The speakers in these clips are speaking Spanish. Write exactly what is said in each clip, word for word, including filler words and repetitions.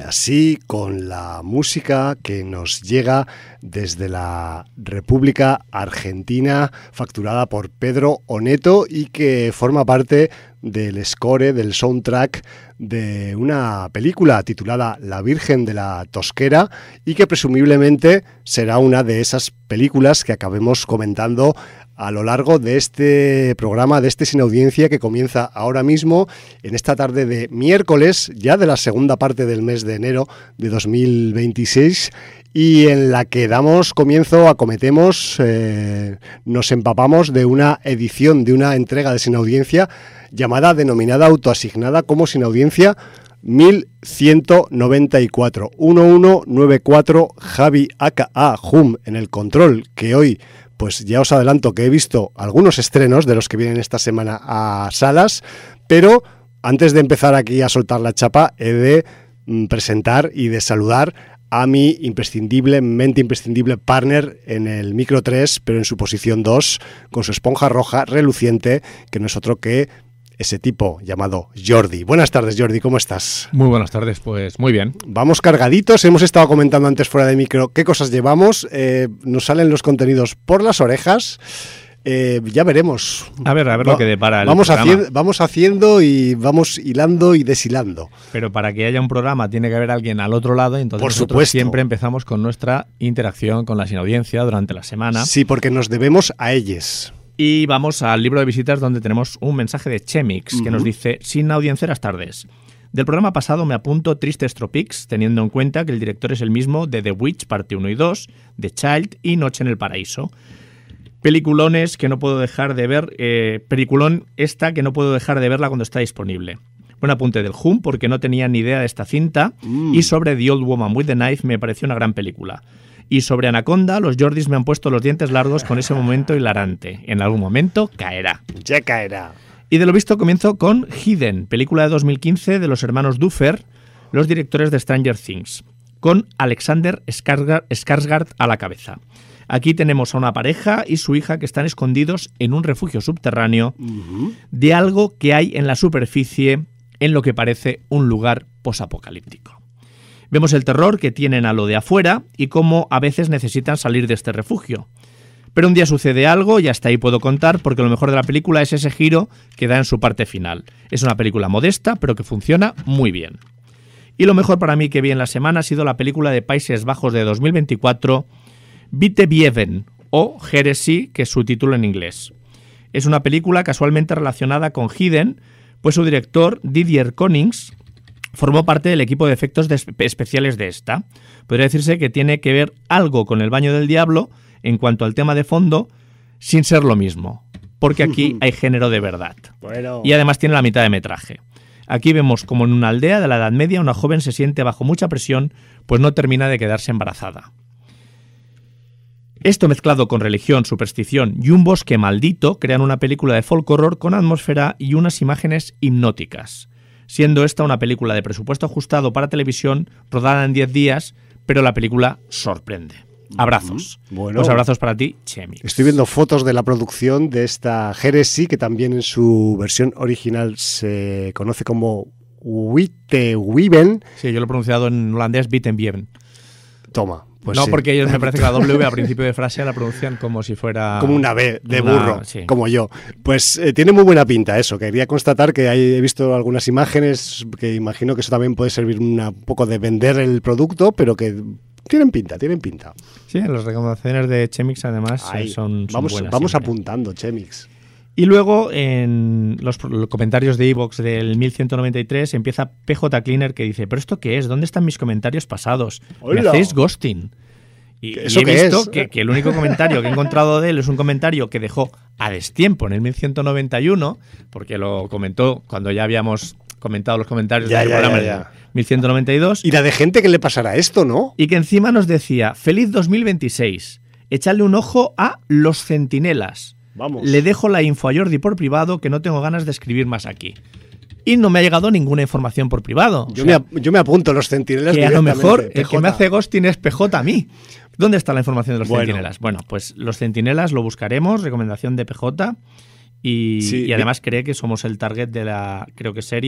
así con la música que nos llega desde la República Argentina, facturada por Pedro Oneto y que forma parte del score, del soundtrack de una película titulada La Virgen de la Tosquera y que presumiblemente será una de esas películas que acabemos comentando a lo largo de este programa, de este Sin Audiencia, que comienza ahora mismo, en esta tarde de miércoles, ya de la segunda parte del mes de enero de dos mil veintiséis, y en la que damos comienzo, acometemos, eh, nos empapamos de una edición, de una entrega de Sin Audiencia, llamada, denominada, autoasignada como Sin Audiencia mil ciento noventa y cuatro. uno uno nueve cuatro, Javi aka Hum en el control, que hoy... Pues ya os adelanto que he visto algunos estrenos de los que vienen esta semana a salas, pero antes de empezar aquí a soltar la chapa, he de mm, presentar y de saludar a mi imprescindiblemente imprescindible partner en el micro tres, pero en su posición dos, con su esponja roja reluciente, que no es otro que ese tipo llamado Jordi. Buenas tardes, Jordi, ¿cómo estás? Muy buenas tardes, pues muy bien. Vamos cargaditos, hemos estado comentando antes fuera de micro qué cosas llevamos, eh, nos salen los contenidos por las orejas, eh, ya veremos. A ver, a ver Va, lo que depara el vamos programa. Haciendo, vamos haciendo y vamos hilando y deshilando. Pero para que haya un programa tiene que haber alguien al otro lado, entonces por nosotros supuesto. Siempre empezamos con nuestra interacción con la Sin Audiencia durante la semana. Sí, porque nos debemos a ellos. Y vamos al libro de visitas, donde tenemos un mensaje de Chemix uh-huh. que nos dice: sin audiencias tardes. Del programa pasado me apunto Tristes Tropics, teniendo en cuenta que el director es el mismo de The Witch parte uno y dos, The Child y Noche en el Paraíso. Peliculones que no puedo dejar de ver, eh, peliculón esta que no puedo dejar de verla cuando está disponible. Buen apunte del Hum, porque no tenía ni idea de esta cinta, mm. y sobre The Old Woman with the Knife me pareció una gran película. Y sobre Anaconda, los Jordis me han puesto los dientes largos con ese momento hilarante. En algún momento caerá. Ya caerá. Y de lo visto comienzo con Hidden, película de dos mil quince de los hermanos Duffer, los directores de Stranger Things, con Alexander Skarsgård a la cabeza. Aquí tenemos a una pareja y su hija que están escondidos en un refugio subterráneo uh-huh. de algo que hay en la superficie en lo que parece un lugar posapocalíptico. Vemos el terror que tienen a lo de afuera y cómo a veces necesitan salir de este refugio. Pero un día sucede algo y hasta ahí puedo contar, porque lo mejor de la película es ese giro que da en su parte final. Es una película modesta, pero que funciona muy bien. Y lo mejor para mí que vi en la semana ha sido la película de Países Bajos de dos mil veinticuatro, Bitte Bieven, o Heresy, que es su título en inglés. Es una película casualmente relacionada con Hidden, pues su director, Didier Konings, formó parte del equipo de efectos de especiales de esta. Podría decirse que tiene que ver algo con El baño del diablo en cuanto al tema de fondo, sin ser lo mismo, porque aquí hay género de verdad. Bueno. Y además tiene la mitad de metraje. Aquí vemos como en una aldea de la Edad Media una joven se siente bajo mucha presión, pues no termina de quedarse embarazada. Esto mezclado con religión, superstición y un bosque maldito crean una película de folk horror con atmósfera y unas imágenes hipnóticas, siendo esta una película de presupuesto ajustado para televisión, rodada en diez días, pero la película sorprende. Abrazos. Bueno, Los abrazos para ti, Chemix. Estoy viendo fotos de la producción de esta Heresy, que también en su versión original se conoce como Witte Wiven. Sí, yo lo he pronunciado en holandés Bittenbieven. Toma. Pues no, sí. Porque ellos me parece que la W a principio de frase la pronuncian como si fuera... Como una B de una, burro, sí. Como yo. Pues eh, tiene muy buena pinta eso. Quería constatar que hay, he visto algunas imágenes que imagino que eso también puede servir una, un poco de vender el producto, pero que tienen pinta, tienen pinta. Sí, las recomendaciones de Chemix además Ahí, son, son vamos, buenas. Vamos siempre. apuntando, Chemix. Y luego en los, los comentarios de iVoox del mil ciento noventa y tres empieza P J Cleaner, que dice: ¿pero esto qué es? ¿Dónde están mis comentarios pasados? ¡Hola! ¿Me hacéis ghosting? Y, ¿Eso y he qué visto es? que, que el único comentario que he encontrado de él es un comentario que dejó a destiempo en el mil ciento noventa y uno, porque lo comentó cuando ya habíamos comentado los comentarios ya, del ya, programa ya, ya. en mil ciento noventa y dos. Y la de gente que le pasará esto, ¿no? Y que encima nos decía: feliz dos mil veintiséis, echadle un ojo a Los Centinelas. Vamos. Le dejo la info a Jordi por privado, que no tengo ganas de escribir más aquí. Y no me ha llegado ninguna información por privado. Yo, o sea, me, yo me apunto Los Centinelas que a lo mejor P J. el que me hace ghosting es P J a mí. ¿Dónde está la información de Los Bueno. Centinelas? Bueno, pues Los Centinelas lo buscaremos, recomendación de P J, y, Sí, y además cree que somos el target de la, creo que serie,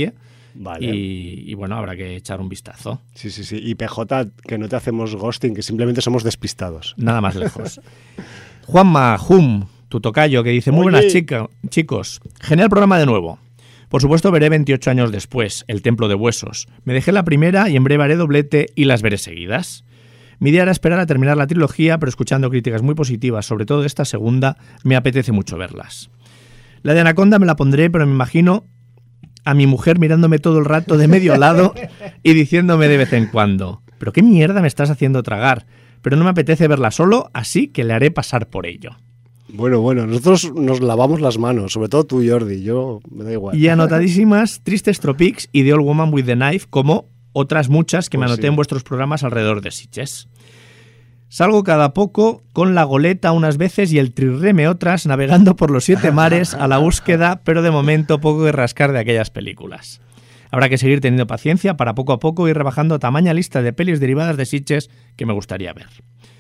Vale. Y, y bueno, habrá que echar un vistazo. Sí, sí, sí. Y P J, que no te hacemos ghosting, que simplemente somos despistados. Nada más lejos. Juanma Hum, tu tocayo, que dice: muy Oye. buenas chica, chicos, genial programa de nuevo. Por supuesto veré veintiocho años después, El Templo de Huesos. Me dejé la primera y en breve haré doblete y las veré seguidas. Mi idea era esperar a terminar la trilogía, pero escuchando críticas muy positivas, sobre todo de esta segunda, me apetece mucho verlas. La de Anaconda me la pondré, pero me imagino a mi mujer mirándome todo el rato de medio lado y diciéndome de vez en cuando: ¿pero qué mierda me estás haciendo tragar? Pero no me apetece verla solo, así que le haré pasar por ello. Bueno, bueno, nosotros nos lavamos las manos, sobre todo tú, Jordi, yo me da igual. Y anotadísimas Tristes Tropics y The Old Woman with the Knife, como otras muchas que me Pues anoté sí. en vuestros programas alrededor de Sitges. Salgo cada poco con la goleta unas veces y el trirreme otras, navegando por los siete mares a la búsqueda, pero de momento poco que rascar de aquellas películas. Habrá que seguir teniendo paciencia para poco a poco ir rebajando tamaña lista de pelis derivadas de Sitges que me gustaría ver.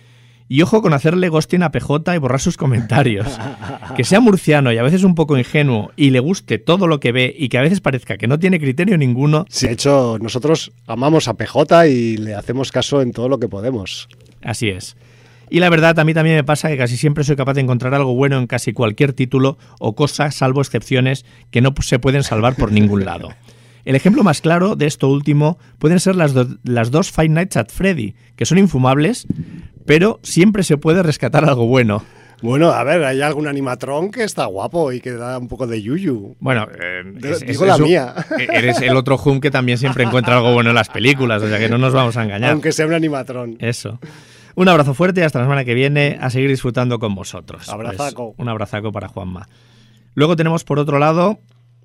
Y ojo con hacerle ghosting a P J y borrar sus comentarios. Que sea murciano y a veces un poco ingenuo y le guste todo lo que ve y que a veces parezca que no tiene criterio ninguno. Sí, de hecho, nosotros amamos a P J y le hacemos caso en todo lo que podemos. Así es. Y la verdad, a mí también me pasa que casi siempre soy capaz de encontrar algo bueno en casi cualquier título o cosa, salvo excepciones que no se pueden salvar por ningún lado. El ejemplo más claro de esto último pueden ser las, do- las dos Five Nights at Freddy, que son infumables, pero siempre se puede rescatar algo bueno. Bueno, a ver, hay algún animatrón que está guapo y que da un poco de yuyu. Bueno, eh, De- es- digo es- la es un- mía. Eres el otro Hum que también siempre encuentra algo bueno en las películas, o sea que no nos vamos a engañar. Aunque sea un animatrón. Eso. Un abrazo fuerte y hasta la semana que viene a seguir disfrutando con vosotros. Abrazaco. Pues, un abrazaco para Juanma. Luego tenemos por otro lado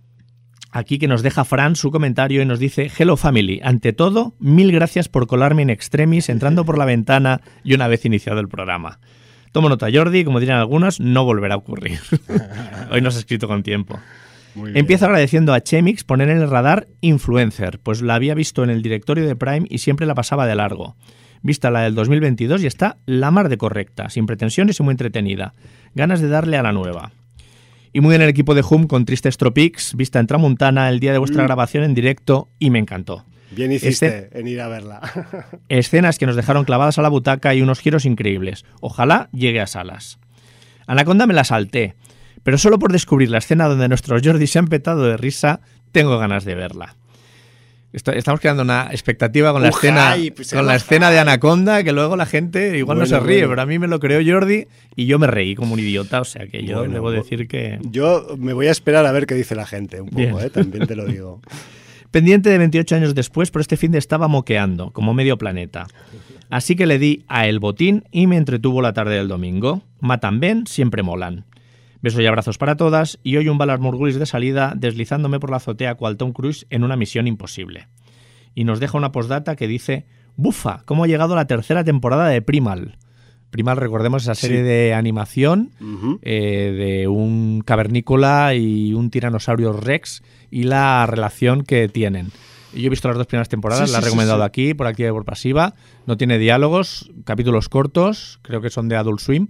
aquí que nos deja Fran su comentario y nos dice: Hello family, ante todo, mil gracias por colarme in extremis entrando por la ventana y una vez iniciado el programa. Tomo nota, Jordi, como dirían algunos, no volverá a ocurrir. Hoy nos ha escrito con tiempo. Muy bien. Empiezo agradeciendo a Chemix poner en el radar Influencer, pues la había visto en el directorio de Prime y siempre la pasaba de largo. Vista la del dos mil veintidós y está la mar de correcta, sin pretensiones y muy entretenida. Ganas de darle a la nueva. Y muy en el equipo de Hum con Tristes Tropics, vista en Tramuntana el día de vuestra Mm. grabación en directo y me encantó. Bien hiciste Este- en ir a verla. Escenas que nos dejaron clavadas a la butaca y unos giros increíbles. Ojalá llegue a salas. Anaconda me la salté, pero solo por descubrir la escena donde nuestros Jordi se han petado de risa, tengo ganas de verla. Esto- Estamos creando una expectativa con la Un escena hype, se con llama la escena de hype. Anaconda, que luego la gente igual no Bueno, se ríe, bueno. pero a mí me lo creó Jordi y yo me reí como un idiota, o sea que yo Bueno, debo bu- decir que... Yo me voy a esperar a ver qué dice la gente, un poco, Bien. ¿eh? También te lo digo. Pendiente de veintiocho años después, pero este fin de estaba moqueando, como medio planeta. Así que le di a El Botín y me entretuvo la tarde del domingo. Matan Ben, siempre molan. Besos y abrazos para todas, y hoy un Valar Morgulis de salida, deslizándome por la azotea cual Tom Cruise en una misión imposible. Y nos deja una postdata que dice: ¡bufa! ¿Cómo ha llegado la tercera temporada de Primal? Primal, recordemos esa serie Sí. de animación Ujú. eh, de un cavernícola y un tiranosaurio rex y la relación que tienen. Yo he visto las dos primeras temporadas, Sí, las he sí, sí, recomendado sí. aquí, por activa y por pasiva. No tiene diálogos, capítulos cortos, creo que son de Adult Swim,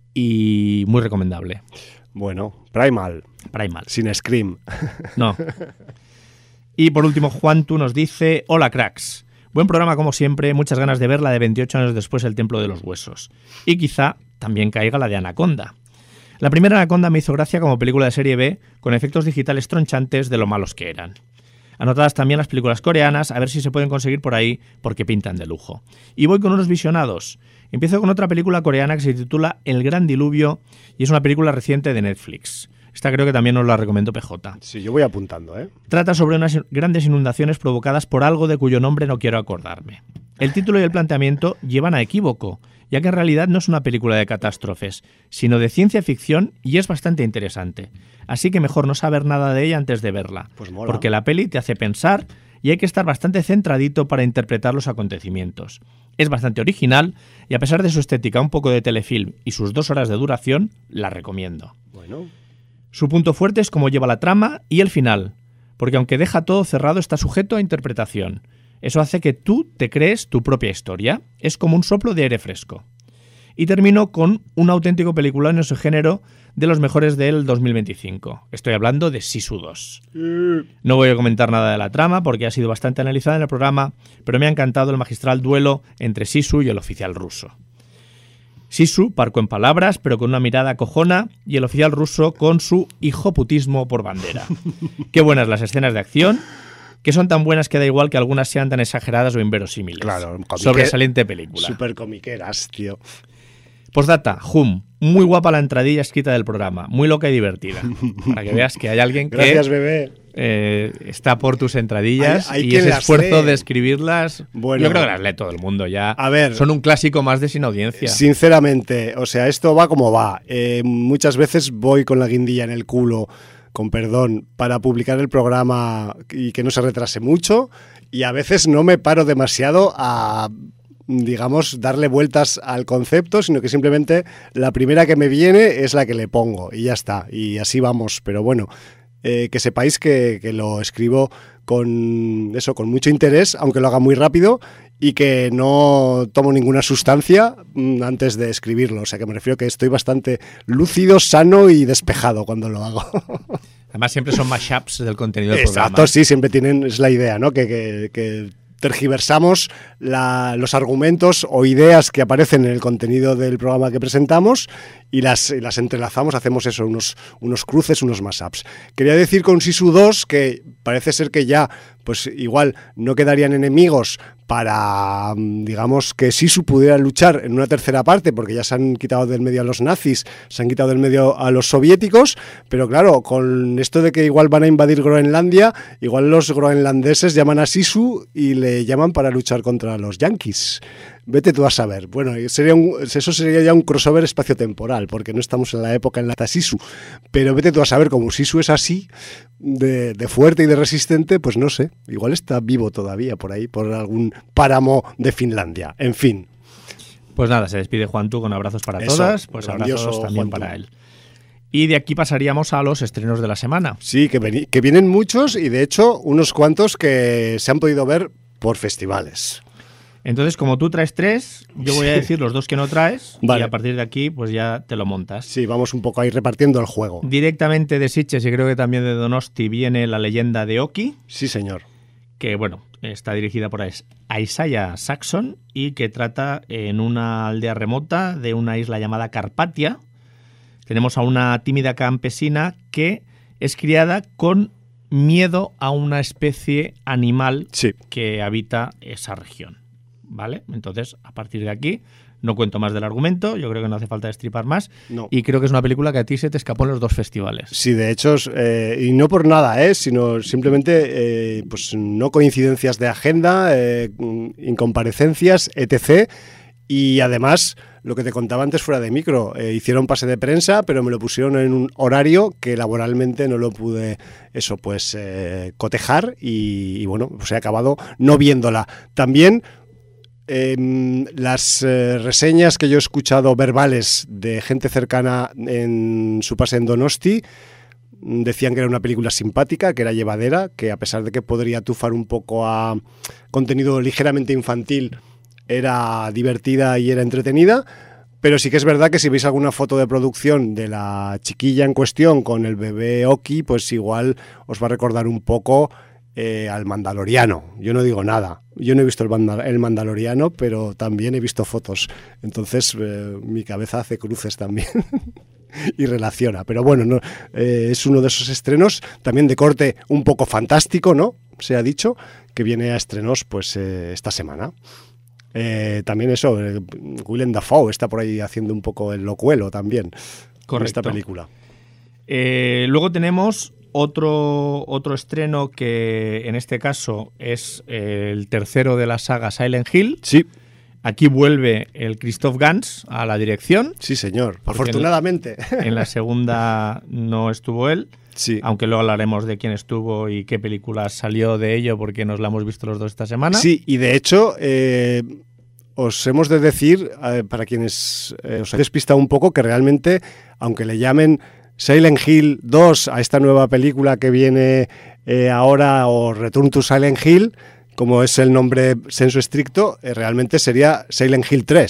y muy recomendable. Bueno, Primal, Primal. sin Scream. No. Y por último, Juantu nos dice: hola cracks. Buen programa como siempre, muchas ganas de ver la de veintiocho años después, El Templo de los Huesos. Y quizá también caiga la de Anaconda. La primera Anaconda me hizo gracia como película de serie B, con efectos digitales tronchantes de lo malos que eran. Anotadas también las películas coreanas, a ver si se pueden conseguir por ahí, porque pintan de lujo. Y voy con unos visionados. Empiezo con otra película coreana que se titula El Gran Diluvio, y es una película reciente de Netflix. Esta creo que también nos la recomendó P J. Sí, yo voy apuntando, ¿eh? Trata sobre unas grandes inundaciones provocadas por algo de cuyo nombre no quiero acordarme. El título y el planteamiento llevan a equívoco, ya que en realidad no es una película de catástrofes, sino de ciencia ficción y es bastante interesante. Así que mejor no saber nada de ella antes de verla, Pues mola. porque la peli te hace pensar y hay que estar bastante centradito para interpretar los acontecimientos. Es bastante original y a pesar de su estética un poco de telefilm y sus dos horas de duración, la recomiendo. Bueno, Su punto fuerte es cómo lleva la trama y el final, porque aunque deja todo cerrado está sujeto a interpretación. Eso hace que tú te crees tu propia historia. Es como un soplo de aire fresco. Y termino con un auténtico peliculón en su género de los mejores del dos mil veinticinco. Estoy hablando de Sisu dos. No voy a comentar nada de la trama porque ha sido bastante analizada en el programa, pero me ha encantado el magistral duelo entre Sisu y el oficial ruso. Sisu, parco en palabras, pero con una mirada cojona, y el oficial ruso con su hijoputismo por bandera. Qué buenas las escenas de acción, que son tan buenas que da igual que algunas sean tan exageradas o inverosímiles. Claro, comique, sobresaliente película. Súper comiqueras, tío. Postdata, Hum. Muy guapa la entradilla escrita del programa, muy loca y divertida. Para que veas que hay alguien que Gracias, bebé. Eh, está por tus entradillas hay, hay y ese esfuerzo lee. de escribirlas. Bueno, yo creo que las lee todo el mundo ya. A ver, son un clásico más de Sin Audiencia. Sinceramente, o sea, esto va como va. Eh, muchas veces voy con la guindilla en el culo, con perdón, para publicar el programa y que no se retrase mucho, y a veces no me paro demasiado a, digamos, darle vueltas al concepto, sino que simplemente la primera que me viene es la que le pongo y ya está, y así vamos. Pero bueno, eh, que sepáis que, que lo escribo con eso, con mucho interés, aunque lo haga muy rápido, y que no tomo ninguna sustancia mm, antes de escribirlo. O sea, que me refiero que estoy bastante lúcido, sano y despejado cuando lo hago. Además, siempre son mashups del contenido del Exacto, programa. Exacto, sí, siempre tienen, es la idea, ¿no? Que, que, que tergiversamos la, los argumentos o ideas que aparecen en el contenido del programa que presentamos y las, y las entrelazamos, hacemos eso, unos, unos cruces, unos mashups. Quería decir con Sisu dos que parece ser que ya, pues igual no quedarían enemigos para, digamos, que Sisu pudiera luchar en una tercera parte, porque ya se han quitado del medio a los nazis, se han quitado del medio a los soviéticos, pero claro, con esto de que igual van a invadir Groenlandia, igual los groenlandeses llaman a Sisu y le llaman para luchar contra los yanquis. Vete tú a saber. Bueno, sería un, eso sería ya un crossover espaciotemporal, porque no estamos en la época en la de Sisu. Pero vete tú a saber, como Sisu es así, de, de fuerte y de resistente, pues no sé, igual está vivo todavía por ahí, por algún páramo de Finlandia. En fin. Pues nada, se despide Juantu con abrazos para Eso, todas, pues abrazos también Juantu. para él. Y de aquí pasaríamos a los estrenos de la semana. Sí, que, ven, que vienen muchos y de hecho unos cuantos que se han podido ver por festivales. Entonces, como tú traes tres, yo voy a decir los dos que no traes, vale. Y a partir de aquí pues ya te lo montas. Sí, vamos un poco ahí repartiendo el juego. Directamente de Sitges y creo que también de Donosti viene La leyenda de Oki. Sí, señor. Que bueno, está dirigida por Isaiah Saxon y que trata en una aldea remota de una isla llamada Carpatia. Tenemos a una tímida campesina que es criada con miedo a una especie animal sí. que habita esa región. ¿Vale? Entonces, a partir de aquí, no cuento más del argumento, yo creo que no hace falta destripar más, no. Y creo que es una película que a ti se te escapó en los dos festivales. Sí, de hecho, eh, y no por nada, eh, sino simplemente eh, pues no coincidencias de agenda, eh, incomparecencias, etcétera. Y además, lo que te contaba antes fuera de micro, eh, hicieron pase de prensa, pero me lo pusieron en un horario que laboralmente no lo pude, eso, pues, eh, cotejar y, y bueno, pues he acabado no viéndola. También Eh, las eh, reseñas que yo he escuchado verbales de gente cercana en su pase en Donosti decían que era una película simpática, que era llevadera, que a pesar de que podría tufar un poco a contenido ligeramente infantil, era divertida y era entretenida. Pero sí que es verdad que si veis alguna foto de producción de la chiquilla en cuestión con el bebé Oki, pues igual os va a recordar un poco Eh, al Mandaloriano. Yo no digo nada. Yo no he visto el, Mandal- el Mandaloriano, pero también he visto fotos. Entonces eh, mi cabeza hace cruces también y relaciona. Pero bueno, no, eh, es uno de esos estrenos también de corte un poco fantástico, ¿no? Se ha dicho, que viene a estrenos pues eh, esta semana. Eh, también eso, eh, Willem Dafoe está por ahí haciendo un poco el locuelo también. Con esta película. Eh, luego tenemos Otro, otro estreno que en este caso es el tercero de la saga Silent Hill. Sí. Aquí vuelve el Christoph Gans a la dirección. Sí, señor. Afortunadamente. En la, en la segunda no estuvo él. Sí. Aunque luego hablaremos de quién estuvo y qué película salió de ello porque nos la hemos visto los dos esta semana. Sí, y de hecho eh, os hemos de decir, eh, para quienes eh, os habéis despistado un poco, que realmente, aunque le llamen Silent Hill dos a esta nueva película que viene eh, ahora, o Return to Silent Hill, como es el nombre sensu estricto, eh, realmente sería Silent Hill tres,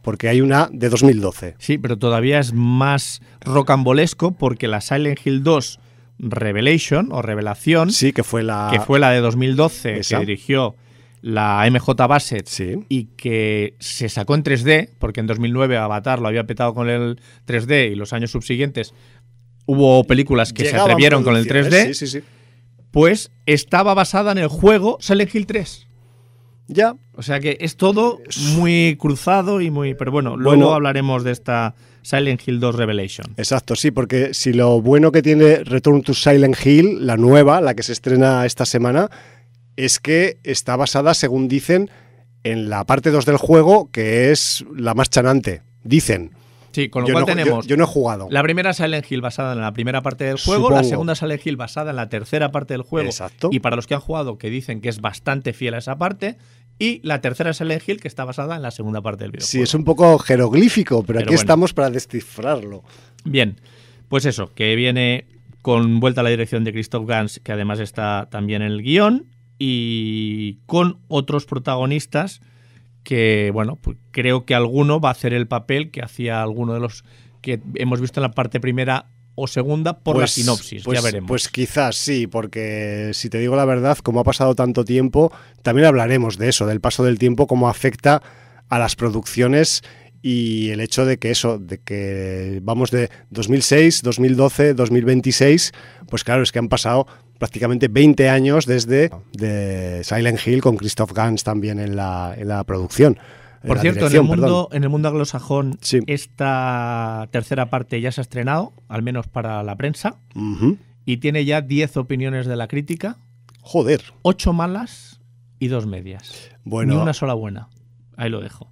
porque hay una de dos mil doce. Sí, pero todavía es más rocambolesco porque la Silent Hill dos Revelation o Revelación, sí, que fue la, que fue la de dos mil doce, esa. que dirigió la M J Bassett, sí. y que se sacó en tres D, porque en dos mil nueve Avatar lo había petado con el tres D y los años subsiguientes hubo películas que Llegaban se atrevieron con el tres D, sí, sí, sí. pues estaba basada en el juego Silent Hill tres. Ya. O sea que es todo muy cruzado y muy... Pero bueno, luego bueno, hablaremos de esta Silent Hill dos Revelation. Exacto, sí, porque si lo bueno que tiene Return to Silent Hill, la nueva, la que se estrena esta semana, es que está basada, según dicen, en la parte dos del juego, que es la más chanante. Dicen. Sí, con lo yo cual no, tenemos... Yo, yo no he jugado. La primera Silent Hill basada en la primera parte del juego, Supongo. La segunda Silent Hill basada en la tercera parte del juego. Exacto. Y para los que han jugado, que dicen que es bastante fiel a esa parte. Y la tercera Silent Hill, que está basada en la segunda parte del videojuego. Sí, es un poco jeroglífico, pero, pero aquí bueno. estamos para descifrarlo. Bien, pues eso, que viene con vuelta a la dirección de Christoph Gans, que además está también en el guión, y con otros protagonistas que, bueno, pues creo que alguno va a hacer el papel que hacía alguno de los que hemos visto en la parte primera o segunda por pues, la sinopsis, pues, ya veremos. Pues quizás sí, porque si te digo la verdad, como ha pasado tanto tiempo, también hablaremos de eso, del paso del tiempo, cómo afecta a las producciones y el hecho de que eso, de que vamos de dos mil seis, dos mil doce, dos mil veintiséis, pues claro, es que han pasado prácticamente veinte años desde de Silent Hill con Christoph Gans también en la, en la producción. Por cierto, en el, mundo, en el mundo anglosajón, sí. esta tercera parte ya se ha estrenado, al menos para la prensa, uh-huh. y tiene ya diez opiniones de la crítica. Joder. ocho malas y dos medias. Bueno. Ni una sola buena. Ahí lo dejo.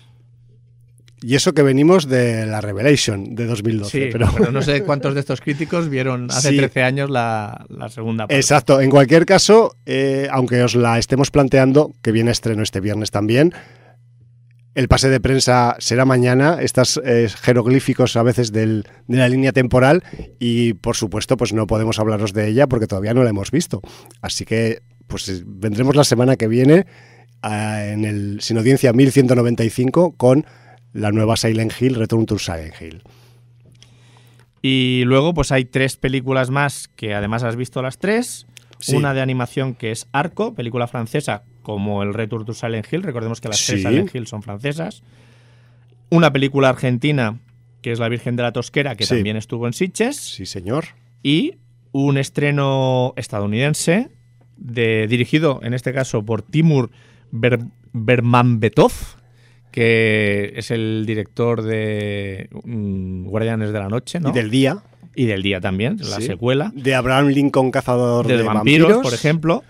Y eso que venimos de la Revelation de dos mil doce. Sí, pero... pero no sé cuántos de estos críticos vieron hace sí. trece años la, la segunda parte. Exacto. En cualquier caso, eh, aunque os la estemos planteando, que viene estreno este viernes también, el pase de prensa será mañana, estos eh, jeroglíficos a veces del, de la línea temporal, y por supuesto pues no podemos hablaros de ella porque todavía no la hemos visto. Así que pues vendremos la semana que viene eh, en el Sin Audiencia mil ciento noventa y cinco con la nueva Silent Hill, Return to Silent Hill. Y luego pues hay tres películas más que además has visto las tres. Sí. Una de animación que es Arco, película francesa como el Return to Silent Hill. Recordemos que las sí. tres Silent Hill son francesas. Una película argentina que es La Virgen de la Tosquera, que sí. también estuvo en Sitges. Sí, señor. Y un estreno estadounidense de, dirigido en este caso por Timur Ber, Bermanbetov, que es el director de um, Guardianes de la Noche, ¿no? Y del Día. Y del Día también, la sí. secuela. De Abraham Lincoln, cazador de, de vampiros, vampiros, por ejemplo.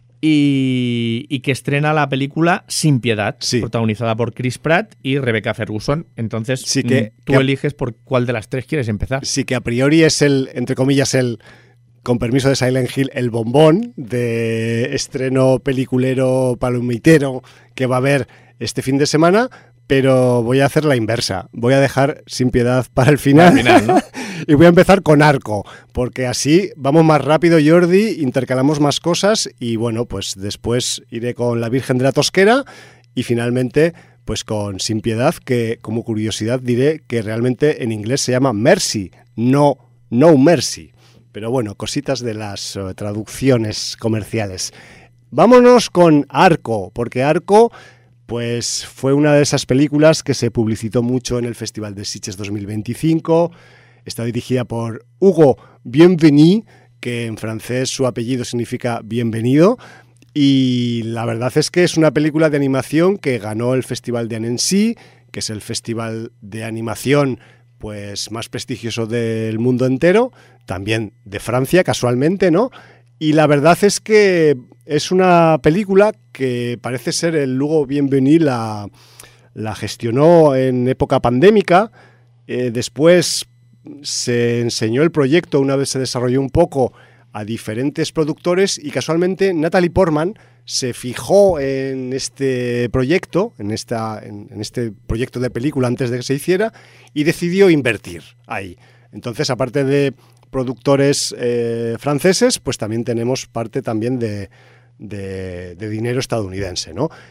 Y, y que estrena la película Sin Piedad, sí. protagonizada por Chris Pratt y Rebecca Ferguson. Entonces, sí que, tú que eliges por cuál de las tres quieres empezar. Sí, que a priori es el, entre comillas, el, con permiso de Silent Hill, el bombón de estreno peliculero palomitero que va a haber este fin de semana, pero voy a hacer la inversa. Voy a dejar Sin Piedad para el final, al final, ¿no? Y voy a empezar con Arco, porque así vamos más rápido, Jordi, intercalamos más cosas y bueno, pues después iré con La Virgen de la Tosquera y finalmente pues con Sin Piedad, que como curiosidad diré que realmente en inglés se llama Mercy, no No Mercy. Pero bueno, cositas de las uh, traducciones comerciales. Vámonos con Arco, porque Arco pues fue una de esas películas que se publicitó mucho en el Festival de Sitges dos mil veinticinco. Está dirigida por Hugo Bienvenu, que en francés su apellido significa bienvenido. Y la verdad es que es una película de animación que ganó el Festival de Annecy, que es el festival de animación pues más prestigioso del mundo entero, también de Francia, casualmente, ¿no? Y la verdad es que es una película que parece ser el Hugo Bienvenu la, la gestionó en época pandémica, eh, después se enseñó el proyecto una vez se desarrolló un poco a diferentes productores y casualmente Natalie Portman se fijó en este proyecto, en, esta, en, en este proyecto de película antes de que se hiciera y decidió invertir ahí. Entonces, aparte de productores eh, franceses, pues también tenemos parte también de, de, de dinero estadounidense, ¿no?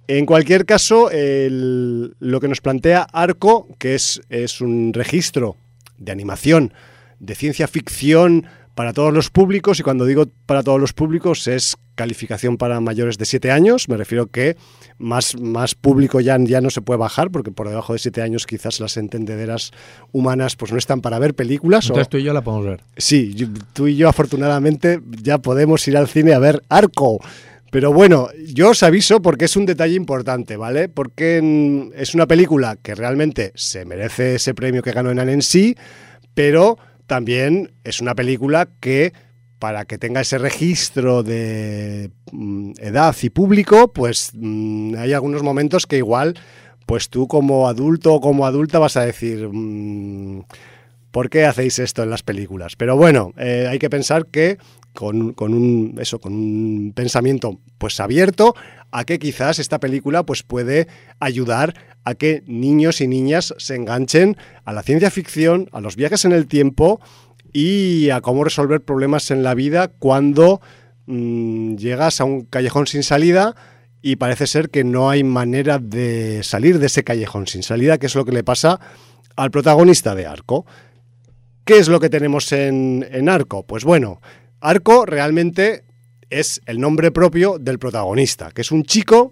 En cualquier caso, el, lo que nos plantea Arco, que es, es un registro de animación, de ciencia ficción para todos los públicos, y cuando digo para todos los públicos es calificación para mayores de siete años, me refiero que más, más público ya, ya no se puede bajar, porque por debajo de siete años quizás las entendederas humanas pues no están para ver películas. Entonces o... tú y yo la podemos ver. Sí, yo, tú y yo afortunadamente ya podemos ir al cine a ver Arco. Pero bueno, yo os aviso porque es un detalle importante, ¿vale? Porque es una película que realmente se merece ese premio que ganó en Annecy, pero también es una película que, para que tenga ese registro de mm, edad y público, pues mm, hay algunos momentos que igual, pues tú como adulto o como adulta vas a decir, mmm, ¿por qué hacéis esto en las películas? Pero bueno, eh, hay que pensar que con, con un eso, con un pensamiento pues abierto a que quizás esta película pues puede ayudar a que niños y niñas se enganchen a la ciencia ficción, a los viajes en el tiempo y a cómo resolver problemas en la vida cuando mmm, llegas a un callejón sin salida y parece ser que no hay manera de salir de ese callejón sin salida, que es lo que le pasa al protagonista de Arco. ¿Qué es lo que tenemos en, en Arco? Pues bueno, Arco realmente es el nombre propio del protagonista, que es un chico,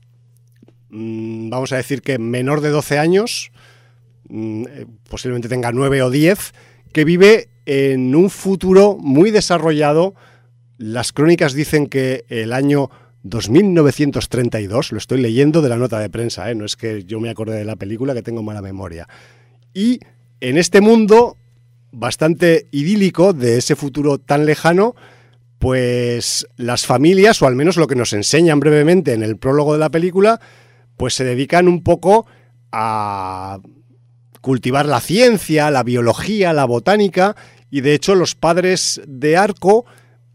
mmm, vamos a decir que menor de doce años, mmm, posiblemente tenga nueve o diez, que vive en un futuro muy desarrollado. Las crónicas dicen que el año dos mil novecientos treinta y dos, lo estoy leyendo de la nota de prensa, ¿eh? No es que yo me acordé de la película, que tengo mala memoria. Y en este mundo bastante idílico de ese futuro tan lejano, pues las familias, o al menos lo que nos enseñan brevemente en el prólogo de la película, pues se dedican un poco a cultivar la ciencia, la biología, la botánica, y de hecho los padres de Arco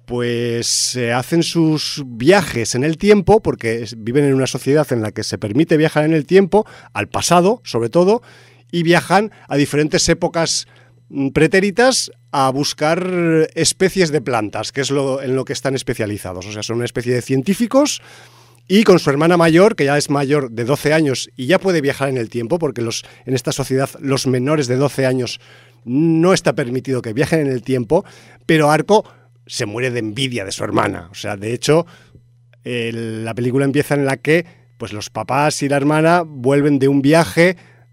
pues eh, hacen sus viajes en el tiempo, porque viven en una sociedad en la que se permite viajar en el tiempo, al pasado sobre todo, y viajan a diferentes épocas pretéritas a buscar especies de plantas, que es lo, en lo que están especializados. O sea, son una especie de científicos, y con su hermana mayor, que ya es mayor de doce años y ya puede viajar en el tiempo, porque los, en esta sociedad los menores de doce años no está permitido que viajen en el tiempo, pero Arco se muere de envidia de su hermana. O sea, de hecho, eh, la película empieza en la que pues, los papás y la hermana vuelven de un viaje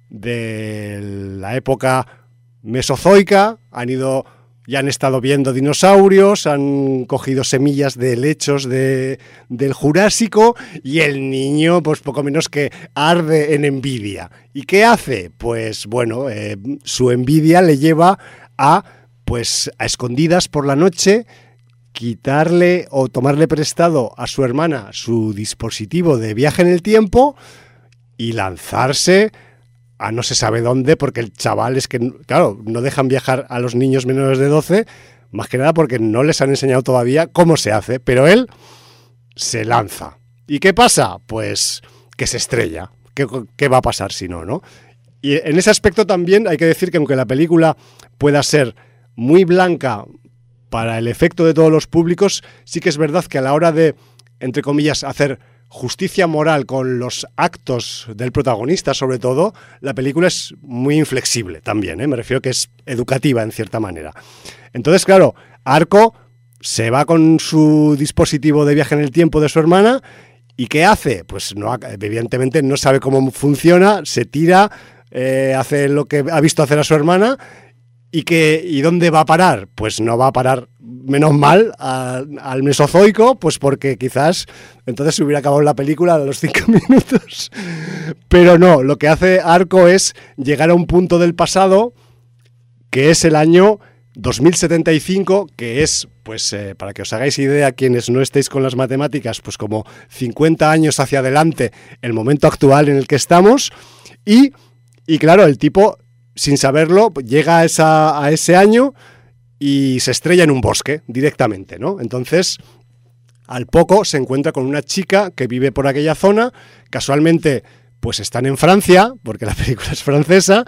de la época mesozoica, han ido, ya han estado viendo dinosaurios, han cogido semillas de helechos de, del Jurásico, y el niño, pues poco menos que arde en envidia. ¿Y qué hace? Pues bueno, eh, su envidia le lleva a, pues, a escondidas por la noche, quitarle o tomarle prestado a su hermana su dispositivo de viaje en el tiempo y lanzarse a no se sabe dónde, porque el chaval es que, claro, no dejan viajar a los niños menores de doce, más que nada porque no les han enseñado todavía cómo se hace, pero él se lanza. ¿Y qué pasa? Pues que se estrella. ¿Qué, qué va a pasar si no, no? Y en ese aspecto también hay que decir que aunque la película pueda ser muy blanca para el efecto de todos los públicos, sí que es verdad que a la hora de, entre comillas, hacer justicia moral con los actos del protagonista, sobre todo, la película es muy inflexible también, ¿eh? Me refiero que es educativa en cierta manera. Entonces, claro, Arco se va con su dispositivo de viaje en el tiempo de su hermana, ¿y qué hace? Pues no, evidentemente no sabe cómo funciona, se tira, eh, hace lo que ha visto hacer a su hermana. ¿Y, que, ¿Y dónde va a parar? Pues no va a parar, menos mal, a, al Mesozoico, pues porque quizás entonces se hubiera acabado la película a los cinco minutos. Pero no, lo que hace Arco es llegar a un punto del pasado, que es el año dos mil setenta y cinco, que es, pues eh, para que os hagáis idea, quienes no estéis con las matemáticas, pues como cincuenta años hacia adelante, el momento actual en el que estamos, y, y claro, el tipo, sin saberlo, llega a, esa, a ese año y se estrella en un bosque directamente, ¿no? Entonces, al poco se encuentra con una chica que vive por aquella zona, casualmente pues están en Francia, porque la película es francesa,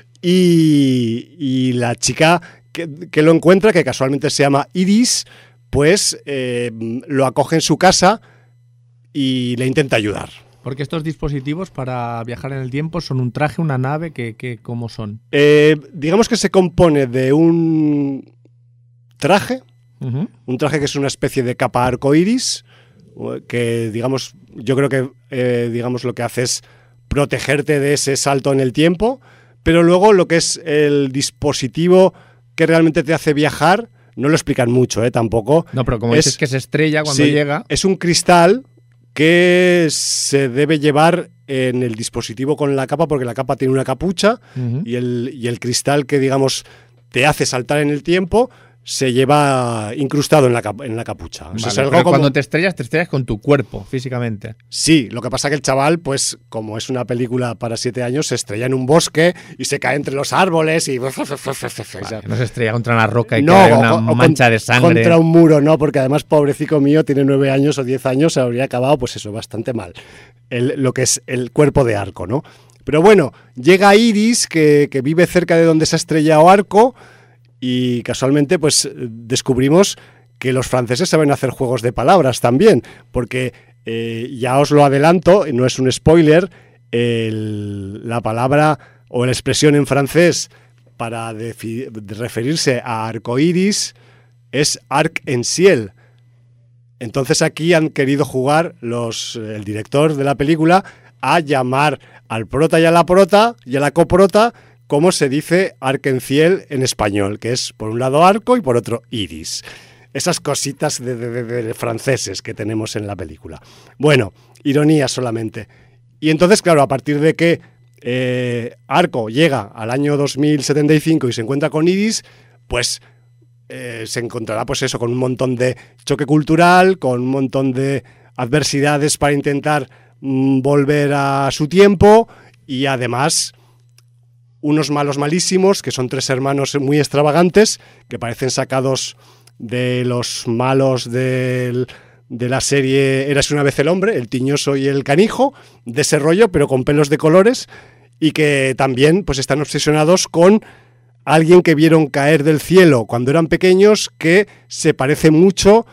y, y la chica que, que lo encuentra, que casualmente se llama Iris, pues eh, lo acoge en su casa y le intenta ayudar. Porque estos dispositivos para viajar en el tiempo son un traje, una nave, ¿qué, qué, cómo son? Eh, digamos que se compone de un traje, uh-huh. un traje que es una especie de capa arcoiris, que digamos, yo creo que eh, digamos lo que hace es protegerte de ese salto en el tiempo, pero luego lo que es el dispositivo que realmente te hace viajar, no lo explican mucho, ¿eh? Tampoco. No, pero como es, dices que se estrella cuando sí, llega. Es un cristal que se debe llevar en el dispositivo con la capa, porque la capa tiene una capucha, uh-huh. y, el, y el cristal que, digamos, te hace saltar en el tiempo se lleva incrustado en la, cap- en la capucha. Vale, o sea, es algo pero como... cuando te estrellas, te estrellas con tu cuerpo, físicamente. Sí, lo que pasa que el chaval, pues, como es una película para siete años, se estrella en un bosque y se cae entre los árboles y... Vale, no se estrella contra una roca y no, cae una o, o mancha con, de sangre. Contra un muro, no, porque además, pobrecito mío, tiene nueve años o diez años, se habría acabado, pues eso, bastante mal. El, lo que es el cuerpo de Arco, ¿no? Pero bueno, llega Iris, que, que vive cerca de donde se ha estrellado Arco, y casualmente pues descubrimos que los franceses saben hacer juegos de palabras también, porque eh, ya os lo adelanto, no es un spoiler, el, la palabra o la expresión en francés para defi- de referirse a arcoíris es arc-en-ciel. Entonces aquí han querido jugar los, el director de la película a llamar al prota y a la prota y a la coprota como se dice arc-en-ciel en español, que es por un lado arco y por otro iris. Esas cositas de, de, de, de franceses que tenemos en la película. Bueno, ironía solamente. Y entonces, claro, a partir de que eh, Arco llega al año dos mil setenta y cinco y se encuentra con Iris, pues eh, se encontrará pues eso, con un montón de choque cultural, con un montón de adversidades para intentar mmm, volver a su tiempo y además... unos malos malísimos, que son tres hermanos muy extravagantes, que parecen sacados de los malos del, de la serie Érase una vez el hombre, el tiñoso y el canijo, de ese rollo, pero con pelos de colores, y que también pues están obsesionados con alguien que vieron caer del cielo cuando eran pequeños, que se parece mucho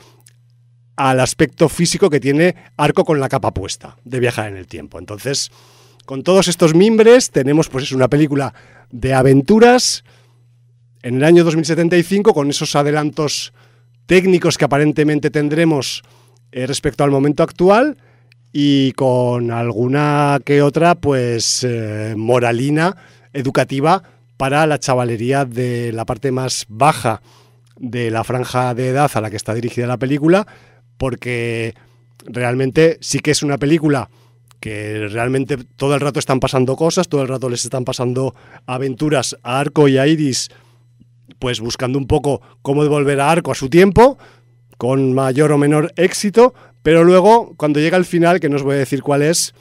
al aspecto físico que tiene Arco con la capa puesta, de viajar en el tiempo. Entonces... con todos estos mimbres tenemos pues es una película de aventuras en el año dos mil setenta y cinco con esos adelantos técnicos que aparentemente tendremos eh, respecto al momento actual y con alguna que otra pues eh, moralina educativa para la chavalería de la parte más baja de la franja de edad a la que está dirigida la película, porque realmente sí que es una película que realmente todo el rato están pasando cosas, todo el rato les están pasando aventuras a Arco y a Iris, pues buscando un poco cómo devolver a Arco a su tiempo, con mayor o menor éxito, pero luego, cuando llega el final, que no os voy a decir cuál es,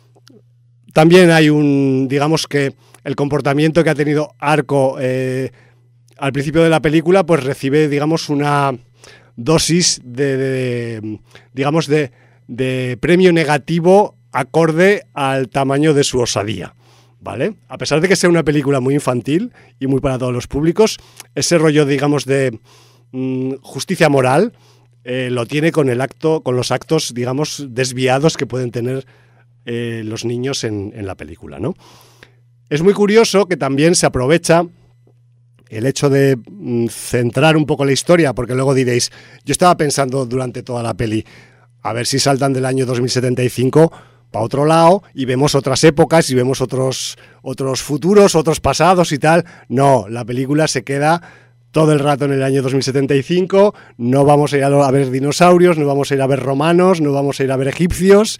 también hay un, digamos que el comportamiento que ha tenido Arco eh, al principio de la película, pues recibe, digamos, una dosis de, de digamos, de, de premio negativo acorde al tamaño de su osadía, ¿vale? A pesar de que sea una película muy infantil y muy para todos los públicos, ese rollo, digamos, de mmm, justicia moral eh, lo tiene con el acto, con los actos, digamos, desviados que pueden tener eh, los niños en, en la película, ¿no? Es muy curioso que también se aprovecha el hecho de mmm, centrar un poco la historia, porque luego diréis, yo estaba pensando durante toda la peli, a ver si saltan del año dos mil setenta y cinco para otro lado y vemos otras épocas y vemos otros, otros futuros, otros pasados y tal. No, la película se queda todo el rato en el año dos mil setenta y cinco, no vamos a ir a ver dinosaurios, no vamos a ir a ver romanos, no vamos a ir a ver egipcios.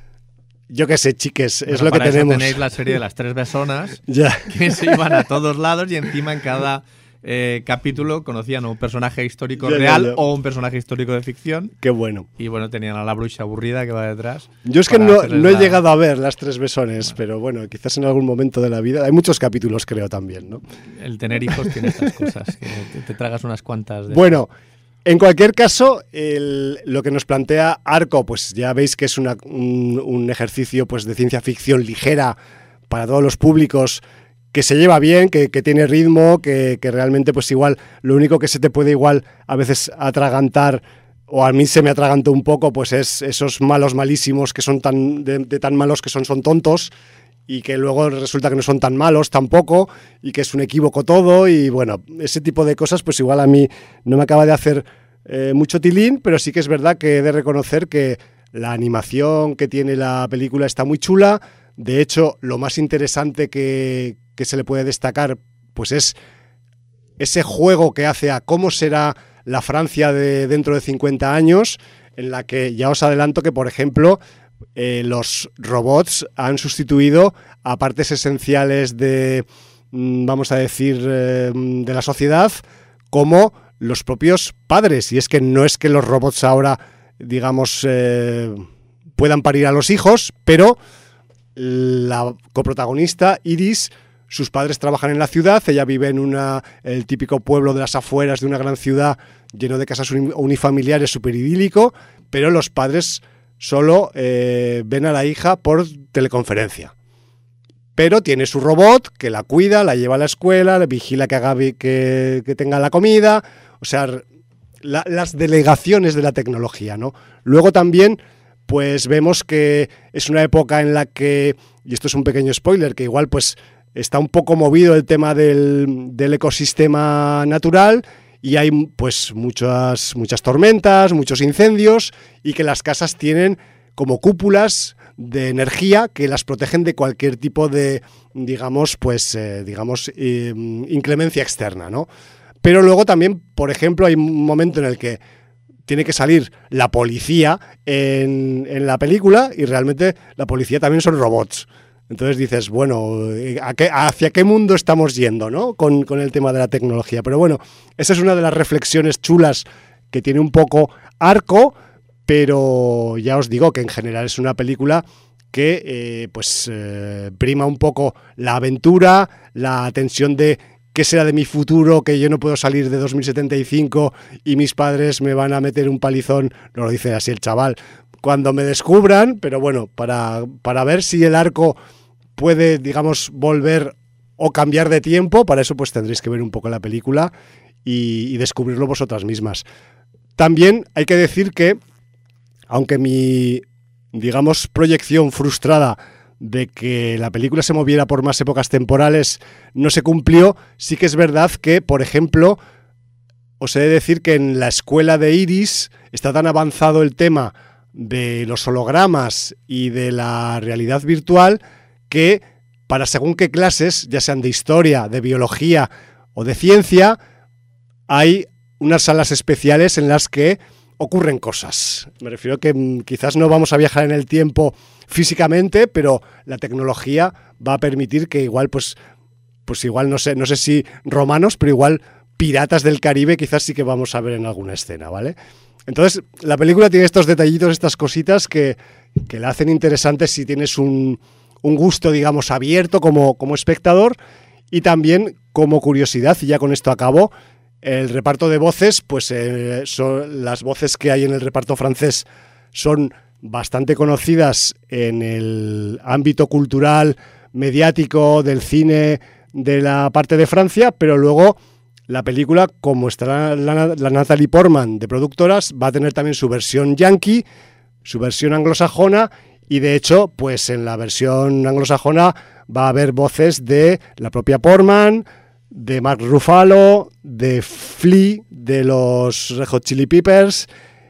Yo qué sé, chiques, bueno, es lo que para tenemos. Eso tenéis la serie de las tres besonas, ya. que se iban a todos lados y encima en cada eh, capítulo conocían a un personaje histórico ya, real ya, ya. o un personaje histórico de ficción. Qué bueno. Y bueno, tenían a la bruja aburrida que va detrás. Yo es que no, no he la... llegado a ver las tres besones, bueno. pero bueno, quizás en algún momento de la vida. Hay muchos capítulos, creo, también, ¿no? El tener hijos tiene estas cosas, que te, te tragas unas cuantas de... Bueno, en cualquier caso, el, lo que nos plantea Arco, pues ya veis que es una, un, un ejercicio pues, de ciencia ficción ligera para todos los públicos, que se lleva bien, que, que tiene ritmo, que, que realmente pues igual lo único que se te puede igual a veces atragantar o a mí se me atragantó un poco, pues es esos malos malísimos que son tan de, de tan malos que son, son tontos, y que luego resulta que no son tan malos tampoco, y que es un equívoco todo, y bueno, ese tipo de cosas pues igual a mí no me acaba de hacer eh, mucho tilín, pero sí que es verdad que he de reconocer que la animación que tiene la película está muy chula. De hecho, lo más interesante que, que se le puede destacar pues es ese juego que hace a cómo será la Francia de dentro de cincuenta años, en la que ya os adelanto que, por ejemplo, eh, los robots han sustituido a partes esenciales de, vamos a decir, eh, de la sociedad, como los propios padres. Y es que no es que los robots ahora, digamos, eh, puedan parir a los hijos, pero la coprotagonista, Iris, sus padres trabajan en la ciudad, ella vive en una, el típico pueblo de las afueras de una gran ciudad lleno de casas unifamiliares, súper idílico, pero los padres solo eh, ven a la hija por teleconferencia. Pero tiene su robot que la cuida, la lleva a la escuela, le vigila que, haga, que, que tenga la comida, o sea, la, las delegaciones de la tecnología, ¿no? Luego también pues vemos que es una época en la que, y esto es un pequeño spoiler, que igual pues está un poco movido el tema del, del ecosistema natural, y hay pues muchas, muchas tormentas, muchos incendios, y que las casas tienen como cúpulas de energía que las protegen de cualquier tipo de, digamos, pues, eh, digamos, eh, inclemencia externa, ¿no? Pero luego también, por ejemplo, hay un momento en el que tiene que salir la policía en, en la película, y realmente la policía también son robots. Entonces dices, bueno, ¿a qué, ¿hacia qué mundo estamos yendo, ¿no? Con, con el tema de la tecnología. Pero bueno, esa es una de las reflexiones chulas que tiene un poco Arco, pero ya os digo que en general es una película que eh, pues eh, prima un poco la aventura, la tensión de qué será de mi futuro, que yo no puedo salir de dos mil setenta y cinco y mis padres me van a meter un palizón, no lo dice así el chaval, cuando me descubran, pero bueno, para, para ver si el Arco puede, digamos, volver o cambiar de tiempo, para eso pues tendréis que ver un poco la película y, y descubrirlo vosotras mismas. También hay que decir que, aunque mi, digamos, proyección frustrada de que la película se moviera por más épocas temporales no se cumplió, sí que es verdad que, por ejemplo, os he de decir que en la escuela de Iris está tan avanzado el tema de los hologramas y de la realidad virtual que para según qué clases, ya sean de historia, de biología o de ciencia, hay unas salas especiales en las que ocurren cosas. Me refiero que quizás no vamos a viajar en el tiempo físicamente, pero la tecnología va a permitir que igual, pues, pues igual no sé, no sé si romanos, pero igual piratas del Caribe quizás sí que vamos a ver en alguna escena, ¿vale? Entonces, la película tiene estos detallitos, estas cositas que, que la hacen interesante si tienes un, un gusto, digamos, abierto como, como espectador, y también como curiosidad, y ya con esto acabo, el reparto de voces, pues eh, son, las voces que hay en el reparto francés son bastante conocidas en el ámbito cultural, mediático, del cine, de la parte de Francia, pero luego la película, como estará la, la Natalie Portman de productoras, va a tener también su versión yankee, su versión anglosajona, y de hecho, pues en la versión anglosajona va a haber voces de la propia Portman, de Mark Ruffalo, de Flea, de los Red Hot Chili Peppers,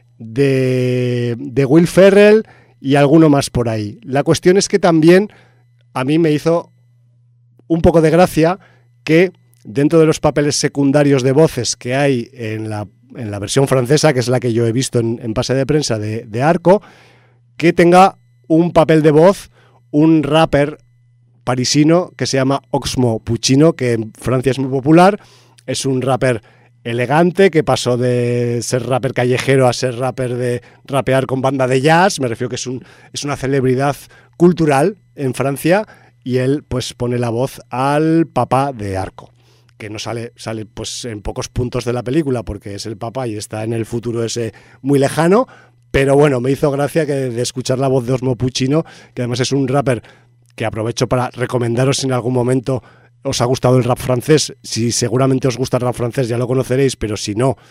de, de Will Ferrell y alguno más por ahí. La cuestión es que también a mí me hizo un poco de gracia que dentro de los papeles secundarios de voces que hay en la, en la versión francesa, que es la que yo he visto en, en pase de prensa de, de Arco, que tenga un papel de voz un rapper parisino que se llama Oxmo Puccino, que en Francia es muy popular. Es un rapper elegante que pasó de ser rapper callejero a ser rapper de rapear con banda de jazz. Me refiero que es, un, es una celebridad cultural en Francia, y él pues pone la voz al papá de Arco, que no sale, sale pues en pocos puntos de la película porque es el papá y está en el futuro ese muy lejano, pero bueno, me hizo gracia que de escuchar la voz de Oxmo Puccino, que además es un rapper que aprovecho para recomendaros si en algún momento os ha gustado el rap francés. Si seguramente os gusta el rap francés ya lo conoceréis, pero si no,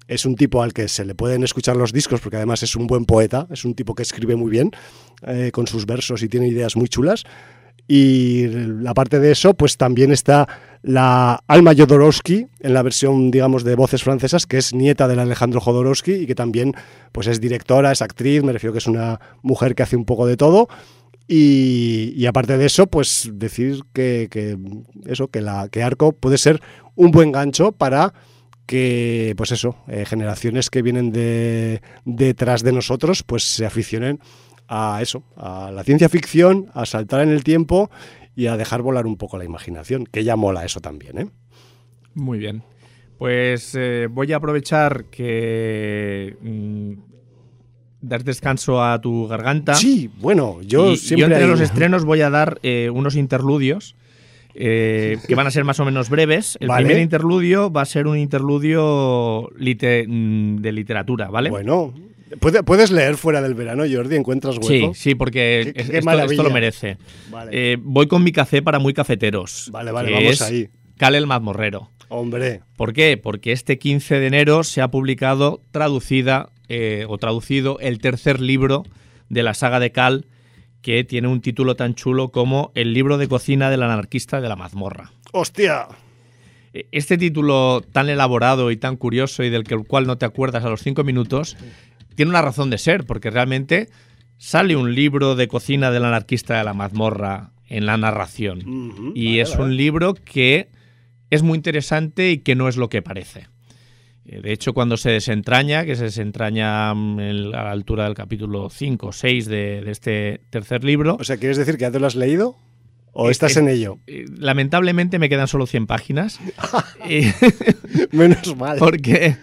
es un tipo al que se le pueden escuchar los discos porque además es un buen poeta, es un tipo que escribe muy bien eh, con sus versos y tiene ideas muy chulas. Y aparte de eso, pues también está la Alma Jodorowsky en la versión, digamos, de voces francesas, que es nieta del Alejandro Jodorowsky y que también pues es directora, es actriz, me refiero que es una mujer que hace un poco de todo. Y, y aparte de eso, pues decir que, que eso, que la que Arco puede ser un buen gancho para que, pues eso, eh, generaciones que vienen de detrás de nosotros, pues se aficionen a eso, a la ciencia ficción, a saltar en el tiempo y a dejar volar un poco la imaginación, que ya mola eso también, ¿eh? Muy bien. Pues eh, voy a aprovechar que mmm, das descanso a tu garganta. Sí, bueno, yo y, siempre... Yo entre hay... los estrenos voy a dar eh, unos interludios eh, que van a ser más o menos breves. El vale. primer interludio va a ser un interludio lite, de literatura, ¿vale? Bueno... ¿Puedes leer fuera del verano, Jordi? ¿Encuentras hueco? Sí, sí, porque qué, es, qué esto, esto lo merece. Vale. Eh, voy con mi café para muy cafeteros. Vale, vale, que vamos es ahí. Cal el Mazmorrero. Hombre. ¿Por qué? Porque este quince de enero se ha publicado, traducida eh, o traducido el tercer libro de la saga de Cal, que tiene un título tan chulo como El libro de cocina del anarquista de la mazmorra. ¡Hostia! Este título tan elaborado y tan curioso y del que el cual no te acuerdas a los cinco minutos... tiene una razón de ser, porque realmente sale un libro de cocina del anarquista de la mazmorra en la narración. Uh-huh, y vale, es vale. un libro que es muy interesante y que no es lo que parece. De hecho, cuando se desentraña, que se desentraña a la altura del capítulo cinco o seis de, de este tercer libro... O sea, ¿quieres decir que ya te lo has leído? ¿O eh, estás eh, en ello? Eh, lamentablemente me quedan solo cien páginas. eh, Menos mal. Porque...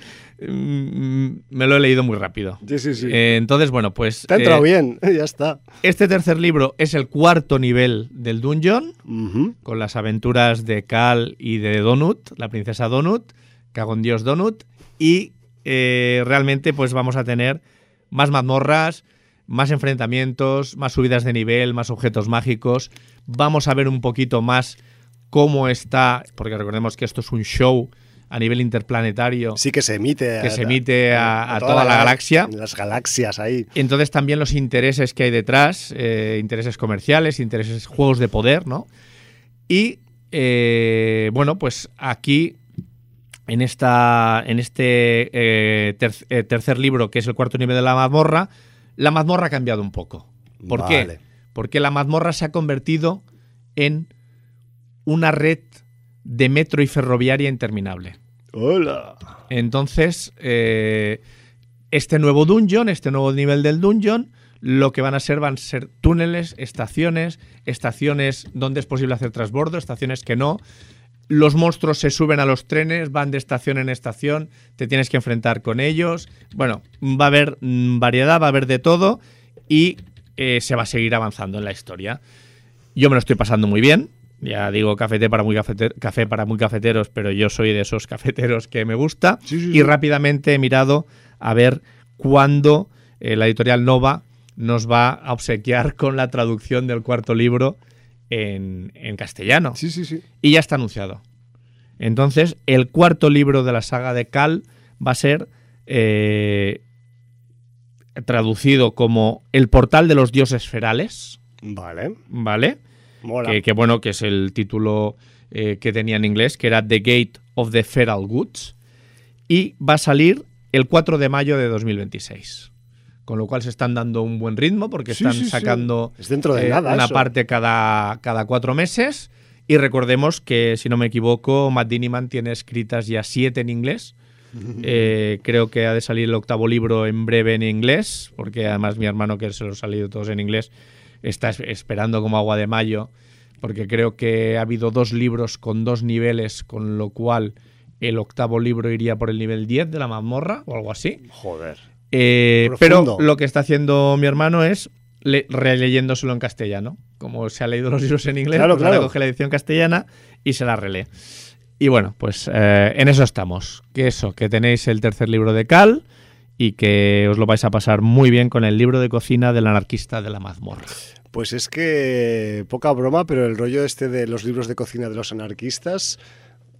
me lo he leído muy rápido. Sí, sí, sí. Eh, entonces, bueno, pues... Te ha entrado eh, bien, ya está. Este tercer libro es el cuarto nivel del Dungeon, Uh-huh. con las aventuras de Cal y de Donut, la princesa Donut, cago en Dios Donut, y eh, realmente pues vamos a tener más mazmorras, más enfrentamientos, más subidas de nivel, más objetos mágicos. Vamos a ver un poquito más cómo está, porque recordemos que esto es un show a nivel interplanetario. Sí, que se emite. Que a, se emite a, a, a toda, toda la, la galaxia. Las galaxias ahí. Entonces también los intereses que hay detrás, eh, intereses comerciales, intereses, juegos de poder, ¿no? Y, eh, bueno, pues aquí, en, esta, en este eh, ter, eh, tercer libro, que es el cuarto nivel de la mazmorra, la mazmorra ha cambiado un poco. ¿Por vale. qué? Porque la mazmorra se ha convertido en una red de metro y ferroviaria interminable. ¡Hola! Entonces, eh, este nuevo dungeon, este nuevo nivel del dungeon, lo que van a ser van a ser túneles, estaciones, estaciones donde es posible hacer transbordo, estaciones que no. Los monstruos se suben a los trenes, van de estación en estación, te tienes que enfrentar con ellos. Bueno, va a haber mm, variedad, va a haber de todo y eh, se va a seguir avanzando en la historia. Yo me lo estoy pasando muy bien. Ya digo café para muy cafeter, café para muy cafeteros, pero yo soy de esos cafeteros que me gusta. Sí, sí, y sí. rápidamente he mirado a ver cuándo eh, la editorial Nova nos va a obsequiar con la traducción del cuarto libro en, en castellano. Sí, sí, sí. Y ya está anunciado. Entonces, el cuarto libro de la saga de Cal va a ser eh, traducido como El portal de los dioses ferales. Vale. ¿Vale? Mola. Que, que bueno, que es el título eh, que tenía en inglés, que era The Gate of the Feral Goods. Y va a salir el cuatro de mayo de dos mil veintiséis. Con lo cual se están dando un buen ritmo porque Sí, están sí, sí. sacando Es dentro de eh, nada una eso. parte cada, cada cuatro meses. Y recordemos que, si no me equivoco, Matt Diniman tiene escritas ya siete en inglés. Eh, creo que ha de salir el octavo libro en breve en inglés, porque además mi hermano, que se los ha salido todos en inglés, está es- esperando como agua de mayo, porque creo que ha habido dos libros con dos niveles, con lo cual el octavo libro iría por el nivel diez de la mazmorra o algo así. Joder. Eh, Profundo. pero lo que está haciendo mi hermano es le- releyéndoselo en castellano. Como se ha leído los libros en inglés, Claro, pues ahora claro. coge la edición castellana y se la relee. Y bueno, pues eh, en eso estamos. Que eso, que tenéis el tercer libro de Cal y que os lo vais a pasar muy bien con el libro de cocina del anarquista de la mazmorra. Pues es que, poca broma, pero el rollo este de los libros de cocina de los anarquistas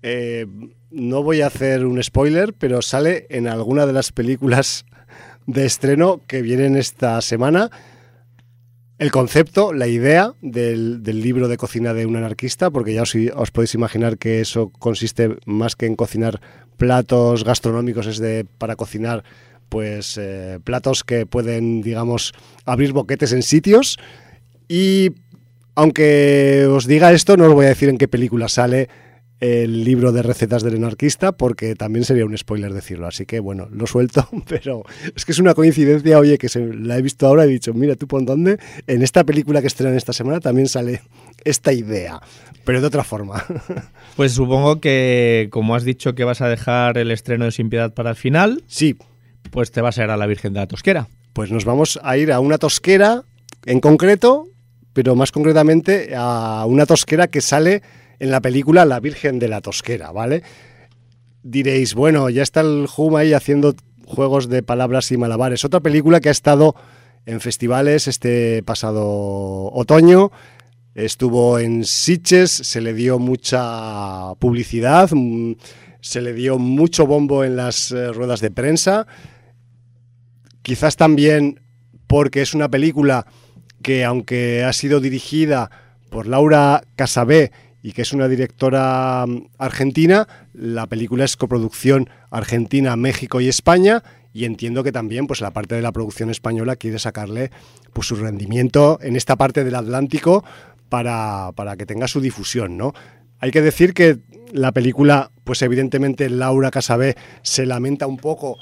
eh, no voy a hacer un spoiler, pero sale en alguna de las películas de estreno que vienen esta semana. El concepto, la idea del, del libro de cocina de un anarquista, porque ya os, os podéis imaginar que eso consiste más que en cocinar platos gastronómicos, es de para cocinar pues eh, platos que pueden, digamos, abrir boquetes en sitios. Y aunque os diga esto, no os voy a decir en qué película sale el libro de recetas del anarquista, porque también sería un spoiler decirlo, así que bueno, lo suelto, pero es que es una coincidencia, oye, que se, la he visto ahora y he dicho, mira, tú pon dónde, en esta película que estrenan esta semana también sale esta idea, pero de otra forma. Pues supongo que, como has dicho que vas a dejar el estreno de Sin Piedad para el final, sí, pues te vas a ir a la Virgen de la Tosquera. Pues nos vamos a ir a una tosquera en concreto, pero más concretamente a una tosquera que sale en la película La Virgen de la Tosquera, ¿vale? Diréis, bueno, ya está el Hum ahí haciendo juegos de palabras y malabares. Otra película que ha estado en festivales este pasado otoño, estuvo en Sitges, se le dio mucha publicidad, se le dio mucho bombo en las eh, ruedas de prensa, quizás también porque es una película que, aunque ha sido dirigida por Laura Casabé y que es una directora argentina, la película es coproducción Argentina, México y España, y entiendo que también pues la parte de la producción española quiere sacarle pues su rendimiento en esta parte del Atlántico para, para que tenga su difusión, ¿no? Hay que decir que la película, pues evidentemente Laura Casabé se lamenta un poco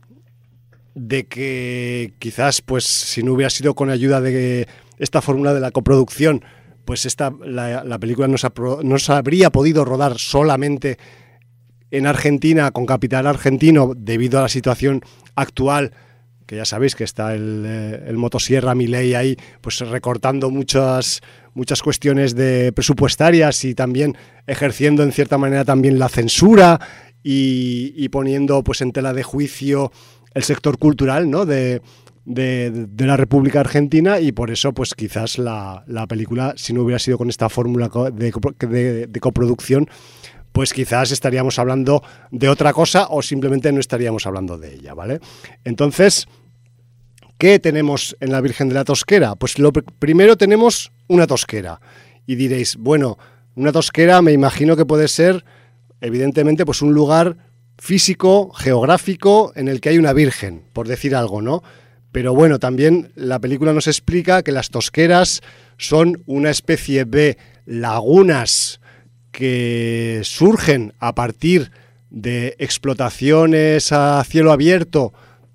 de que quizás pues si no hubiera sido con ayuda de esta fórmula de la coproducción, pues esta, la, la película no se, no se habría podido rodar solamente en Argentina con capital argentino debido a la situación actual, que ya sabéis que está el, el motosierra Milei ahí pues recortando muchas, muchas cuestiones de presupuestarias y también ejerciendo en cierta manera también la censura y, y poniendo pues en tela de juicio el sector cultural, ¿no? de De, de la República Argentina, y por eso pues quizás la, la película, si no hubiera sido con esta fórmula de, de, de coproducción, pues quizás estaríamos hablando de otra cosa o simplemente no estaríamos hablando de ella, ¿vale? Entonces, ¿qué tenemos en la Virgen de la Tosquera? Pues lo primero tenemos una tosquera y diréis, bueno, una tosquera me imagino que puede ser evidentemente pues un lugar físico, geográfico en el que hay una virgen, por decir algo, ¿no? Pero bueno, también la película nos explica que las tosqueras son una especie de lagunas que surgen a partir de explotaciones a cielo abierto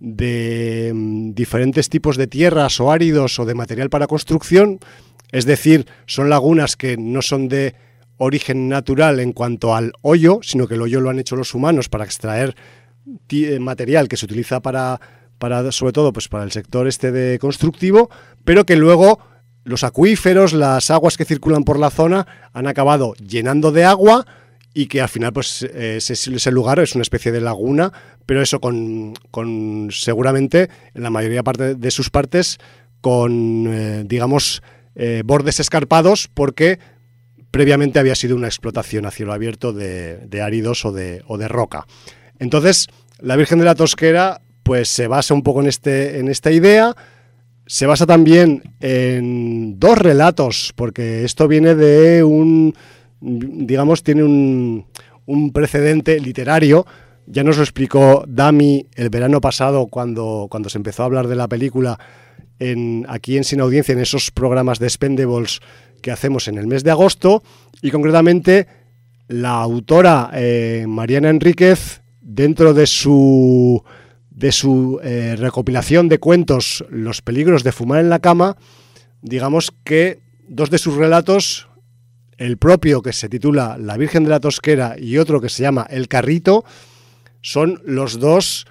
de mm, diferentes tipos de tierras o áridos o de material para construcción. Es decir, son lagunas que no son de origen natural en cuanto al hoyo, sino que el hoyo lo han hecho los humanos para extraer t- material que se utiliza para... para sobre todo pues para el sector este de constructivo, pero que luego los acuíferos, las aguas que circulan por la zona han acabado llenando de agua y que al final pues ese, ese lugar es una especie de laguna, pero eso con, con seguramente en la mayoría parte de sus partes con eh, digamos eh, bordes escarpados, porque previamente había sido una explotación a cielo abierto de, de áridos o de, o de roca. Entonces la Virgen de la Tosquera pues se basa un poco en, este, en esta idea, se basa también en dos relatos, porque esto viene de un, digamos, tiene un, un precedente literario. Ya nos lo explicó Dami el verano pasado cuando, cuando se empezó a hablar de la película en, aquí en Sin Audiencia, en esos programas de Expendables que hacemos en el mes de agosto, y concretamente la autora eh, Mariana Enríquez, dentro de su... de su eh, recopilación de cuentos Los peligros de fumar en la cama, digamos que dos de sus relatos, el propio que se titula La Virgen de la Tosquera y otro que se llama El Carrito, son los dos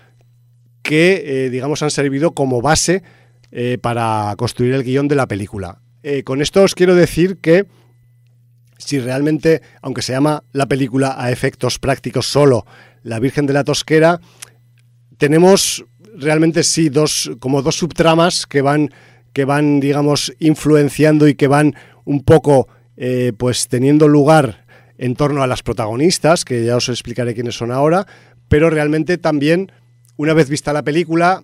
que eh, digamos han servido como base eh, para construir el guión de la película. Eh, con esto os quiero decir que si realmente, aunque se llama la película a efectos prácticos solo La Virgen de la Tosquera, tenemos realmente sí dos como dos subtramas que van que van digamos influenciando y que van un poco eh, pues teniendo lugar en torno a las protagonistas, que ya os explicaré quiénes son ahora, pero realmente también, una vez vista la película,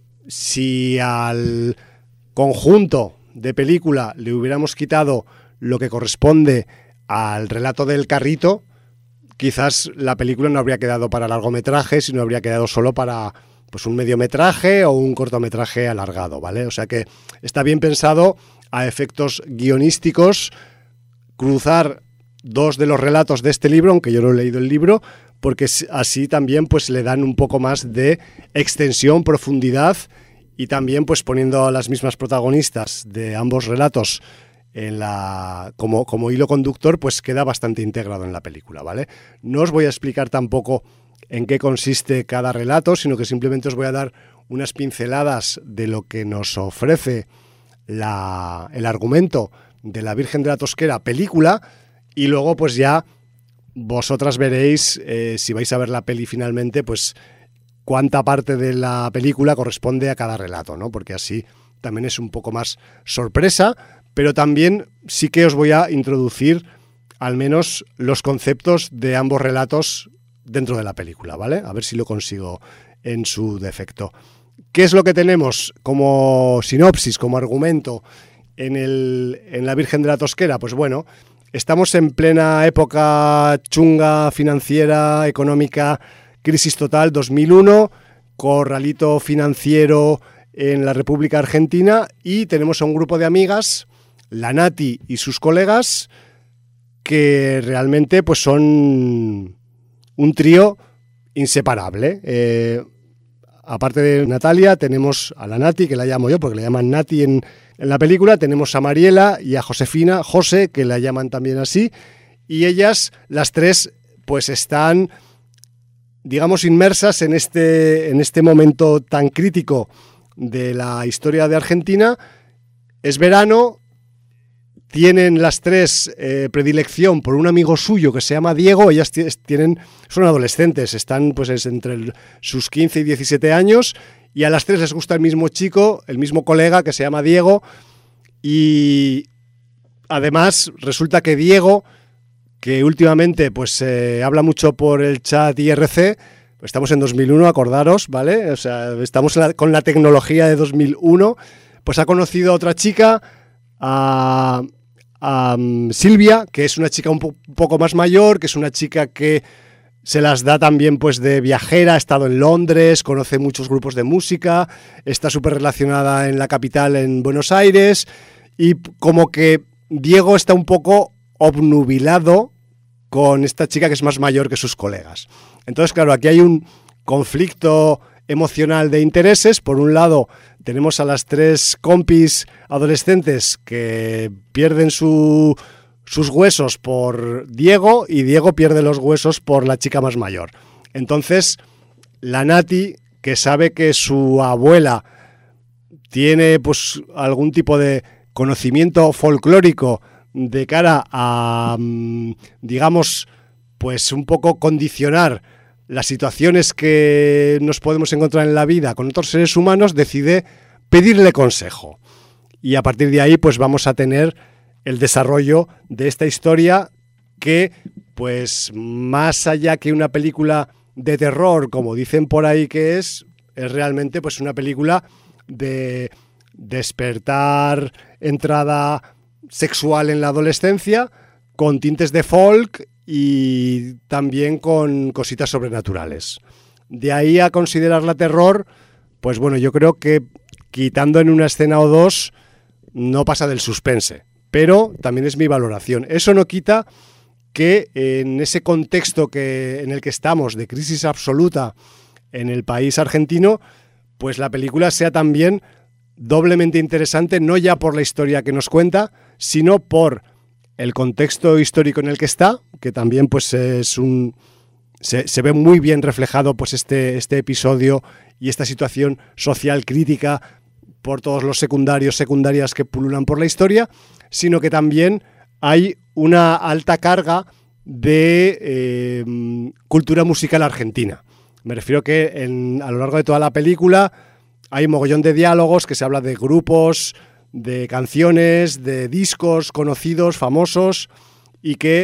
si al conjunto de película le hubiéramos quitado lo que corresponde al relato del carrito, quizás la película no habría quedado para largometraje, sino habría quedado solo para pues un mediometraje o un cortometraje alargado, ¿vale? O sea que está bien pensado a efectos guionísticos cruzar dos de los relatos de este libro, aunque yo no he leído el libro, porque así también pues le dan un poco más de extensión, profundidad, y también pues poniendo a las mismas protagonistas de ambos relatos en la como, como hilo conductor, pues queda bastante integrado en la película, ¿vale? No os voy a explicar tampoco en qué consiste cada relato, sino que simplemente os voy a dar unas pinceladas de lo que nos ofrece la, el argumento de La Virgen de la Tosquera película, y luego pues ya vosotras veréis, eh, si vais a ver la peli finalmente, pues cuánta parte de la película corresponde a cada relato, ¿no? Porque así también es un poco más sorpresa, pero también sí que os voy a introducir al menos los conceptos de ambos relatos dentro de la película, ¿vale? A ver si lo consigo en su defecto. ¿Qué es lo que tenemos como sinopsis, como argumento en, el, en La Virgen de la Tosquera? Pues bueno, estamos en plena época chunga, financiera, económica, crisis total, dos mil uno, corralito financiero en la República Argentina, y tenemos a un grupo de amigas, la Nati y sus colegas, que realmente pues son un trío inseparable. Eh, aparte de Natalia, tenemos a la Nati, que la llamo yo porque la llaman Nati en, en la película, tenemos a Mariela y a Josefina, José, que la llaman también así, y ellas, las tres, pues están, digamos, inmersas en este, en este momento tan crítico de la historia de Argentina. Es verano, tienen las tres eh, predilección por un amigo suyo que se llama Diego. Ellas t- tienen, son adolescentes, están pues es entre el, sus quince y diecisiete años, y a las tres les gusta el mismo chico, el mismo colega que se llama Diego, y además resulta que Diego, que últimamente pues eh, habla mucho por el chat I R C, estamos en dos mil uno, acordaros, ¿vale? O sea, estamos en la, con la tecnología de dos mil uno, pues ha conocido a otra chica, a... a um, Silvia, que es una chica un, po- un poco más mayor, que es una chica que se las da también pues de viajera, ha estado en Londres, conoce muchos grupos de música, está súper relacionada en la capital, en Buenos Aires, y como que Diego está un poco obnubilado con esta chica que es más mayor que sus colegas. Entonces, claro, aquí hay un conflicto emocional de intereses. Por un lado, tenemos a las tres compis adolescentes que pierden su, sus huesos por Diego, y Diego pierde los huesos por la chica más mayor. Entonces, la Nati, que sabe que su abuela tiene pues algún tipo de conocimiento folclórico de cara a, digamos, pues un poco condicionar las situaciones que nos podemos encontrar en la vida con otros seres humanos, decide pedirle consejo. Y a partir de ahí pues vamos a tener el desarrollo de esta historia que, pues más allá que una película de terror, como dicen por ahí que es, es realmente pues una película de despertar, entrada sexual en la adolescencia, con tintes de folk y también con cositas sobrenaturales. De ahí a considerarla terror, pues bueno, yo creo que quitando en una escena o dos, no pasa del suspense, pero también es mi valoración. Eso no quita que en ese contexto que, en el que estamos, de crisis absoluta en el país argentino, pues la película sea también doblemente interesante, no ya por la historia que nos cuenta, sino por el contexto histórico en el que está, que también pues es un se, se ve muy bien reflejado pues este, este episodio y esta situación social crítica por todos los secundarios, secundarias que pululan por la historia, sino que también hay una alta carga de eh, cultura musical argentina. Me refiero que en, a lo largo de toda la película hay un mogollón de diálogos que se habla de grupos, de canciones, de discos conocidos, famosos, y que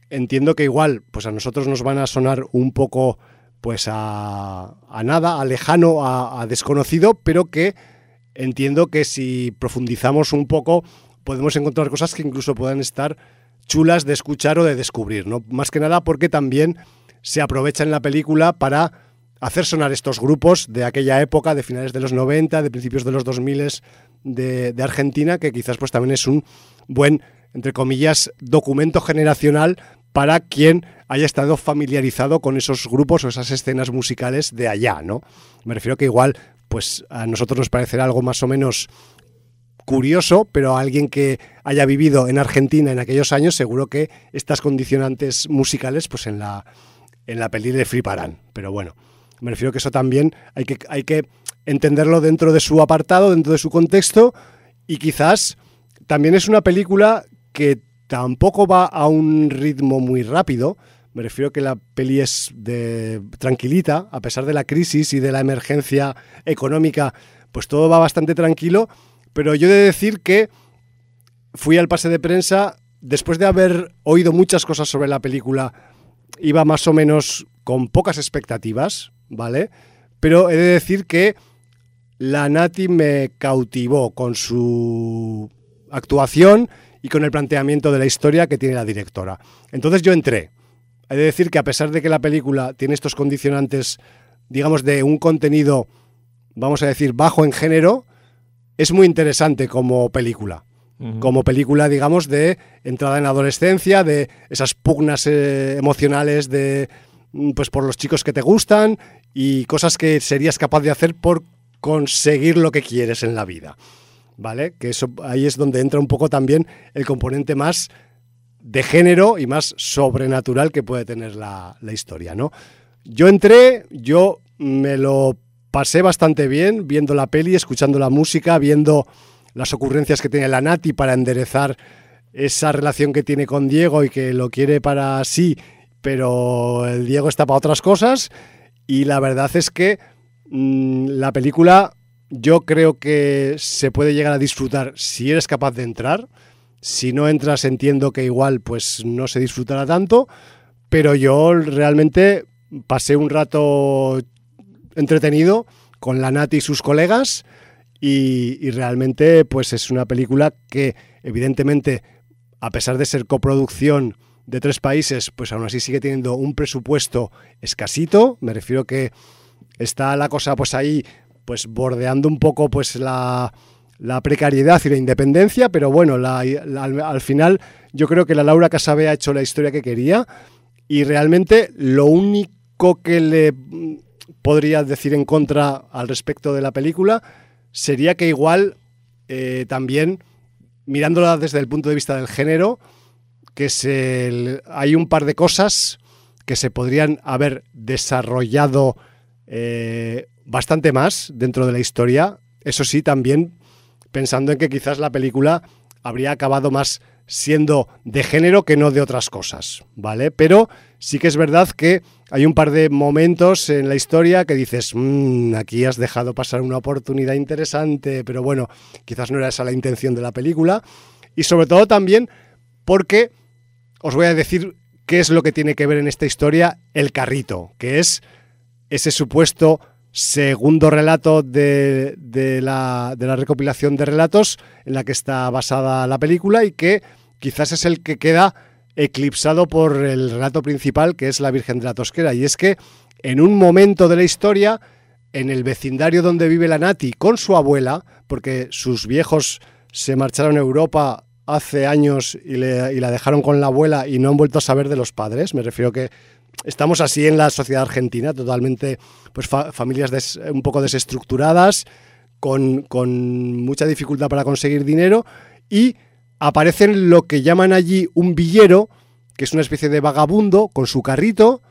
entiendo que igual pues a nosotros nos van a sonar un poco pues a, a nada, a lejano, a, a desconocido, pero que entiendo que si profundizamos un poco podemos encontrar cosas que incluso puedan estar chulas de escuchar o de descubrir, ¿no? Más que nada porque también se aprovecha en la película para hacer sonar estos grupos de aquella época, de finales de los noventa, de principios de los dos mil de, de Argentina, que quizás pues también es un buen, entre comillas, documento generacional para quien haya estado familiarizado con esos grupos o esas escenas musicales de allá, ¿no? Me refiero que igual pues a nosotros nos parecerá algo más o menos curioso, pero a alguien que haya vivido en Argentina en aquellos años, seguro que estas condicionantes musicales pues en la, en la peli le fliparán. Pero bueno, me refiero que eso también hay que, hay que entenderlo dentro de su apartado, dentro de su contexto, y quizás también es una película que tampoco va a un ritmo muy rápido. Me refiero que la peli es de tranquilita, a pesar de la crisis y de la emergencia económica, pues todo va bastante tranquilo. Pero yo he de decir que fui al pase de prensa, después de haber oído muchas cosas sobre la película, iba más o menos con pocas expectativas, ¿vale? Pero he de decir que la Nati me cautivó con su actuación y con el planteamiento de la historia que tiene la directora. Entonces yo entré. He de decir que a pesar de que la película tiene estos condicionantes, digamos, de un contenido, vamos a decir, bajo en género, es muy interesante como película. Uh-huh. Como película, digamos, de entrada en adolescencia, de esas pugnas eh, emocionales de, pues, por los chicos que te gustan y cosas que serías capaz de hacer por conseguir lo que quieres en la vida, ¿vale? Que eso ahí es donde entra un poco también el componente más de género y más sobrenatural que puede tener la, la historia, ¿no? Yo entré, yo me lo pasé bastante bien viendo la peli, escuchando la música, viendo las ocurrencias que tiene la Nati para enderezar esa relación que tiene con Diego y que lo quiere para sí, pero el Diego está para otras cosas. Y la verdad es que mmm, la película yo creo que se puede llegar a disfrutar si eres capaz de entrar. Si no entras, entiendo que igual pues no se disfrutará tanto, pero yo realmente pasé un rato entretenido con la Nati y sus colegas y, y realmente pues es una película que evidentemente, a pesar de ser coproducción de tres países, pues aún así sigue teniendo un presupuesto escasito. Me refiero que está la cosa pues ahí pues bordeando un poco pues la, la precariedad y la independencia, pero bueno, la, la, al final yo creo que la Laura Casabé ha hecho la historia que quería y realmente lo único que le podría decir en contra al respecto de la película sería que igual eh, también mirándola desde el punto de vista del género, que se, hay un par de cosas que se podrían haber desarrollado eh, bastante más dentro de la historia. Eso sí, también pensando en que quizás la película habría acabado más siendo de género que no de otras cosas, ¿vale? Pero sí que es verdad que hay un par de momentos en la historia que dices, mmm, aquí has dejado pasar una oportunidad interesante, pero bueno, quizás no era esa la intención de la película. Y sobre todo también porque os voy a decir qué es lo que tiene que ver en esta historia el carrito, que es ese supuesto segundo relato de, de, la, de la recopilación de relatos en la que está basada la película y que quizás es el que queda eclipsado por el relato principal, que es la Virgen de la Tosquera. Y es que en un momento de la historia, en el vecindario donde vive la Nati con su abuela, porque sus viejos se marcharon a Europa hace años y, le, y la dejaron con la abuela y no han vuelto a saber de los padres, me refiero que estamos así en la sociedad argentina, totalmente, pues fa- familias des, un poco desestructuradas, con, con mucha dificultad para conseguir dinero, y aparecen lo que llaman allí un villero, que es una especie de vagabundo con su carrito,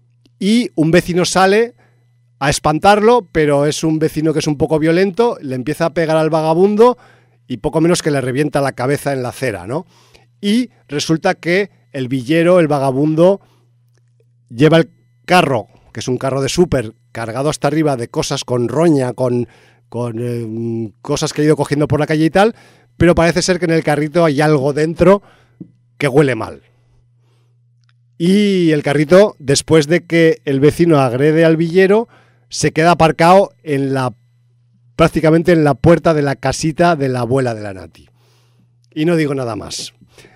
y un vecino sale a espantarlo, pero es un vecino que es un poco violento, le empieza a pegar al vagabundo y poco menos que le revienta la cabeza en la acera, ¿no? Y resulta que el villero, el vagabundo, lleva el carro, que es un carro de súper, cargado hasta arriba de cosas con roña, con, con eh, cosas que ha ido cogiendo por la calle y tal, pero parece ser que en el carrito hay algo dentro que huele mal. y el carrito, después de que el vecino agrede al villero, se queda aparcado en la prácticamente en la puerta de la casita de la abuela de la Nati. Y no digo nada más.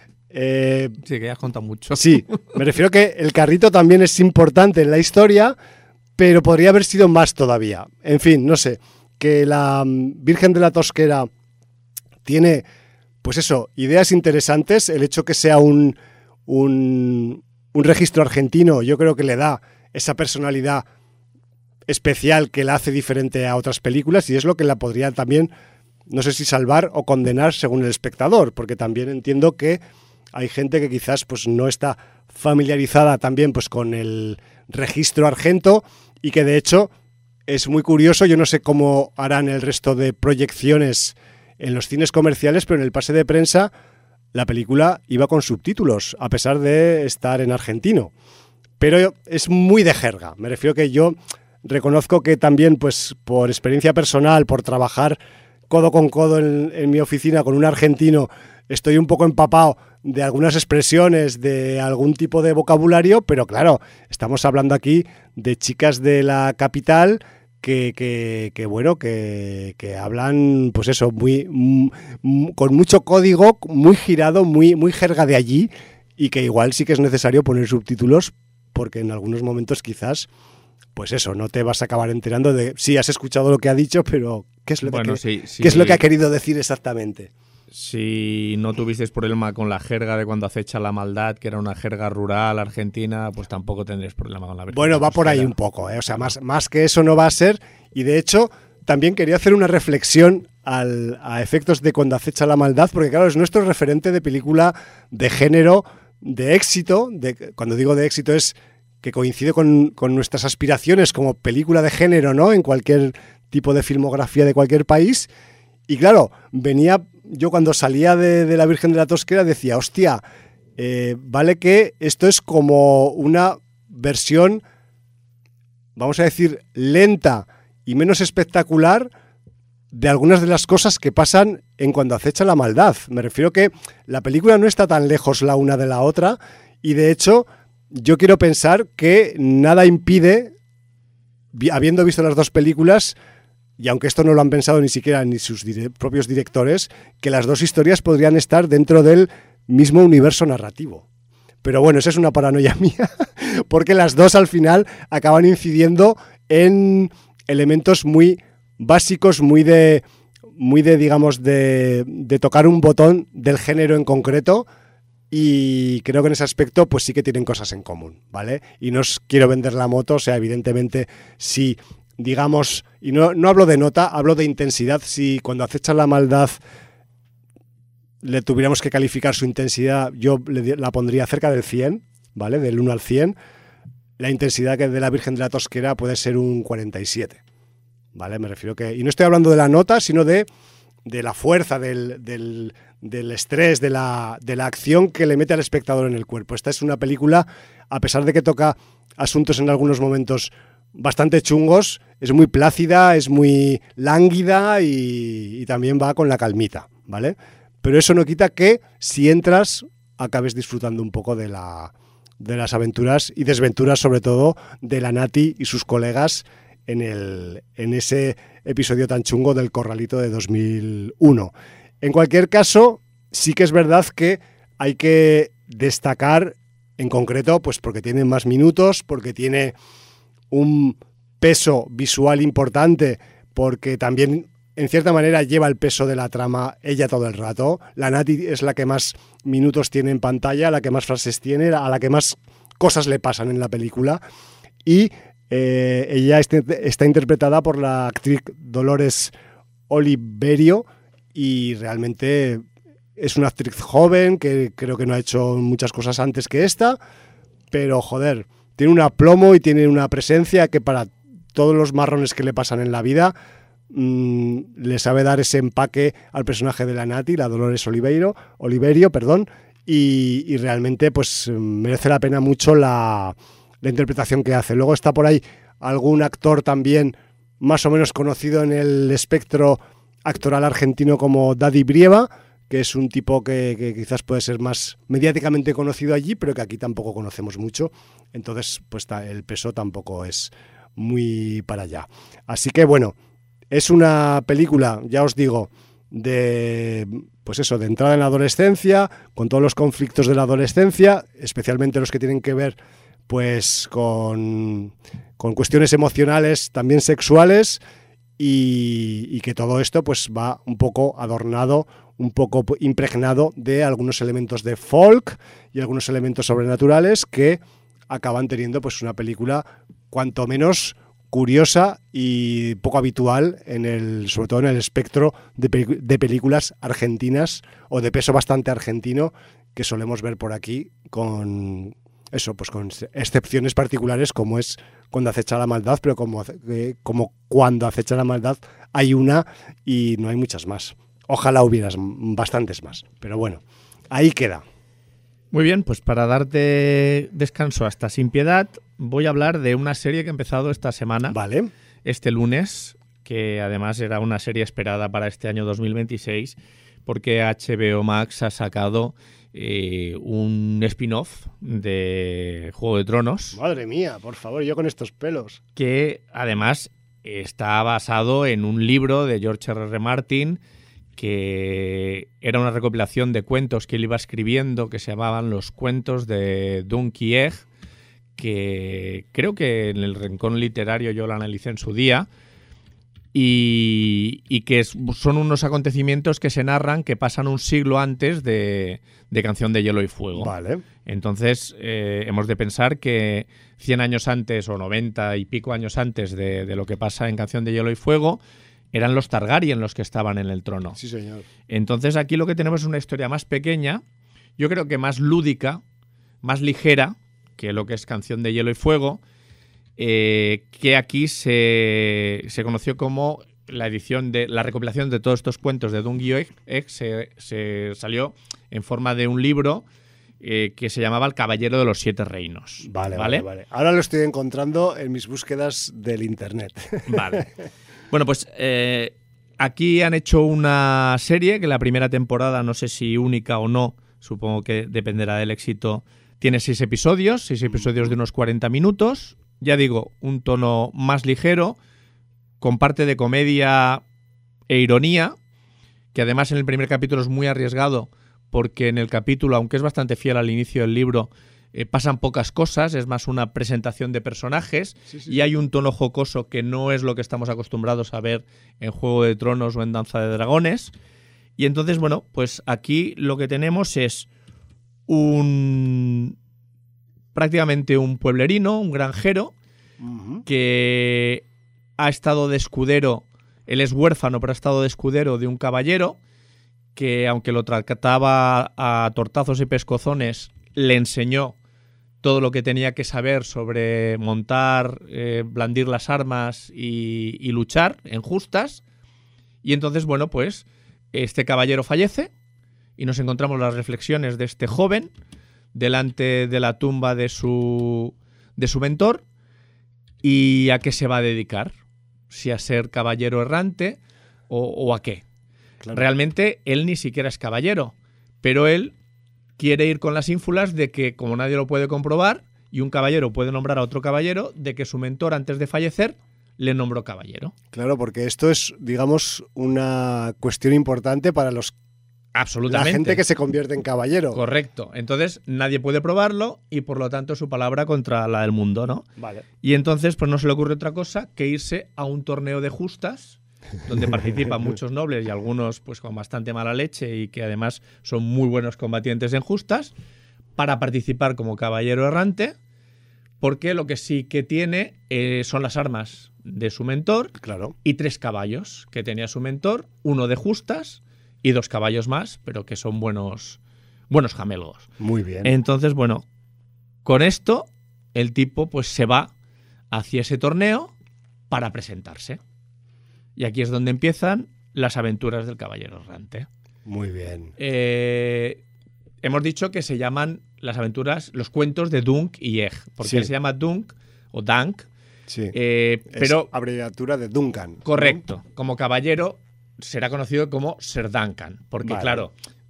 Eh, sí, que ya has contado mucho. Sí, me refiero que el carrito también es importante en la historia, pero podría haber sido más todavía. En fin, no sé, que la Virgen de la Tosquera tiene, pues eso, ideas interesantes. El hecho que sea un, un, un registro argentino, yo creo que le da esa personalidad especial que la hace diferente a otras películas, y es lo que la podría también, no sé si salvar o condenar según el espectador, porque también entiendo que hay gente que quizás pues no está familiarizada también pues con el registro argento, y que de hecho es muy curioso. Yo no sé cómo harán el resto de proyecciones en los cines comerciales, pero en el pase de prensa la película iba con subtítulos, a pesar de estar en argentino. Pero es muy de jerga. Me refiero que yo reconozco que también, pues por experiencia personal, por trabajar codo con codo en, en mi oficina con un argentino, estoy un poco empapado de algunas expresiones, de algún tipo de vocabulario, pero claro, estamos hablando aquí de chicas de la capital que, que, que bueno, que, que hablan, pues eso, muy, muy con mucho código, muy girado, muy, muy jerga de allí, y que igual sí que es necesario poner subtítulos, porque en algunos momentos quizás, pues eso, no te vas a acabar enterando de, sí, has escuchado lo que ha dicho, pero ¿qué es lo, bueno, que, sí, sí. ¿qué es lo que ha querido decir exactamente? Si no tuvisteis problema con la jerga de cuando acecha la maldad, que era una jerga rural argentina, pues tampoco tendréis problema con la Virgen. Bueno, va por ahí un poco, ¿eh? O sea, más, más que eso no va a ser. Y de hecho, también quería hacer una reflexión al, a efectos de cuando acecha la maldad, porque claro, es nuestro referente de película de género, de éxito. De, cuando digo de éxito es que coincide con, con nuestras aspiraciones como película de género, ¿no? En cualquier tipo de filmografía de cualquier país. Y claro, venía, yo cuando salía de, de la Virgen de la Tosquera decía, hostia, eh, vale que esto es como una versión, vamos a decir, lenta y menos espectacular de algunas de las cosas que pasan en Cuando acecha la maldad. Me refiero que la película no está tan lejos la una de la otra, y de hecho yo quiero pensar que nada impide, habiendo visto las dos películas, y aunque esto no lo han pensado ni siquiera ni sus dire- propios directores, que las dos historias podrían estar dentro del mismo universo narrativo. Pero bueno, esa es una paranoia mía, porque las dos al final acaban incidiendo en elementos muy básicos, muy de, muy de digamos, de, de tocar un botón del género en concreto, y creo que en ese aspecto pues sí que tienen cosas en común, ¿vale? Y no os quiero vender la moto, o sea, evidentemente si... digamos, y no, no hablo de nota, hablo de intensidad. Si Cuando acecha la maldad le tuviéramos que calificar su intensidad, yo le, la pondría cerca del cien, ¿vale? Del uno al cien. La intensidad que de la Virgen de la Tosquera puede ser un cuarenta y siete, ¿vale? Me refiero que... Y no estoy hablando de la nota, sino de, de la fuerza, del, del, del estrés, de la, de la acción que le mete al espectador en el cuerpo. Esta es una película, a pesar de que toca asuntos en algunos momentos bastante chungos, es muy plácida, es muy lánguida y, y también va con la calmita, ¿vale? Pero eso no quita que si entras acabes disfrutando un poco de, la, de las aventuras y desventuras, sobre todo de la Nati y sus colegas en, el, en ese episodio tan chungo del Corralito de dos mil uno. En cualquier caso, sí que es verdad que hay que destacar en concreto, pues porque tiene más minutos, porque tiene un peso visual importante, porque también en cierta manera lleva el peso de la trama ella todo el rato. La Nati es la que más minutos tiene en pantalla, la que más frases tiene, a la que más cosas le pasan en la película, y eh, ella está, está interpretada por la actriz Dolores Oliverio, y realmente es una actriz joven que creo que no ha hecho muchas cosas antes que esta, pero joder, tiene un aplomo y tiene una presencia que para todos los marrones que le pasan en la vida mmm, le sabe dar ese empaque al personaje de la Nati, la Dolores Oliveiro, Oliverio, perdón, y, y realmente pues merece la pena mucho la, la interpretación que hace. Luego está por ahí algún actor también más o menos conocido en el espectro actoral argentino como Daddy Brieva, que es un tipo que, que quizás puede ser más mediáticamente conocido allí, pero que aquí tampoco conocemos mucho. Entonces, pues el peso tampoco es muy para allá. Así que bueno, es una película, ya os digo, de pues eso, de entrada en la adolescencia, con todos los conflictos de la adolescencia, especialmente los que tienen que ver pues con, con cuestiones emocionales, también sexuales, y, y que todo esto pues va un poco adornado, un poco impregnado de algunos elementos de folk y algunos elementos sobrenaturales que acaban teniendo pues una película cuanto menos curiosa y poco habitual, en el, sobre todo en el espectro de, de películas argentinas o de peso bastante argentino que solemos ver por aquí, con eso, pues con excepciones particulares como es Cuando acecha la maldad, pero como, eh, como Cuando acecha la maldad hay una y no hay muchas más. Ojalá hubieras bastantes más, pero bueno, ahí queda. Muy bien, pues para darte descanso hasta sin piedad, voy a hablar de una serie que ha empezado esta semana, vale, este lunes, que además era una serie esperada para este año dos mil veintiséis, porque H B O Max ha sacado eh, un spin-off de Juego de Tronos. Madre mía, por favor, yo con estos pelos. Que además está basado en un libro de George R R. Martin, que era una recopilación de cuentos que él iba escribiendo, que se llamaban Los cuentos de Dunk y Egg, que creo que en el Rincón Literario yo lo analicé en su día, y, y que es, son unos acontecimientos que se narran que pasan un siglo antes de, de Canción de Hielo y Fuego. Vale. Entonces eh, hemos de pensar que cien años antes o noventa y pico años antes de, de lo que pasa en Canción de Hielo y Fuego, eran los Targaryen los que estaban en el trono. Sí, señor. Entonces aquí lo que tenemos es una historia más pequeña, yo creo que más lúdica, más ligera que lo que es Canción de Hielo y Fuego, eh, que aquí se, se conoció como la edición de la recopilación de todos estos cuentos de Dunk y Egg, se, se salió en forma de un libro eh, que se llamaba El Caballero de los Siete Reinos. Vale, vale, vale, vale. Ahora lo estoy encontrando en mis búsquedas del internet. Vale. Bueno, pues eh, aquí han hecho una serie que la primera temporada, no sé si única o no, supongo que dependerá del éxito, tiene seis episodios, seis episodios de unos cuarenta minutos. Ya digo, un tono más ligero, con parte de comedia e ironía, que además en el primer capítulo es muy arriesgado, porque en el capítulo, aunque es bastante fiel al inicio del libro, Eh, pasan pocas cosas, es más una presentación de personajes, sí, sí, y hay un tono jocoso que no es lo que estamos acostumbrados a ver en Juego de Tronos o en Danza de Dragones. Y entonces, bueno, pues aquí lo que tenemos es un prácticamente un pueblerino, un granjero, uh-huh, que ha estado de escudero, él es huérfano, pero ha estado de escudero de un caballero que, aunque lo trataba a tortazos y pescozones, le enseñó todo lo que tenía que saber sobre montar, eh, blandir las armas y, y luchar en justas. Y entonces, bueno, pues este caballero fallece y nos encontramos las reflexiones de este joven delante de la tumba de su, de su mentor, y a qué se va a dedicar, si a ser caballero errante o, o a qué. Claro. Realmente él ni siquiera es caballero, pero él quiere ir con las ínfulas de que, como nadie lo puede comprobar, y un caballero puede nombrar a otro caballero, de que su mentor, antes de fallecer, le nombró caballero. Claro, porque esto es, digamos, una cuestión importante para los Absolutamente. La gente que se convierte en caballero. Correcto. Entonces, nadie puede probarlo y, por lo tanto, su palabra contra la del mundo, ¿no? Vale. Y entonces, pues no se le ocurre otra cosa que irse a un torneo de justas, donde participan muchos nobles y algunos pues con bastante mala leche y que además son muy buenos combatientes en justas, para participar como caballero errante, porque lo que sí que tiene eh, son las armas de su mentor, claro, y tres caballos que tenía su mentor, uno de justas y dos caballos más, pero que son buenos, buenos jamelgos. Muy bien. Entonces, bueno, con esto el tipo pues se va hacia ese torneo para presentarse. Y aquí es donde empiezan las aventuras del caballero errante. Muy bien. Eh, hemos dicho que se llaman las aventuras, los cuentos de Dunk y Egg. Porque sí. él se llama Dunk o Dunk. Sí. Eh, pero, es abreviatura de Duncan. Correcto. ¿No? Como caballero será conocido como Ser Duncan. Porque, vale, claro,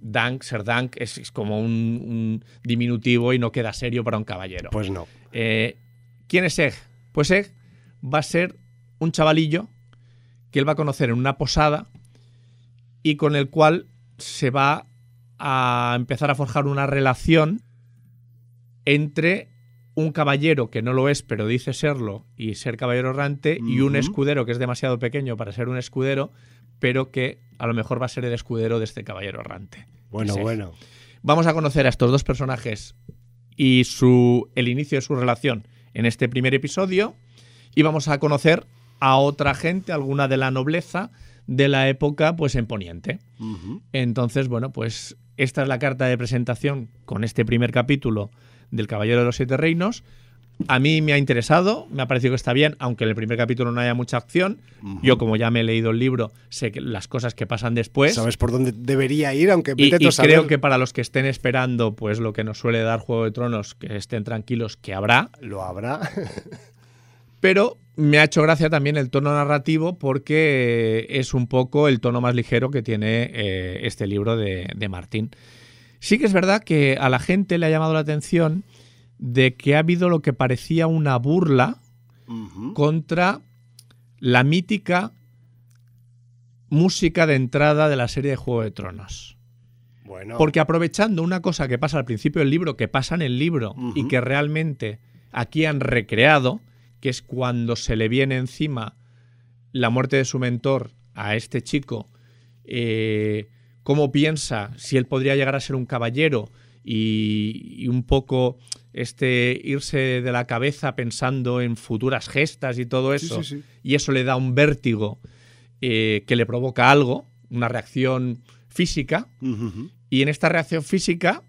Dunk, ser Dunk, es, es como un, un diminutivo y no queda serio para un caballero. Pues no. Eh, ¿Quién es Egg? Pues Egg va a ser un chavalillo que él va a conocer en una posada y con el cual se va a empezar a forjar una relación entre un caballero que no lo es, pero dice serlo, y ser caballero errante, uh-huh. y un escudero que es demasiado pequeño para ser un escudero, pero que a lo mejor va a ser el escudero de este caballero errante. Bueno, bueno. Vamos a conocer a estos dos personajes y su, el inicio de su relación en este primer episodio, y vamos a conocer a otra gente, alguna de la nobleza de la época, pues en Poniente. Uh-huh. Entonces, bueno, pues esta es la carta de presentación con este primer capítulo del Caballero de los Siete Reinos. A mí me ha interesado, me ha parecido que está bien, aunque en el primer capítulo no haya mucha acción. Uh-huh. Yo, como ya me he leído el libro, sé que las cosas que pasan después. Sabes por dónde debería ir, aunque y, y saber... creo que para los que estén esperando, pues lo que nos suele dar Juego de Tronos, que estén tranquilos, que habrá. Lo habrá. Pero me ha hecho gracia también el tono narrativo, porque es un poco el tono más ligero que tiene eh, este libro de, de Martín. Sí que es verdad que a la gente le ha llamado la atención de que ha habido lo que parecía una burla uh-huh. contra la mítica música de entrada de la serie de Juego de Tronos. Bueno. Porque aprovechando una cosa que pasa al principio del libro, que pasa en el libro, uh-huh. y que realmente aquí han recreado, que es cuando se le viene encima la muerte de su mentor a este chico, eh, cómo piensa si él podría llegar a ser un caballero y, y un poco este irse de la cabeza pensando en futuras gestas y todo eso, sí, sí, sí. y eso le da un vértigo eh, que le provoca algo, una reacción física, uh-huh. y en esta reacción física,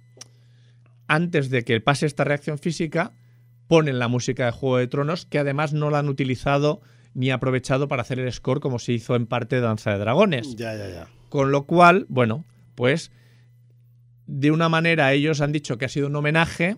antes de que pase esta reacción física, ponen la música de Juego de Tronos, que además no la han utilizado ni aprovechado para hacer el score como se hizo en parte de Danza de Dragones. Ya, ya, ya. Con lo cual, bueno, pues de una manera ellos han dicho que ha sido un homenaje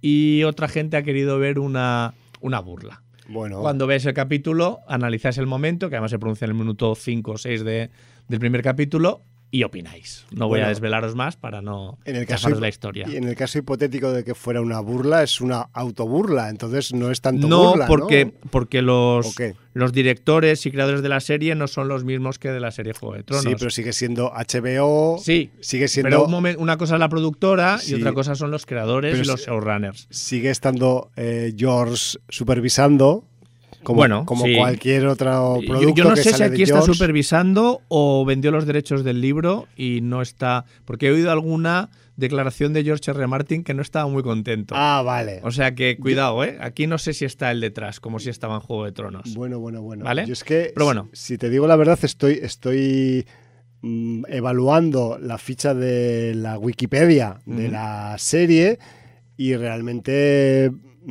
y otra gente ha querido ver una, una burla. Bueno. Cuando ves el capítulo, analizáis el momento, que además se pronuncia en el minuto cinco o seis de, del primer capítulo, y opináis. No voy bueno, a desvelaros más para no en el caso caso la historia. Y en el caso hipotético de que fuera una burla, es una autoburla, entonces no es tanto no, burla, porque, ¿no? porque los, okay. los directores y creadores de la serie no son los mismos que de la serie Juego de Tronos. Sí, pero sigue siendo H B O. Sí, sigue siendo... pero un momento, una cosa es la productora sí, y otra cosa son los creadores pero y los showrunners. Sigue estando eh, George supervisando. Como, bueno, como sí. cualquier otro producto. Yo, yo no que sé sale si aquí de está George. supervisando o vendió los derechos del libro y no está. Porque he oído alguna declaración de George R. R. Martin que no estaba muy contento. Ah, vale. O sea que cuidado, ¿eh? Aquí no sé si está el detrás, como si estaba en Juego de Tronos. Bueno, bueno, bueno. ¿Vale? Yo es que, Pero bueno. si, si te digo la verdad, estoy, estoy mm, evaluando la ficha de la Wikipedia uh-huh. de la serie y realmente.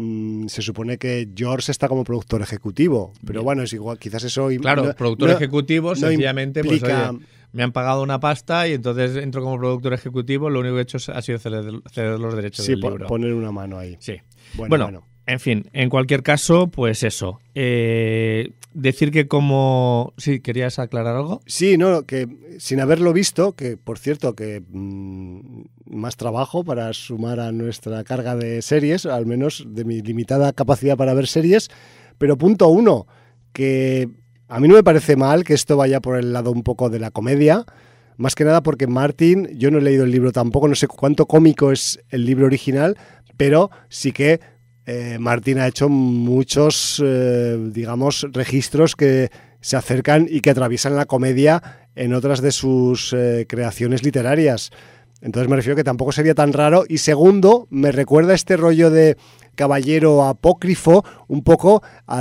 Se supone que George está como productor ejecutivo, pero bueno, es igual, quizás eso... Claro, no, productor no, ejecutivo, no sencillamente, implica... pues oye, me han pagado una pasta y entonces entro como productor ejecutivo, lo único que he hecho ha sido ceder, ceder los derechos sí, del libro. Poner una mano ahí. Sí. Bueno, bueno, bueno. En fin, en cualquier caso, pues eso. Eh, decir que como... Sí, ¿querías aclarar algo? Sí, no, que sin haberlo visto, que por cierto, que mmm, más trabajo para sumar a nuestra carga de series, al menos de mi limitada capacidad para ver series, pero punto uno, que a mí no me parece mal que esto vaya por el lado un poco de la comedia, más que nada porque Martin, yo no he leído el libro tampoco, no sé cuánto cómico es el libro original, pero sí que Eh, Martin ha hecho muchos, eh, digamos, registros que se acercan y que atraviesan la comedia en otras de sus eh, creaciones literarias. Entonces me refiero que tampoco sería tan raro. Y segundo, me recuerda este rollo de caballero apócrifo un poco a